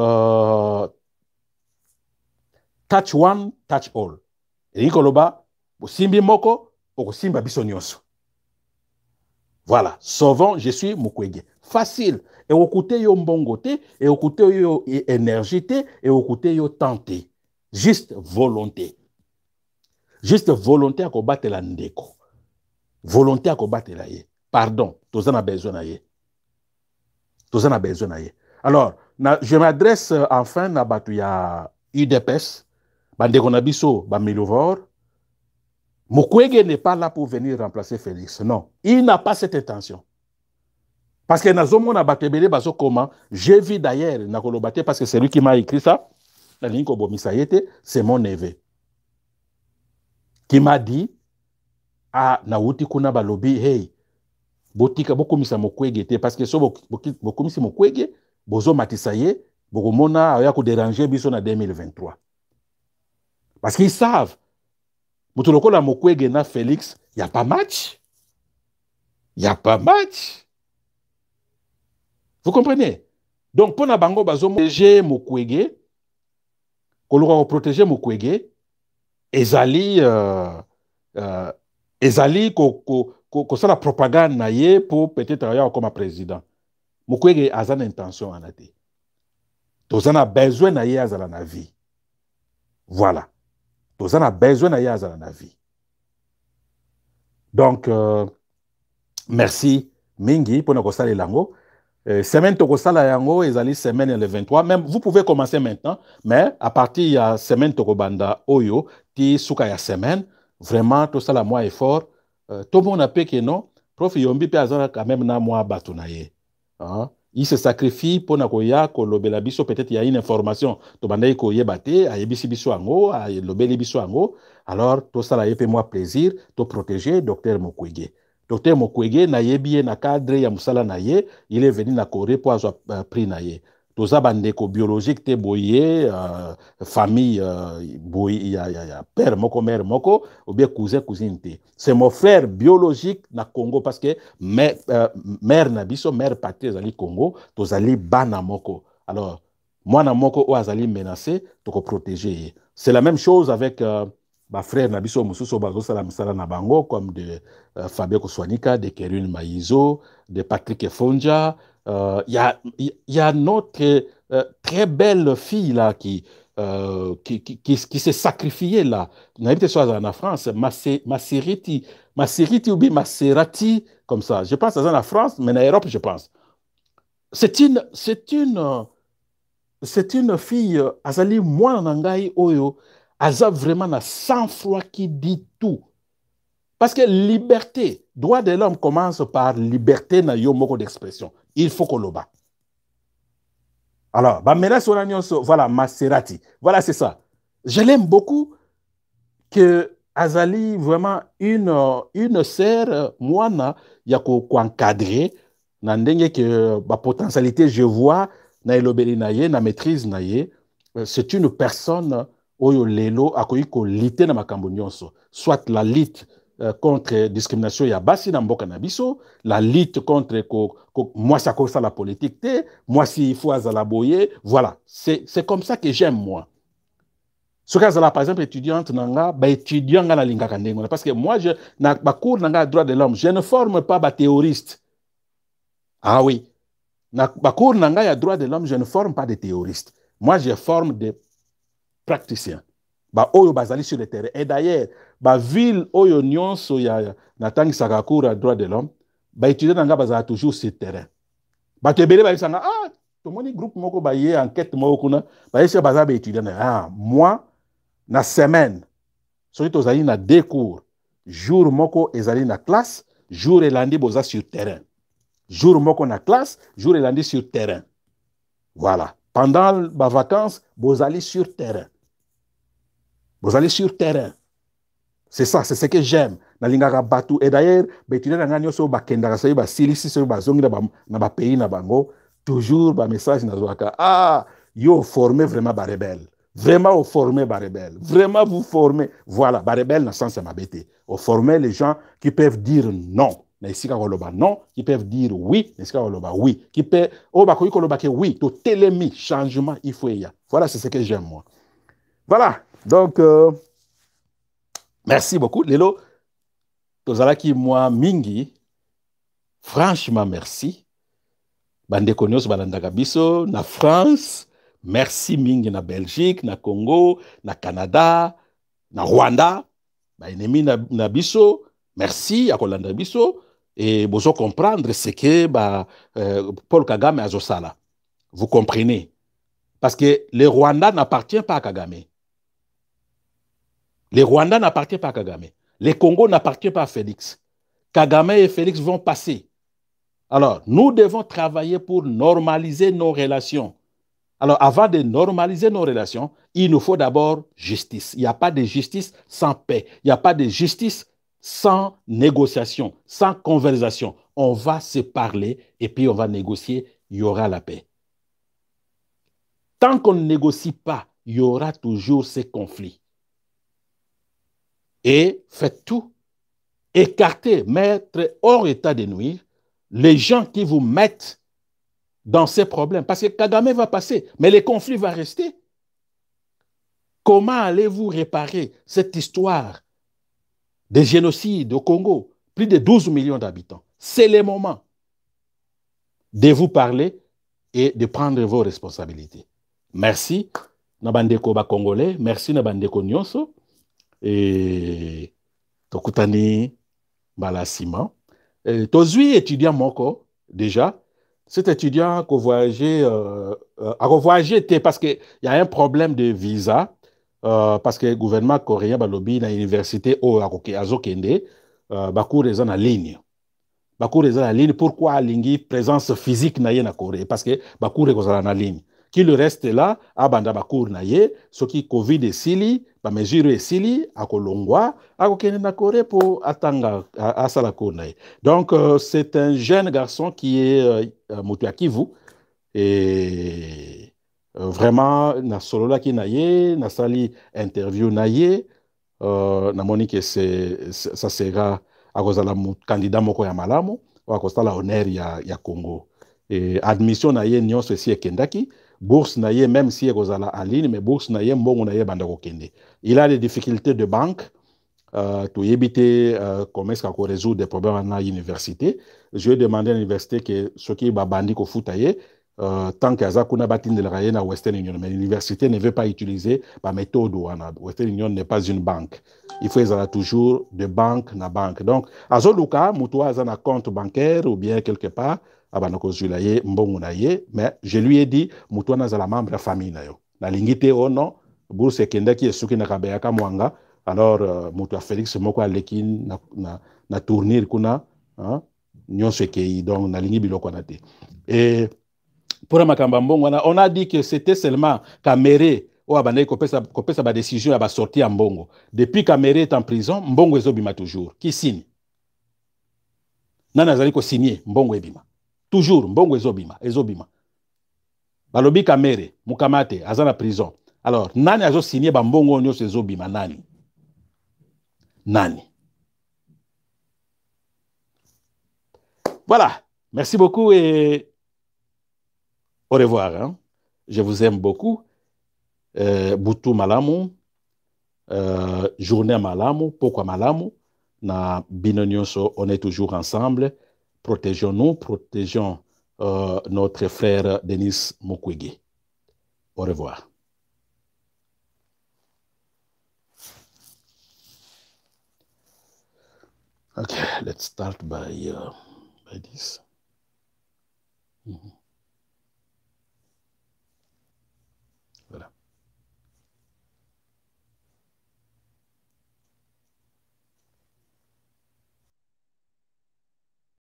A: touch one, touch all. Et koloba, simbi moko, oko simba biso nyonso. Voilà. Souvent, je suis Mukwege. Facile. Et au côté yo mbongote, et au côté yo énergie, et au côté yo tenter. Juste volonté. Juste volonté à combattre la ndeko. Volonté à combattre la ye. Pardon. Tous en a besoin na ye. Tous en a besoin na ye. Alors, je m'adresse enfin à Batouya UDPS, Bandeko Nabiso, Bamilovor. Mukwege n'est pas là pour venir remplacer Félix. Non, il n'a pas cette intention. Parce que Nazomo Nabatebele Baso comment, j'ai vu d'ailleurs Nakolobate, parce que c'est lui qui m'a écrit ça, c'est mon neveu, qui m'a dit, ah, Nauti Kuna Balobi, hey, Botika Bokomisa Mukwege, parce que so Bokomisa Mukwege, Bozo Matisaye, Bokomona a déranger Biso en 2023. Parce qu'ils savent, Moutoloko la Mukwege na Félix, il n'y a pas match. Il n'y a pas match. Vous comprenez? Donc, pour la bango bazo protéger Mukwege, qu'on protéger Mukwege, ezali ko ça la propagande naie pour peut-être avoir comme président. Mukwege a une intention en até. Tous en a besoin naie à la vie. Voilà. Tous en a besoin naie à la vie. Donc, merci mingi pour nous faire lango. Semaine tokosala yango ezali semaine le 23. Même vous pouvez commencer maintenant, mais à partir ya semaine tokobanda oyo ti suka ya semaine, vraiment tout ça la moi effort. Tout le monde a payé que non. Prof Yombi pe azala quand même na moi batunaye. Il se sacrifie pour na koya ko lobela biso, peut-être il y a une information to bandai ko yebate a yebisi biso ango a lobeli biso ango. Alors tout ça la yepe moi plaisir to protéger docteur Mukwege. Docteur Mukwege na yebi na cadre ya musala na ye, il est venu na Corée pour avoir pris na ye. Tout ça bandeko biologique te boye famille boye ya père moko mère moko ou bien cousin cousine te. C'est mon frère biologique na Congo parce que mère na biso mère patrie zali Congo, to zali bana moko. Alors moi na moko o azali menacé to ko protéger. C'est la même chose avec ma frère Nabiso Mususo Bazosala Misala Nabango, comme de Fabio Koswanika, de Kerune Maïzo, de Patrick Fonja. Il y a notre très belle fille là qui s'est sacrifiée là. On a été en France, Maserati ou bien Maserati, comme ça. Je pense à la France, mais en Europe, je pense. C'est une fille, Azali moi Nangai Oyo. Aza vraiment un sang-froid qui dit tout. Parce que liberté, droit de l'homme commence par liberté na yo moko d'expression. Il faut qu'on le bat. Alors, voilà, Maserati. Voilà, c'est ça. Je l'aime beaucoup que Azali, vraiment, une sœur, moi, ya ko encadrer, na ndenge que la potentialité, je vois, na elobeli na ye, na maîtrise na ye, c'est une personne oyo lelo akoyi ko lité na makambo nyonso, soit la lutte contre discrimination ya basi na mboka na biso, la lutte contre moi ça ça la politique te, moi si il faut azala boye, voilà, c'est comme ça que j'aime moi. Ce cas là, par exemple, étudiante nanga, bah étudiant nga na linga kandengo. Parce que moi, na cours nanga droit de l'homme, je ne forme pas ba théoriste. Ah oui. Na cours nanga ya droit de l'homme, je ne forme pas des théoristes. Moi, je forme des praticiens. Ba oyo bazali sur le terrain. Et d'ailleurs, ba ville oyo nyonso ya natangi saka cours à droit de l'homme, ba étudiant nanga bazala toujours sur le terrain. Ba tebele ba isanga ah, to moni groupe moko ba yé enquête moko kuna, ba yé bazala ba étudiant. Ah, moi na semaine soki tozali na 2 cours, jour moko ezali na classe, jour elandi boza sur terrain. Jour moko na classe, jour elandi sur terrain. Voilà. Pendant les vacances, vous allez sur terrain. Vous allez sur terrain. C'est ça, c'est ce que j'aime. Et d'ailleurs, toujours un message ah, yo formez vraiment des rebelles. Vraiment, vous formez des rebelles. Vraiment, vous formez. Voilà, des rebelles, dans le sens de ma bête. Vous formez les gens qui peuvent dire non. Non, qui peuvent dire oui, oui, qui peuvent, oui, tout télémi, changement, il faut y. Voilà, c'est ce que j'aime, moi. Voilà, donc, merci beaucoup. Lelo, tozalaki moi mingi, franchement, merci. Bande konyos balandaka biso, na France, merci mingi na Belgique, na Congo, na Canada, na Rwanda, ba ennemi na biso, merci à kolanda biso. Et vous comprendre ce que Paul Kagame a Zosala. Vous comprenez? Parce que le Rwanda n'appartient pas à Kagame. Le Rwanda n'appartient pas à Kagame. Le Congo n'appartient pas à Félix. Kagame et Félix vont passer. Alors, nous devons travailler pour normaliser nos relations. Alors, avant de normaliser nos relations, il nous faut d'abord justice. Il n'y a pas de justice sans paix. Il n'y a pas de justice sans négociation, sans conversation. On va se parler et puis on va négocier, il y aura la paix. Tant qu'on ne négocie pas, il y aura toujours ces conflits. Et faites tout, écartez, mettre hors état de nuire les gens qui vous mettent dans ces problèmes. Parce que Kagame va passer, mais les conflits vont rester. Comment allez-vous réparer cette histoire de génocide au Congo? Plus de 12 millions d'habitants. C'est le moment de vous parler et de prendre vos responsabilités. Merci, Nabandeko ba Congolais. Merci, Nabandeko Nyonso. Et Tokutani Balasima. Tozui étudiant Moko, déjà. Cet étudiant qui a voyagé parce qu'il y a un problème de visa, parce que le gouvernement coréen a lobby dans l'université au Azokende, Bakou est en ligne. Bakou est en ligne. Pourquoi lingi présence physique na Corée? Parce que Bakou est en ligne. Qui le reste là, abanda Bakou naye, ce qui Covid est sili, ba mesure est sili, à Kolongwa, à Kokene na Corée pour atanga à Salako naye. Donc c'est un jeune garçon qui est Motu Kivu et vraiment na solo la ki naye, na sali interview naye, na moni que ça sera à cause de la candidat moko ya malamu, ou à cause de la honneur ya Congo. Et admission naye nyonso esi ekendaki. Bourse naye, même si elle est en ligne, mais bourse naye, mbongo naye bandako kende. Il a des difficultés de banque, pour éviter comment est-ce qu'on résout des problèmes à l'université. Je vais demander à l'université que ce qui est bandi ko foutaye, tant que Azakuna batin de la na Western Union, mais l'université ne veut pas utiliser la méthode ouana. Western Union n'est pas une banque. Il faut avoir toujours de banque na banque. Donc, à Zoluka, Moutoua a un compte bancaire ou bien quelque part, mais je lui ai dit, Moutoua n'a la membre de la famille. Na lingite o non, bourse kenda qui est souki na kabeyaka mwanga, alors Moutoua Félix moko alekin na tournir kuna, nyonso ekei, donc na lingi biloko na te. Et pour Makamba Mbongo, on a dit que c'était seulement Kamere ou Abanaï Kopesa ba décision à ba sortir en Mbongo. Depuis Kamere est en prison, Mbongo ezobima toujours. Qui signe? Nana zali ko signer Mbongo ebima. Toujours Mbongo ezobima. Balobi Kamere, Mukamate, azana prison. Alors, nani azo signer ba Mbongo nyonso ezobima nani? Nani? Voilà. Merci beaucoup et au revoir. Hein. Je vous aime beaucoup. Boutou Malamou. journée à malamu, pourquoi malamu? Na bino nyonso, on est toujours ensemble. Protégeons-nous, protégeons notre frère Denis Mukwege. Au revoir. Okay, let's start by this. Mm-hmm.